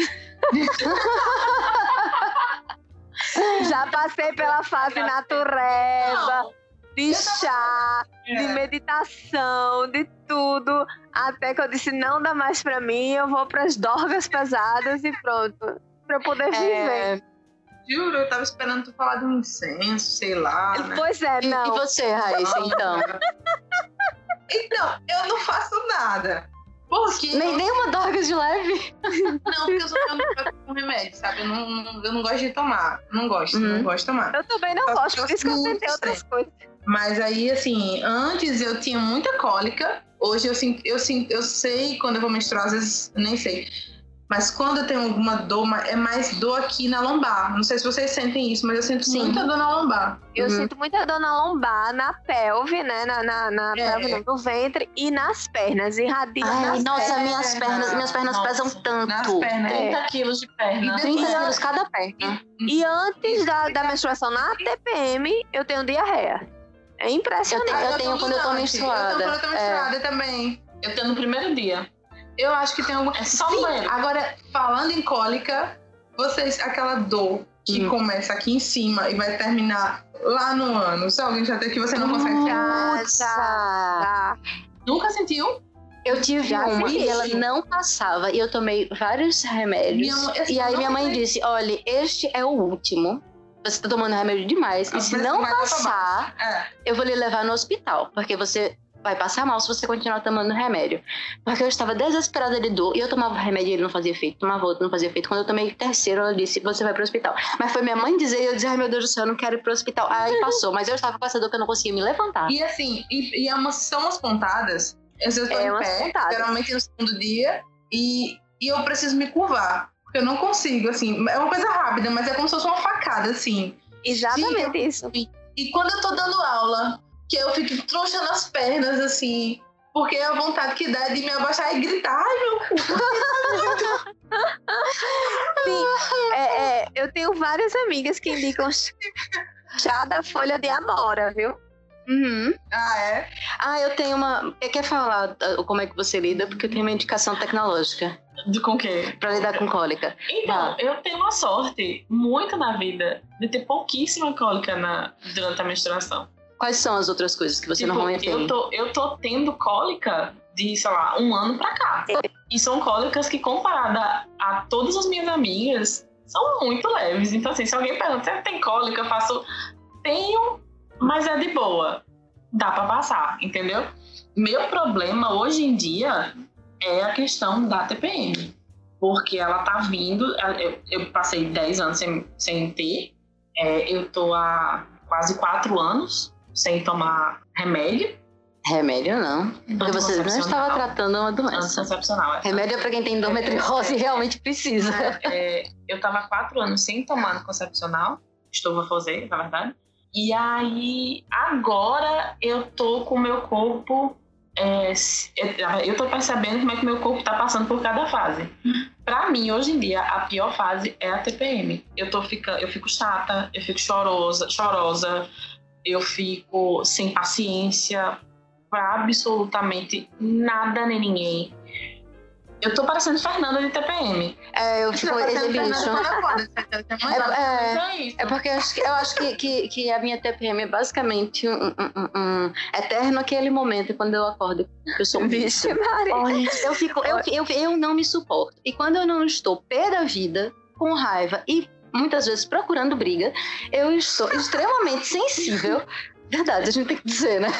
Já passei pela fase natureba, de chá, de meditação, de tudo, até que eu disse, não dá mais pra mim, eu vou pras dorgas pesadas e pronto, pra eu poder viver. Juro, eu tava esperando tu falar de um incenso, sei lá, né? Pois é, não. E você, Raíssa, então? Então, eu não faço nada. Porque... Nem uma dorga de leve? Não, porque eu sou com remédio, sabe? Eu não gosto de tomar. Não gosto de tomar. Eu também não gosto, por isso que eu tentei outras coisas. Mas aí, assim, antes eu tinha muita cólica. Hoje eu sei quando eu vou menstruar, às vezes nem sei. Mas quando eu tenho alguma dor, é mais dor aqui na lombar. Não sei se vocês sentem isso, mas eu sinto muita dor na lombar. Eu sinto muita dor na lombar, na pelve, né? Na pelve, não, no ventre e nas pernas. Irradia nas nossa, pernas. minhas pernas pesam tanto. Nas pernas, 30 quilos de perna. 30 quilos cada perna. E antes da menstruação na TPM, eu tenho diarreia. É impressionante. Eu tenho quando eu tô menstruada. Eu tenho quando eu tô menstruada também. Eu tenho no primeiro dia. Eu acho que tem algum... É só no banheiro. Agora, falando em cólica, aquela dor que começa aqui em cima e vai terminar lá no ânus. Alguém já teve que você não consegue... Nunca sentiu? Eu tive uma e ela não passava. E eu tomei vários remédios. E aí minha mãe disse, olha, este é o último. Você tá tomando remédio demais. E se não passar, eu vou lhe levar no hospital. Porque você... vai passar mal se você continuar tomando remédio. Porque eu estava desesperada de dor e eu tomava remédio e ele não fazia efeito. Tomava outro, não fazia efeito. Quando eu tomei o terceiro, ela disse, você vai pro hospital. Mas foi minha mãe dizer e eu disse, ai meu Deus do céu, eu não quero ir pro hospital. Aí passou, mas eu estava com essa dor que eu não conseguia me levantar. E assim, são umas pontadas. Eu estou em pé, geralmente no segundo dia, e eu preciso me curvar. Porque eu não consigo, assim. É uma coisa rápida, mas é como se fosse uma facada, assim. Exatamente isso. E quando eu tô dando aula... que eu fico tronchando as pernas, assim, Porque a vontade que dá é de me abaixar e gritar, ai, meu cu. Sim, eu tenho várias amigas que indicam chá da folha de amora, viu? Uhum. Ah, é? Eu tenho uma... Quer falar como é que você lida? Porque eu tenho uma indicação tecnológica. Com o quê? Pra lidar com cólica. Então, eu tenho uma sorte muito na vida de ter pouquíssima cólica durante a menstruação. Quais são as outras coisas que você normalmente tem? Eu tô tendo cólica de, sei lá, 1 ano pra cá. E são cólicas que, comparada a todas as minhas amigas, são muito leves. Então, assim, se alguém pergunta, você tem cólica? Eu faço... Tenho, mas é de boa. Dá pra passar, entendeu? Meu problema, hoje em dia, é a questão da TPM. Porque ela tá vindo... Eu passei 10 anos sem ter. Eu tô há quase 4 anos sem tomar remédio. Remédio não. Porque você não estava tratando uma doença. Anticoncepcional. Remédio é pra quem tem endometriose e realmente precisa. Eu tava há 4 anos sem tomar anticoncepcional. Estofosfordina, na verdade. E aí, agora eu tô com o meu corpo... eu tô percebendo como é que o meu corpo tá passando por cada fase. Pra mim, hoje em dia, a pior fase é a TPM. Eu fico chata, eu fico chorosa, eu fico sem paciência pra absolutamente nada nem ninguém. Eu tô parecendo Fernanda de TPM. Eu fico exibindo. É porque eu acho que a minha TPM é basicamente um eterno aquele momento quando eu acordo. Eu sou um bicho. Eu não me suporto. E quando eu não estou pé da vida, com raiva e muitas vezes procurando briga, eu estou extremamente sensível. Verdade, a gente tem que dizer, né?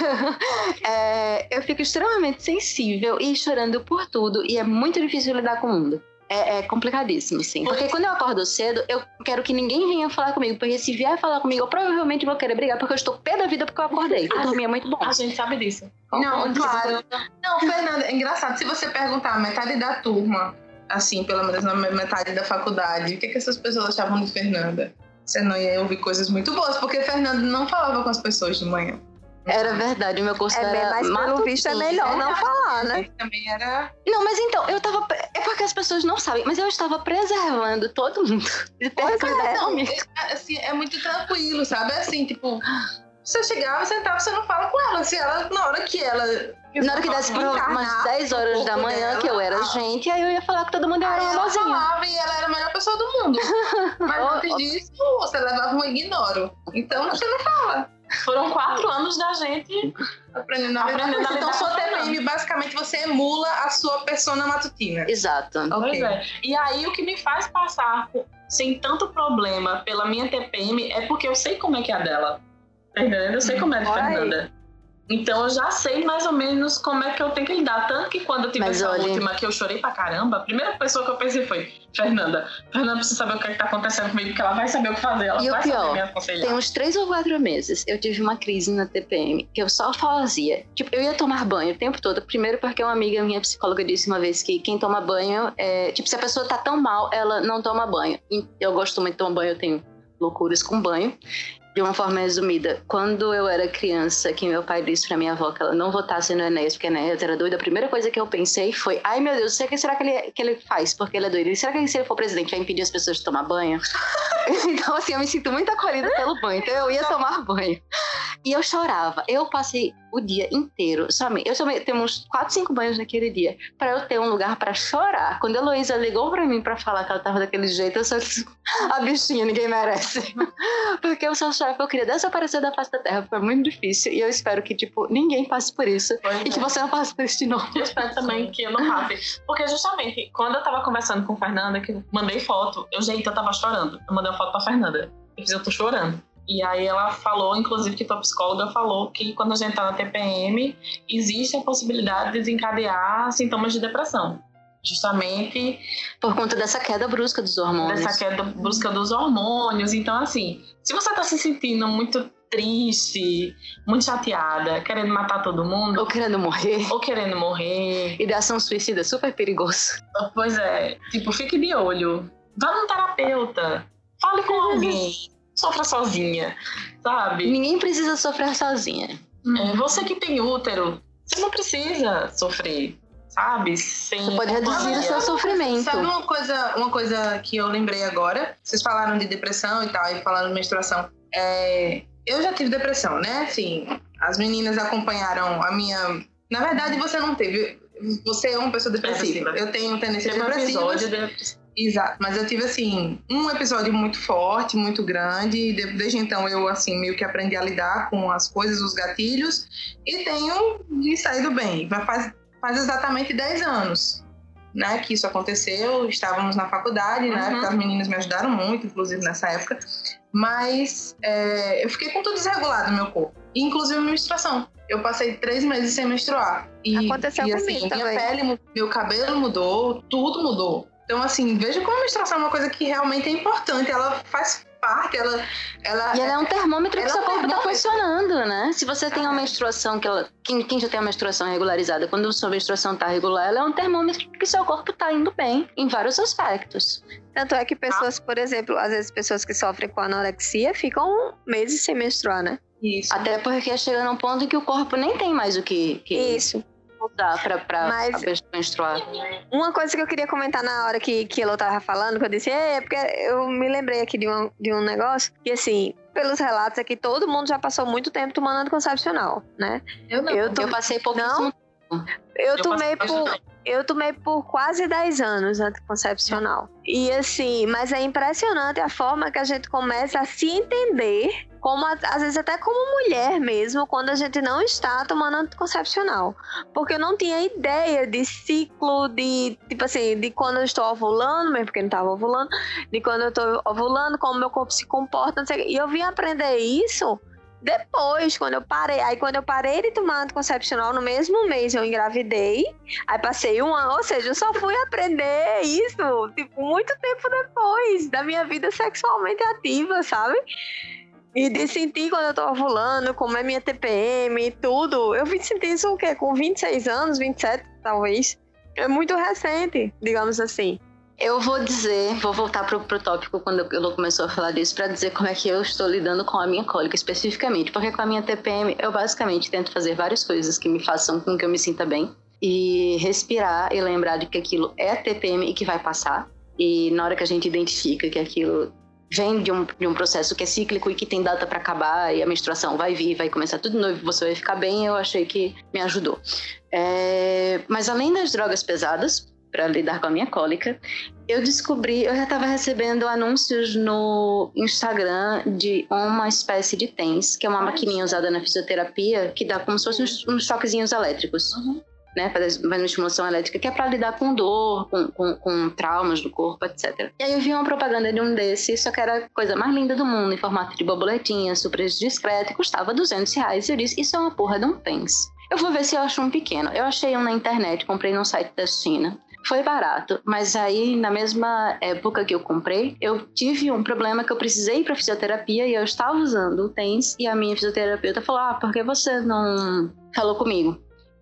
Eu fico extremamente sensível e chorando por tudo. E é muito difícil lidar com o mundo. É complicadíssimo, sim. Porque quando eu acordo cedo, eu quero que ninguém venha falar comigo. Porque se vier falar comigo, eu provavelmente vou querer brigar. Porque eu estou pé da vida porque eu acordei. Eu dormi muito bom. A gente sabe disso. Não, claro. Não, Fernanda, é engraçado. Se você perguntar a metade da turma, assim, pelo menos na metade da faculdade, o que essas pessoas achavam de Fernanda? Você não ia ouvir coisas muito boas, porque Fernanda não falava com as pessoas de manhã. Era verdade, o meu curso era mas pelo visto é melhor não falar, né? Também era... Não, mas então, eu tava... É porque as pessoas não sabem, mas eu estava preservando todo mundo de ter que lidar comigo. Assim, é muito tranquilo, sabe? Assim, tipo... Você chegava, sentava, você não fala com ela. Se ela, na hora que desse umas 10 horas da manhã, dela, que eu era gente, aí eu ia falar que todo mundo era uma mozinha. Ela falava e ela era a melhor pessoa do mundo. Mas antes disso, você levava um ignoro. Então, você não fala. Foram 4 anos da gente aprendendo a lidar. Então, sua TPM, basicamente, você emula a sua persona matutina. Exato. Pois é. E aí, o que me faz passar sem tanto problema pela minha TPM é porque eu sei como é que é a dela. Tá entendendo? Eu sei como é de Fernanda. Então eu já sei mais ou menos como é que eu tenho que lidar. Tanto que quando eu tive essa última que eu chorei pra caramba, a primeira pessoa que eu pensei foi Fernanda precisa saber o que tá acontecendo comigo, porque ela vai saber o que fazer, ela vai saber me aconselhar. Tem uns 3 ou 4 meses eu tive uma crise na TPM, que eu só fazia. Tipo, eu ia tomar banho o tempo todo. Primeiro porque uma amiga minha psicóloga disse uma vez que quem toma banho tipo, se a pessoa tá tão mal, ela não toma banho. E eu gosto muito de tomar banho, eu tenho loucuras com banho. De uma forma resumida, quando eu era criança, que meu pai disse pra minha avó que ela não votasse no Enéas, porque Enéas era doido, a primeira coisa que eu pensei foi, ai meu Deus, o que será que ele faz? Porque ele é doido. E será que se ele for presidente vai impedir as pessoas de tomar banho? Então assim, eu me sinto muito acolhida pelo banho, então eu ia tomar banho. E eu chorava. Eu passei o dia inteiro, eu tenho uns 4, 5 banhos naquele dia, pra eu ter um lugar pra chorar. Quando a Heloísa ligou pra mim pra falar que ela tava daquele jeito, eu só disse, a bichinha, ninguém merece. Porque eu só chorava, que eu queria desaparecer da face da terra, foi muito difícil, e eu espero que, tipo, ninguém passe por isso, e que você não passe por isso de novo. Eu espero também que eu não passe, porque justamente, quando eu tava conversando com Fernanda, que eu mandei foto, eu tava chorando, eu mandei uma foto pra Fernanda, eu tô chorando. E aí ela falou, inclusive que tua psicóloga falou que quando a gente tá na TPM, existe a possibilidade de desencadear sintomas de depressão. Justamente por conta dessa queda brusca dos hormônios. Então, assim, se você tá se sentindo muito triste, muito chateada, querendo matar todo mundo... Ou querendo morrer. Ideação suicida é super perigoso. Pois é. Tipo, fique de olho. Vá num terapeuta. Fale com alguém. Sofra sozinha, sabe? Ninguém precisa sofrer sozinha. Você que tem útero, você não precisa sofrer, sabe? Você pode reduzir o seu sofrimento. Sabe uma coisa que eu lembrei agora? Vocês falaram de depressão e tal, e falaram de menstruação. Eu já tive depressão, né? Assim, as meninas acompanharam a minha... Na verdade, você não teve. Você é uma pessoa depressiva. Eu tenho tendência depressiva. Exato. Mas eu tive, assim, um episódio muito forte, muito grande. Desde então, eu, assim, meio que aprendi a lidar com as coisas, os gatilhos. E tenho me saído bem. Faz exatamente 10 anos, né, que isso aconteceu. Estávamos na faculdade, né, porque as meninas me ajudaram muito, inclusive, nessa época. Mas eu fiquei com tudo desregulado no meu corpo. Inclusive menstruação. Eu passei 3 meses sem menstruar. Aconteceu assim, comigo minha também. pele, meu cabelo mudou, tudo mudou. Então, assim, veja como a menstruação é uma coisa que realmente é importante. Ela faz parte, ela e ela é um termômetro que seu corpo está funcionando, né? Se você tem uma menstruação, quem já tem uma menstruação regularizada, quando sua menstruação está regular, ela é um termômetro que seu corpo está indo bem em vários aspectos. Tanto é que pessoas, por exemplo, às vezes pessoas que sofrem com anorexia ficam meses sem menstruar, né? Isso. Até porque chega num ponto em que o corpo nem tem mais o que Isso. usar pra menstruar. Uma coisa que eu queria comentar na hora que Elo tava falando, que eu disse, porque eu me lembrei aqui de um negócio, que assim, pelos relatos aqui, todo mundo já passou muito tempo tomando anticoncepcional, né? Eu não. Eu passei pouquíssimo tempo. Eu tomei por quase 10 anos anticoncepcional. E assim, mas é impressionante a forma que a gente começa a se entender, como às vezes até como mulher mesmo, quando a gente não está tomando anticoncepcional. Porque eu não tinha ideia de ciclo, de tipo assim, de quando eu estou ovulando, mesmo porque não estava ovulando, de quando eu estou ovulando, como meu corpo se comporta, não sei. E eu vim aprender isso depois, quando eu parei. Aí quando eu parei de tomar anticoncepcional, no mesmo mês eu engravidei. Aí passei um ano, ou seja, eu só fui aprender isso, tipo, muito tempo depois da minha vida sexualmente ativa, sabe? E de sentir quando eu tô ovulando, como é minha TPM e tudo. Eu vim sentir isso o quê? Com 26 anos, 27 talvez. É muito recente, digamos assim. Eu vou voltar pro tópico quando eu começou a falar disso, para dizer como é que eu estou lidando com a minha cólica especificamente. Porque com a minha TPM, eu basicamente tento fazer várias coisas que me façam com que eu me sinta bem. E respirar e lembrar de que aquilo é a TPM e que vai passar. E na hora que a gente identifica que aquilo vem de um processo que é cíclico e que tem data para acabar, e a menstruação vai vir, vai começar tudo de novo, você vai ficar bem, eu achei que me ajudou. Mas além das drogas pesadas, para lidar com a minha cólica, eu já estava recebendo anúncios no Instagram de uma espécie de TENS, que é uma maquininha usada na fisioterapia, que dá como se fossem uns choquezinhos elétricos, né, faz uma estimulação elétrica, que é para lidar com dor, com traumas do corpo, etc. E aí eu vi uma propaganda de um desses, só que era a coisa mais linda do mundo, em formato de borboletinha, super discreto, e custava R$200. E eu disse, isso é uma porra de um TENS. Eu vou ver se eu acho um pequeno. Eu achei um na internet, comprei num site da China. Foi barato, mas aí na mesma época que eu comprei, eu tive um problema que eu precisei ir para fisioterapia e eu estava usando o TENS e a minha fisioterapeuta falou, por que você não falou comigo?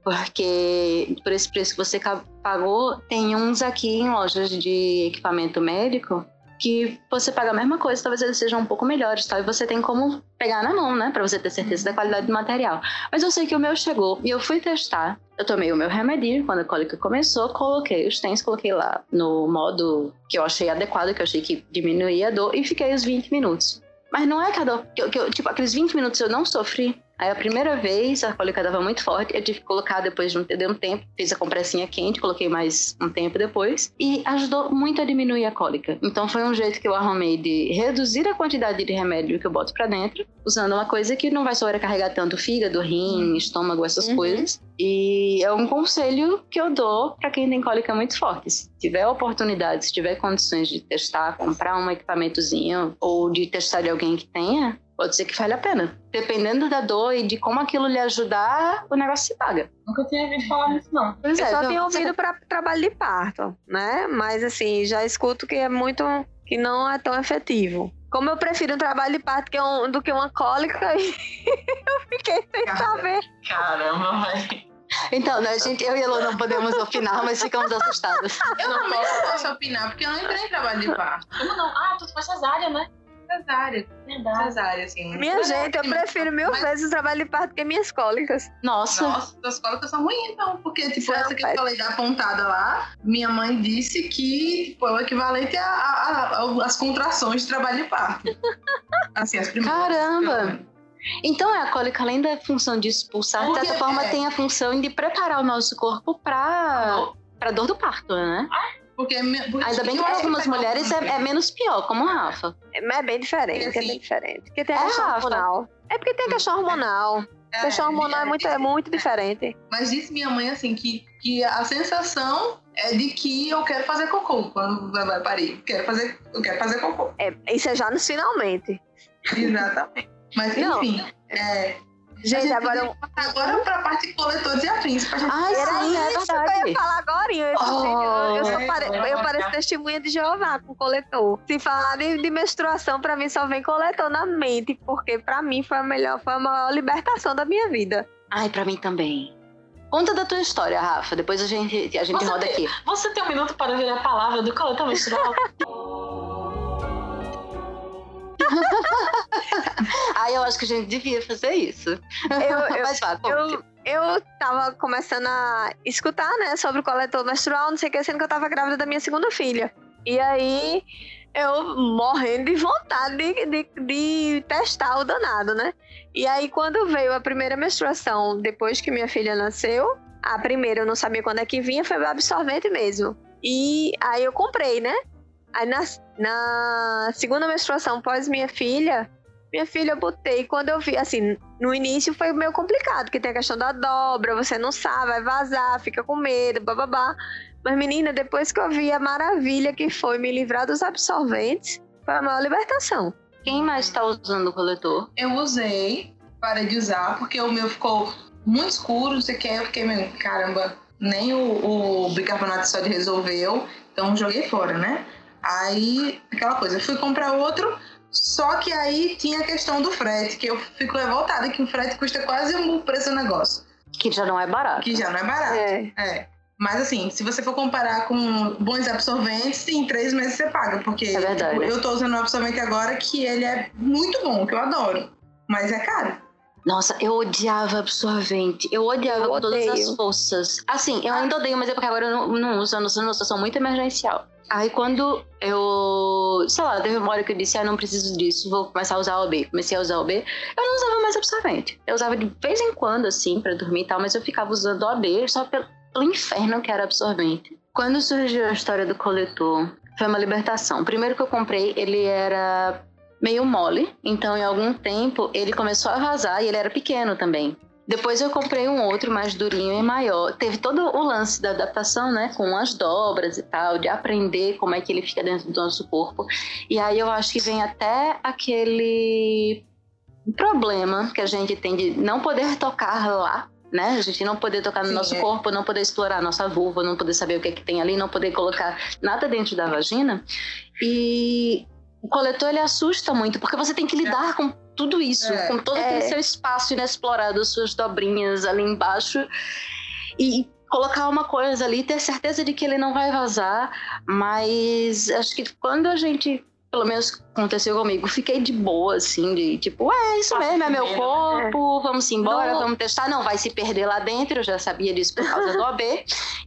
Porque por esse preço que você pagou, tem uns aqui em lojas de equipamento médico que você paga a mesma coisa, talvez eles sejam um pouco melhores, e você tem como pegar na mão, né, pra você ter certeza da qualidade do material. Mas eu sei que o meu chegou e eu fui testar. Eu tomei o meu remedinho quando a cólica começou, coloquei os TENS, coloquei lá no modo que eu achei adequado, que eu achei que diminuía a dor, e fiquei os 20 minutos. Mas não é que a dor, tipo, aqueles 20 minutos eu não sofri. Aí a primeira vez a cólica estava muito forte, eu tive que colocar depois de um tempo, fiz a compressinha quente, coloquei mais um tempo depois e ajudou muito a diminuir a cólica. Então foi um jeito que eu arrumei de reduzir a quantidade de remédio que eu boto pra dentro, usando uma coisa que não vai sobrecarregar tanto o fígado, rim, estômago, essas coisas. E é um conselho que eu dou pra quem tem cólica muito forte. Se tiver oportunidade, se tiver condições de testar, comprar um equipamentozinho ou de testar de alguém que tenha, pode ser que vale a pena. Dependendo da dor e de como aquilo lhe ajudar, o negócio se paga. Nunca tinha ouvido falar nisso, não. Eu só tinha ouvido para trabalho de parto, né? Mas assim, já escuto que que não é tão efetivo. Como eu prefiro um trabalho de parto do que uma cólica, eu fiquei sem saber. Caramba, velho. Então, né, eu e a Elô não podemos opinar, mas ficamos assustadas. Eu também não posso opinar, porque eu não entrei em trabalho de parto. Como não? Tu faz cesárea, né? cesárea. Cesárea, assim. Minha gente, eu prefiro mil vezes o trabalho de parto que minhas cólicas. Nossa, as cólicas são ruins, então. Porque, tipo, essa que eu falei da pontada lá, minha mãe disse que tipo, é o equivalente às contrações de trabalho de parto. Assim, as primeiras. Caramba! Então a cólica, além da função de expulsar, de certa forma tem a função de preparar o nosso corpo pra dor do parto, né? Porque ainda bem que para algumas mulheres é menos pior, como a Rafa. É bem diferente, assim, é bem diferente. Porque tem a questão hormonal. É porque tem a questão hormonal. A questão hormonal é muito diferente. Mas disse minha mãe, assim, que a sensação é de que eu quero fazer cocô quando vai parir. Eu quero fazer cocô. Isso é já no finalmente. Exatamente. Mas, enfim, gente, agora pra parte de coletores e afins. Pra gente... Era isso que eu ia falar agora. Eu pareço testemunha de Jeová com coletor. Se falar de menstruação, pra mim só vem coletor na mente, porque pra mim foi a maior libertação da minha vida. Ai, pra mim também. Conta da tua história, Rafa. Depois a gente roda aqui. Você tem um minuto para ver a palavra do coletor menstrual? Eu acho que a gente devia fazer isso. Eu tava começando a escutar, né, sobre o coletor menstrual, não sei o que, sendo que eu tava grávida da minha segunda filha. E aí, eu morrendo de vontade de testar o danado, né? E aí, quando veio a primeira menstruação, depois que minha filha nasceu, a primeira eu não sabia quando é que vinha, foi o absorvente mesmo. E aí eu comprei, né? Aí na segunda menstruação pós minha filha eu botei. Quando eu vi, assim, no início foi meio complicado, porque tem a questão da dobra, você não sabe, vai vazar, fica com medo, bababá. Mas, menina, depois que eu vi a maravilha que foi me livrar dos absorventes, foi a maior libertação. Quem mais tá usando o coletor? Eu usei, parei de usar, porque o meu ficou muito escuro, não sei o que, eu fiquei meio, caramba, nem o bicarbonato de sódio resolveu, então joguei fora, né? Aí, aquela coisa, eu fui comprar outro, só que aí tinha a questão do frete, que eu fico revoltada, que o frete custa quase o preço do negócio. Que já não é barato. Mas assim, se você for comparar com bons absorventes, em 3 meses você paga, porque é verdade. Eu tô usando um absorvente agora que ele é muito bom, que eu adoro, mas é caro. Nossa, eu odiava absorvente. Eu odiava com todas as forças. Assim, eu ainda odeio, mas é porque agora eu não uso, eu não sou numa situação muito emergencial. Aí quando eu, sei lá, teve uma hora que eu disse, não preciso disso, vou começar a usar o OB. Comecei a usar o OB, eu não usava mais absorvente. Eu usava de vez em quando, assim, pra dormir e tal, mas eu ficava usando OB só pelo inferno que era absorvente. Quando surgiu a história do coletor, foi uma libertação. O primeiro que eu comprei, ele era meio mole, então em algum tempo ele começou a vazar e ele era pequeno também. Depois eu comprei um outro mais durinho e maior. Teve todo o lance da adaptação, né? Com as dobras e tal, de aprender como é que ele fica dentro do nosso corpo. E aí eu acho que vem até aquele problema que a gente tem de não poder tocar lá, né? A gente não poder tocar no nosso corpo, não poder explorar a nossa vulva, não poder saber o que é que tem ali, não poder colocar nada dentro da vagina. E o coletor, ele assusta muito, porque você tem que lidar com tudo isso, com todo aquele seu espaço inexplorado, suas dobrinhas ali embaixo, e colocar uma coisa ali, ter certeza de que ele não vai vazar, mas acho que quando a gente, pelo menos aconteceu comigo, fiquei de boa, assim, de tipo, isso mesmo, é meu corpo, vamos embora, vamos testar, não vai se perder lá dentro, eu já sabia disso por causa do OB,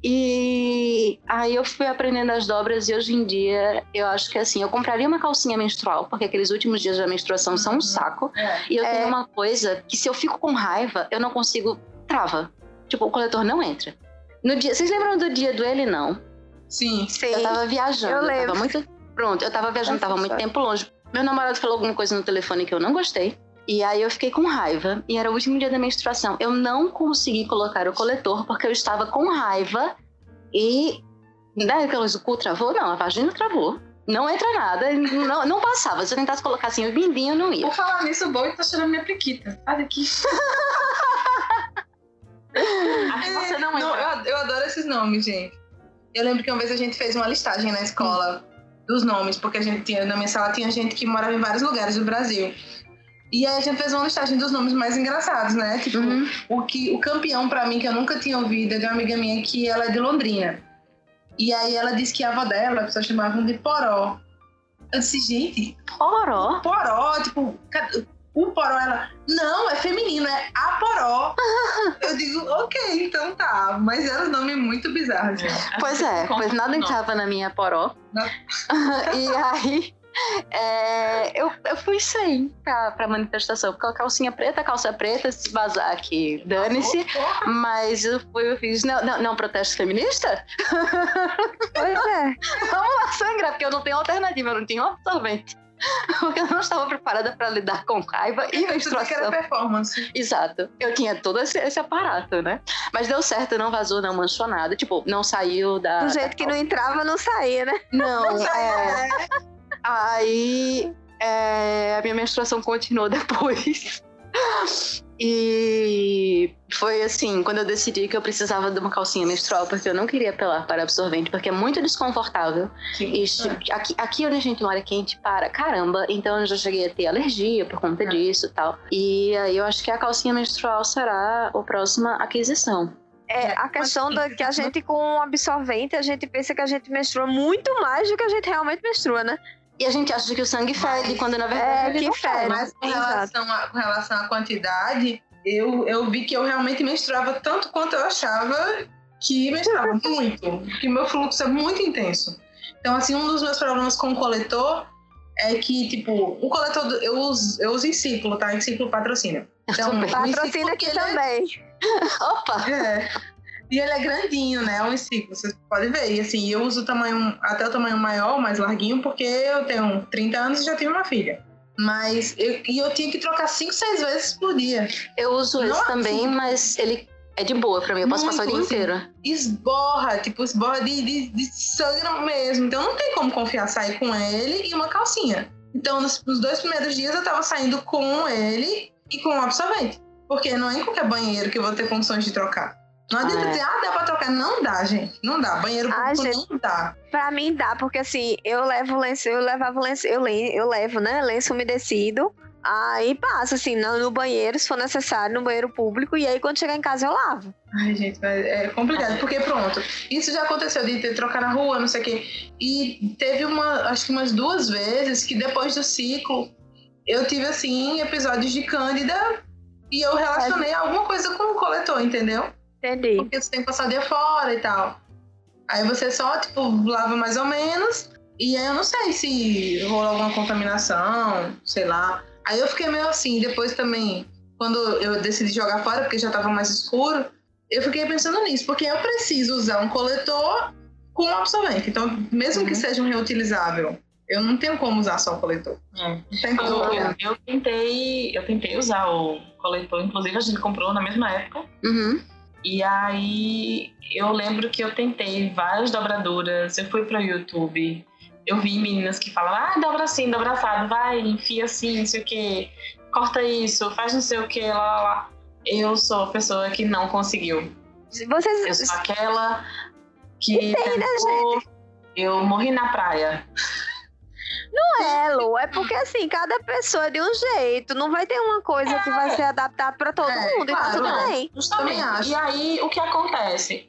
e aí eu fui aprendendo as dobras, e hoje em dia, eu acho que assim, eu compraria uma calcinha menstrual, porque aqueles últimos dias da menstruação são um saco, e eu tenho uma coisa, que se eu fico com raiva, eu não consigo, trava, tipo, o coletor não entra. No dia, vocês lembram do dia do ele não? Sim. Eu tava viajando, eu lembro. Tava muito... Pronto, eu tava viajando, tava muito tempo longe. Meu namorado falou alguma coisa no telefone que eu não gostei. E aí eu fiquei com raiva. E era o último dia da menstruação. Eu não consegui colocar o coletor porque eu estava com raiva. E... Né, o cu travou? Não, a vagina travou. Não entra nada. Não passava. Se eu tentasse colocar assim o bindinho, não ia. Por falar nisso, o boi tá tirando minha priquita. Olha aqui. Você não entra. Eu adoro esses nomes, gente. Eu lembro que uma vez a gente fez uma listagem na escola dos nomes, porque a gente tinha, na minha sala tinha gente que morava em vários lugares do Brasil. E aí a gente fez uma listagem dos nomes mais engraçados, né? Tipo, o campeão pra mim, que eu nunca tinha ouvido, é de uma amiga minha que ela é de Londrina. E aí ela disse que a avó dela, a pessoa chamava de Poró. Eu disse, gente, Poró? poró, tipo, o poró, ela, não, é feminino, é a poró. Eu digo, ok, então tá. Mas era um nome muito bizarro, gente. Pois é, pois nada entrava na minha poró. E aí, eu fui sem pra manifestação. Com a calcinha preta, calça preta, se vazar aqui, dane-se. Mas eu fiz, não, protesto feminista? Pois é. Vamos lá sangrar, porque eu não tenho alternativa, eu não tinha um absorvente. Porque eu não estava preparada para lidar com raiva e menstruação. Que era performance. Exato. Eu tinha todo esse aparato, né? Mas deu certo, não vazou, não manchou nada. Tipo, não saiu da... Do jeito que não entrava, não saía, né? Não, Aí, a minha menstruação continuou depois. E foi assim, quando eu decidi que eu precisava de uma calcinha menstrual, porque eu não queria apelar para absorvente, porque é muito desconfortável. E aqui onde a gente mora é quente para caramba, então eu já cheguei a ter alergia por conta disso e tal. E aí eu acho que a calcinha menstrual será a próxima aquisição. A questão que a gente com absorvente, a gente pensa que a gente menstrua muito mais do que a gente realmente menstrua, né? E a gente acha que o sangue fede, quando na verdade ele não fede. Mas com relação à quantidade, eu vi que eu realmente menstruava tanto quanto eu achava que menstruava muito. Porque meu fluxo é muito intenso. Então, assim, um dos meus problemas com o coletor é que, tipo, o coletor eu uso em ciclo, tá? Em ciclo patrocínio. Então, patrocina aqui também. Opa! E ele é grandinho, né? É um ciclo, você pode ver. E assim, eu uso até o tamanho maior, mais larguinho, porque eu tenho 30 anos e já tive uma filha. Mas eu tinha que trocar 5, 6 vezes por dia. Eu uso esse também, mas ele é de boa pra mim. Eu posso passar o dia inteiro. Esborra de sangue mesmo. Então não tem como confiar sair com ele e uma calcinha. Então nos 2 primeiros dias eu tava saindo com ele e com um absorvente. Porque não é em qualquer banheiro que eu vou ter condições de trocar. Não adianta dizer, dá pra trocar. Não dá, gente. Não dá. Banheiro público não dá. Pra mim dá, porque assim, eu levo lenço, eu levo, né, lenço umedecido. Aí passa, assim, no banheiro, se for necessário, no banheiro público. E aí, quando chegar em casa, eu lavo. Ai, gente, é complicado. Porque, pronto, isso já aconteceu de ter trocar na rua, não sei o quê. E teve acho que umas 2 vezes que depois do ciclo, eu tive, assim, episódios de cândida. E eu relacionei alguma coisa com o coletor, entendeu? Entendi. Porque você tem que passar o dia fora e tal. Aí você só, tipo, lava mais ou menos. E aí eu não sei se rolou alguma contaminação, sei lá. Aí eu fiquei meio assim. Depois também, quando eu decidi jogar fora, porque já tava mais escuro, eu fiquei pensando nisso. Porque eu preciso usar um coletor com absorvente. Então, mesmo que seja um reutilizável, eu não tenho como usar só o coletor. Não tem como. Eu tentei usar o coletor. Inclusive, a gente comprou na mesma época. Uhum. E aí, eu lembro que eu tentei várias dobraduras, eu fui pro YouTube, eu vi meninas que falam, dobra assim, dobra assado, vai, enfia assim, não sei o que, corta isso, faz não sei o que, lá. Eu sou a pessoa que não conseguiu. Eu sou aquela que tentou, eu morri na praia. Não é, Lu, é porque assim, cada pessoa é de um jeito, não vai ter uma coisa que vai ser adaptada pra todo mundo, claro, e tá tudo bem. Justamente. E aí, o que acontece?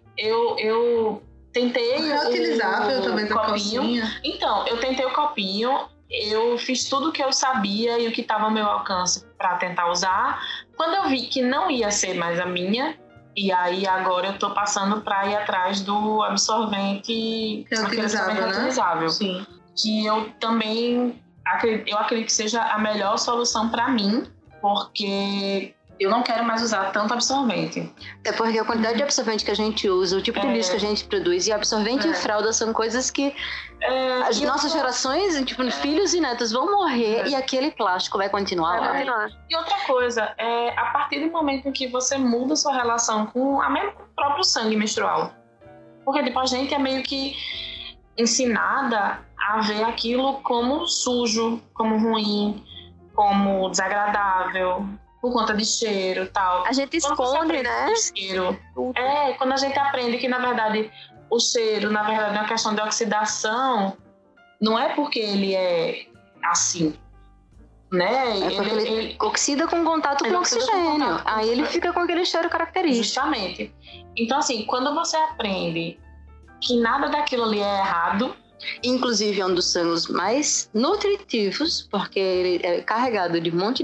Eu tentei reutilizável também da copinho. Então, eu tentei o copinho, eu fiz tudo o que eu sabia e o que estava ao meu alcance pra tentar usar. Quando eu vi que não ia ser mais a minha, e aí agora eu tô passando pra ir atrás do absorvente reutilizável. Sim. Que eu também acredito que seja a melhor solução para mim, porque eu não quero mais usar tanto absorvente. É porque a quantidade de absorvente que a gente usa, o tipo de lixo que a gente produz, e absorvente e fralda são coisas que as nossas gerações, tipo, filhos e netos vão morrer e aquele plástico vai continuar lá. E outra coisa, a partir do momento em que você muda sua relação com o próprio sangue menstrual, porque tipo, a gente é meio que ensinada a ver aquilo como sujo, como ruim, como desagradável, por conta de cheiro e tal. A gente esconde, né? Cheiro, quando a gente aprende que, na verdade, o cheiro, na verdade, é uma questão de oxidação, não é porque ele é assim, né? É porque ele oxida com contato com oxigênio. Aí ele fica com aquele cheiro característico. Justamente. Então, assim, quando você aprende que nada daquilo ali é errado, Inclusive é um dos sangos mais nutritivos, porque ele é carregado de um monte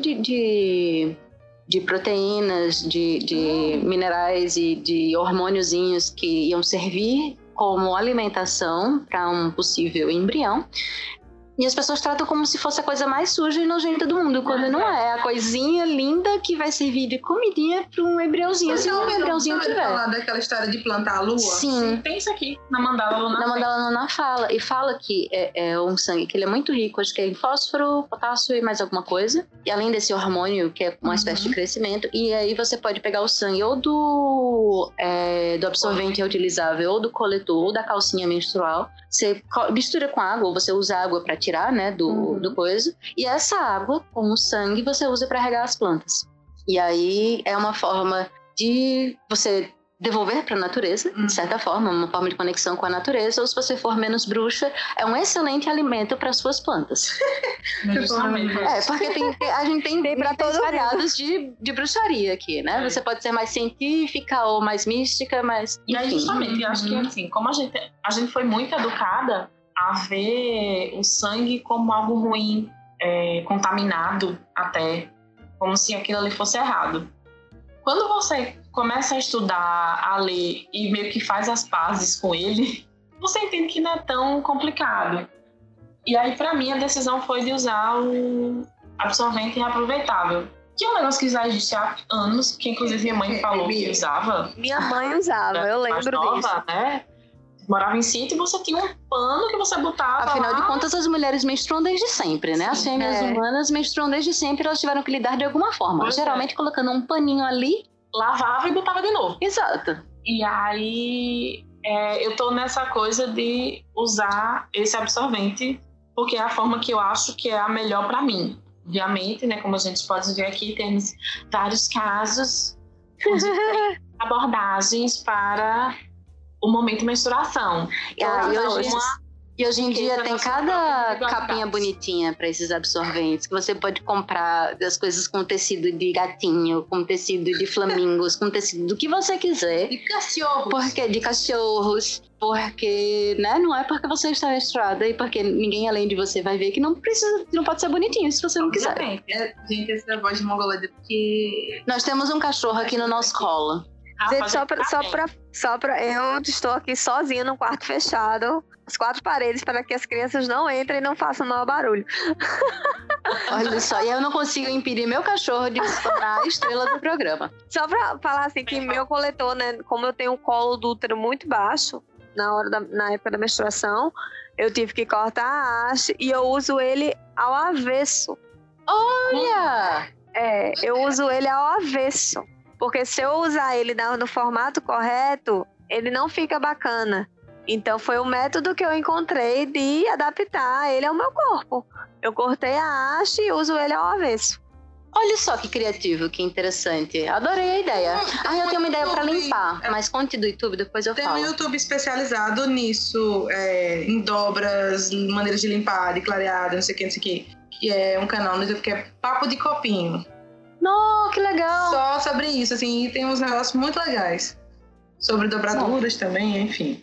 de proteínas, de minerais e de hormôniozinhos que iam servir como alimentação para um possível embrião. E as pessoas tratam como se fosse a coisa mais suja e nojenta do mundo, quando não é. A coisinha linda que vai servir de comidinha para um embriãozinho, se um embriãozinho tiver. Falar daquela história de plantar a lua? Sim. Tem isso aqui, na Mandala Lunar. Na Mandala Lunar fala. E fala que é um sangue que ele é muito rico, acho que é em fósforo, potássio e mais alguma coisa. E além desse hormônio, que é uma espécie de crescimento. E aí você pode pegar o sangue ou do absorvente reutilizável, ou do coletor, ou da calcinha menstrual. Você mistura com água, ou você usa água para tirar, né, do coisa. E essa água, com o sangue, você usa para regar as plantas. E aí é uma forma de você devolver para a natureza, de certa forma, uma forma de conexão com a natureza, ou se você for menos bruxa, é um excelente alimento para as suas plantas. Justamente. Porque a gente tem níveis variados de bruxaria aqui, né? Você pode ser mais científica ou mais mística, mas enfim. E aí, justamente, eu acho que assim, como a gente foi muito educada a ver o sangue como algo ruim, contaminado até, como se aquilo ali fosse errado. Quando você começa a estudar, a ler e meio que faz as pazes com ele, você entende que não é tão complicado. E aí, pra mim, a decisão foi de usar o absorvente reaproveitável, que é um negócio que já existe há anos, que inclusive minha mãe falou que usava. Minha mãe usava, eu lembro disso. Né? Morava em sítio e você tinha um pano que você botava. Afinal de contas, as mulheres menstruam desde sempre, né? Sim, as fêmeas humanas menstruam desde sempre, elas tiveram que lidar de alguma forma. Geralmente colocando um paninho ali, lavava e botava de novo. Exato. E aí eu tô nessa coisa de usar esse absorvente, porque é a forma que eu acho que é a melhor para mim. Obviamente, né, como a gente pode ver aqui, temos vários casos de abordagens para o momento menstruação. E hoje em dia tem cada capinha bonitinha para esses absorventes, que você pode comprar as coisas com tecido de gatinho, com tecido de flamingos, com tecido do que você quiser. De cachorros. De cachorros. Porque, né, não é porque você está menstruada e porque ninguém além de você vai ver que não pode ser bonitinho se você não quiser. Gente, essa é a voz de mongolada porque... Nós temos um cachorro aqui no nosso colo. Gente, eu estou aqui sozinha num quarto fechado, as 4 paredes, para que as crianças não entrem e não façam maior barulho. Olha só, e eu não consigo impedir meu cachorro de se tornar a estrela do programa. Só pra falar assim, que meu coletor, né, como eu tenho um colo do útero muito baixo, na época da menstruação, eu tive que cortar a haste e eu uso ele ao avesso. Olha! Eu uso ele ao avesso. Porque se eu usar ele no formato correto, ele não fica bacana. Então foi o método que eu encontrei de adaptar ele ao meu corpo. Eu cortei a haste e uso ele ao avesso. Olha só que criativo, que interessante. Adorei a ideia. Eu tenho uma ideia para limpar, mas conte do YouTube, depois eu falo. Tem um YouTube especializado nisso, em dobras, maneiras de limpar, de clareada, não sei o que. Que é um canal no YouTube que é Papo de Copinho. Não, que legal! Só sobre isso, assim, e tem uns negócios muito legais. Sobre dobraduras também, enfim.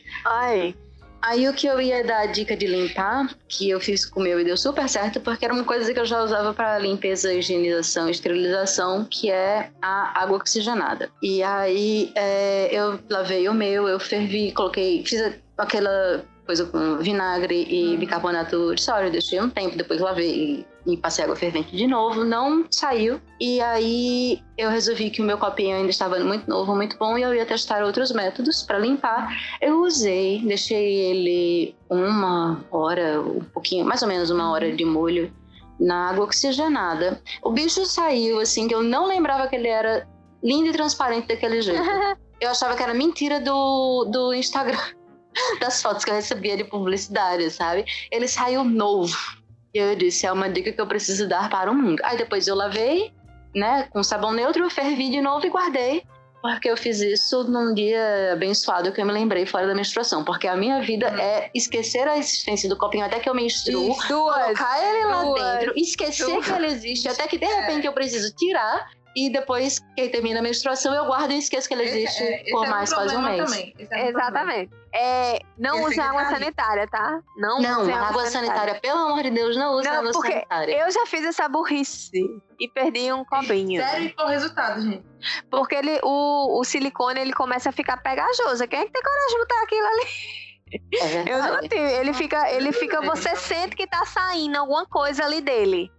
Aí o que eu ia dar a dica de limpar, que eu fiz com o meu e deu super certo, porque era uma coisa que eu já usava para limpeza, higienização e esterilização, que é a água oxigenada. E aí eu lavei o meu, eu fervi, fiz aquela coisa com vinagre e bicarbonato de sódio, deixei um tempo, depois lavei e passei água fervente de novo, não saiu. E aí eu resolvi que o meu copinho ainda estava muito novo, muito bom, e eu ia testar outros métodos para limpar. Eu deixei ele 1 hora, um pouquinho, mais ou menos 1 hora de molho na água oxigenada. O bicho saiu, assim, que eu não lembrava que ele era lindo e transparente daquele jeito. Eu achava que era mentira do Instagram, das fotos que eu recebia de publicidade, sabe? Ele saiu novo. E eu disse, é uma dica que eu preciso dar para o mundo. Aí depois eu lavei, né, com sabão neutro, fervi de novo e guardei. Porque eu fiz isso num dia abençoado que eu me lembrei fora da menstruação. Porque a minha vida é esquecer a existência do copinho até que eu menstruo, colocar ele lá dentro, esquecer que ele existe, até que de repente eu preciso tirar e depois que termina a menstruação eu guardo e esqueço que ele existe por mais quase um mês. Exatamente. Não use água sanitária, tá? Não água sanitária, pelo amor de Deus, não use água sanitária. Eu já fiz essa burrice e perdi um copinho. Sério, e qual o resultado, gente? Porque o silicone ele começa a ficar pegajoso. Quem é que tem coragem de botar aquilo ali? Eu não tenho. Ele fica, você sente que tá saindo alguma coisa ali dele.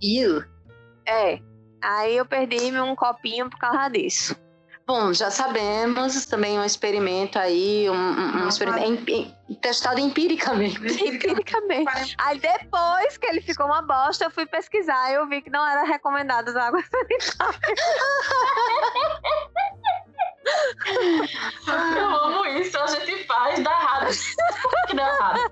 Aí eu perdi um copinho por causa disso. Bom, já sabemos, também um experimento aí, um experimento testado empiricamente. Aí depois que ele ficou uma bosta, eu fui pesquisar e eu vi que não era recomendado usar água sanitária. Eu amo isso, a gente faz, dá errado. Que dá errado.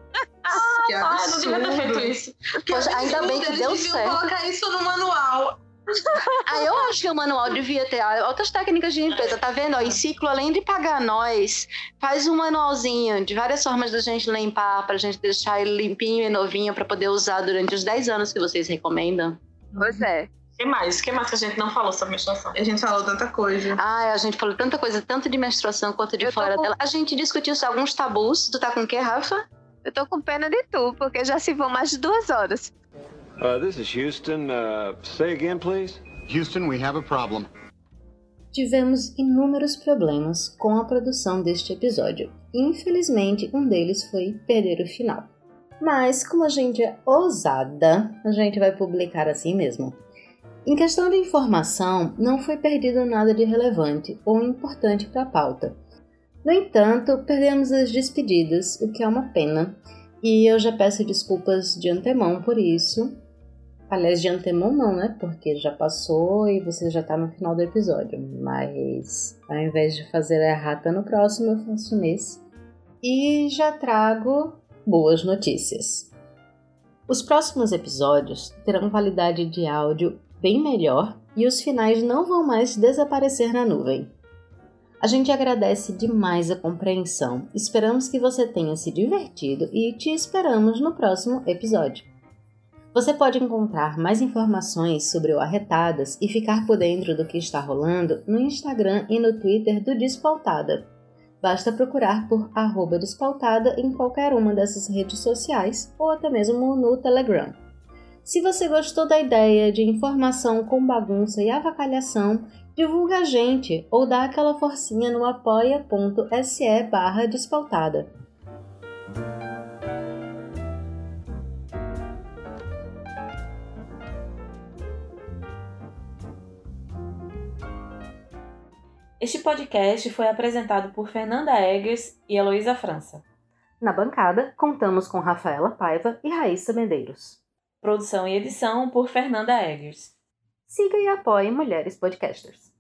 Não devia ter feito isso. Poxa, ainda bem que deu certo. Colocar isso no manual. Eu acho que o manual devia ter outras técnicas de limpeza, tá vendo? Em ciclo, além de pagar nós, faz um manualzinho de várias formas da gente limpar, pra gente deixar ele limpinho e novinho pra poder usar durante os 10 anos que vocês recomendam. Pois é. O que mais que a gente não falou sobre menstruação? A gente falou tanta coisa. A gente falou tanta coisa, tanto de menstruação quanto de fora dela. A gente discutiu sobre alguns tabus. Tu tá com o quê, Rafa? Eu tô com pena de tu, porque já se vão mais de 2 horas. This is Houston. Say again, please. Houston, we have a problem. Tivemos inúmeros problemas com a produção deste episódio. Infelizmente, um deles foi perder o final. Mas, como a gente é ousada, a gente vai publicar assim mesmo. Em questão de informação, não foi perdido nada de relevante ou importante para a pauta. No entanto, perdemos as despedidas, o que é uma pena, e eu já peço desculpas de antemão por isso. Aliás, de antemão não, né? Porque já passou e você já tá no final do episódio. Mas, ao invés de fazer a errata no próximo, eu faço nesse. E já trago boas notícias. Os próximos episódios terão qualidade de áudio bem melhor e os finais não vão mais desaparecer na nuvem. A gente agradece demais a compreensão, esperamos que você tenha se divertido e te esperamos no próximo episódio. Você pode encontrar mais informações sobre o Arretadas e ficar por dentro do que está rolando no Instagram e no Twitter do Despautada. Basta procurar por @Despautada em qualquer uma dessas redes sociais ou até mesmo no Telegram. Se você gostou da ideia de informação com bagunça e avacalhação, divulga a gente ou dá aquela forcinha no apoia.se/Despautada. Este podcast foi apresentado por Fernanda Eggers e Heloísa França. Na bancada, contamos com Rafaela Paiva e Raíssa Medeiros. Produção e edição por Fernanda Eggers. Siga e apoie Mulheres Podcasters.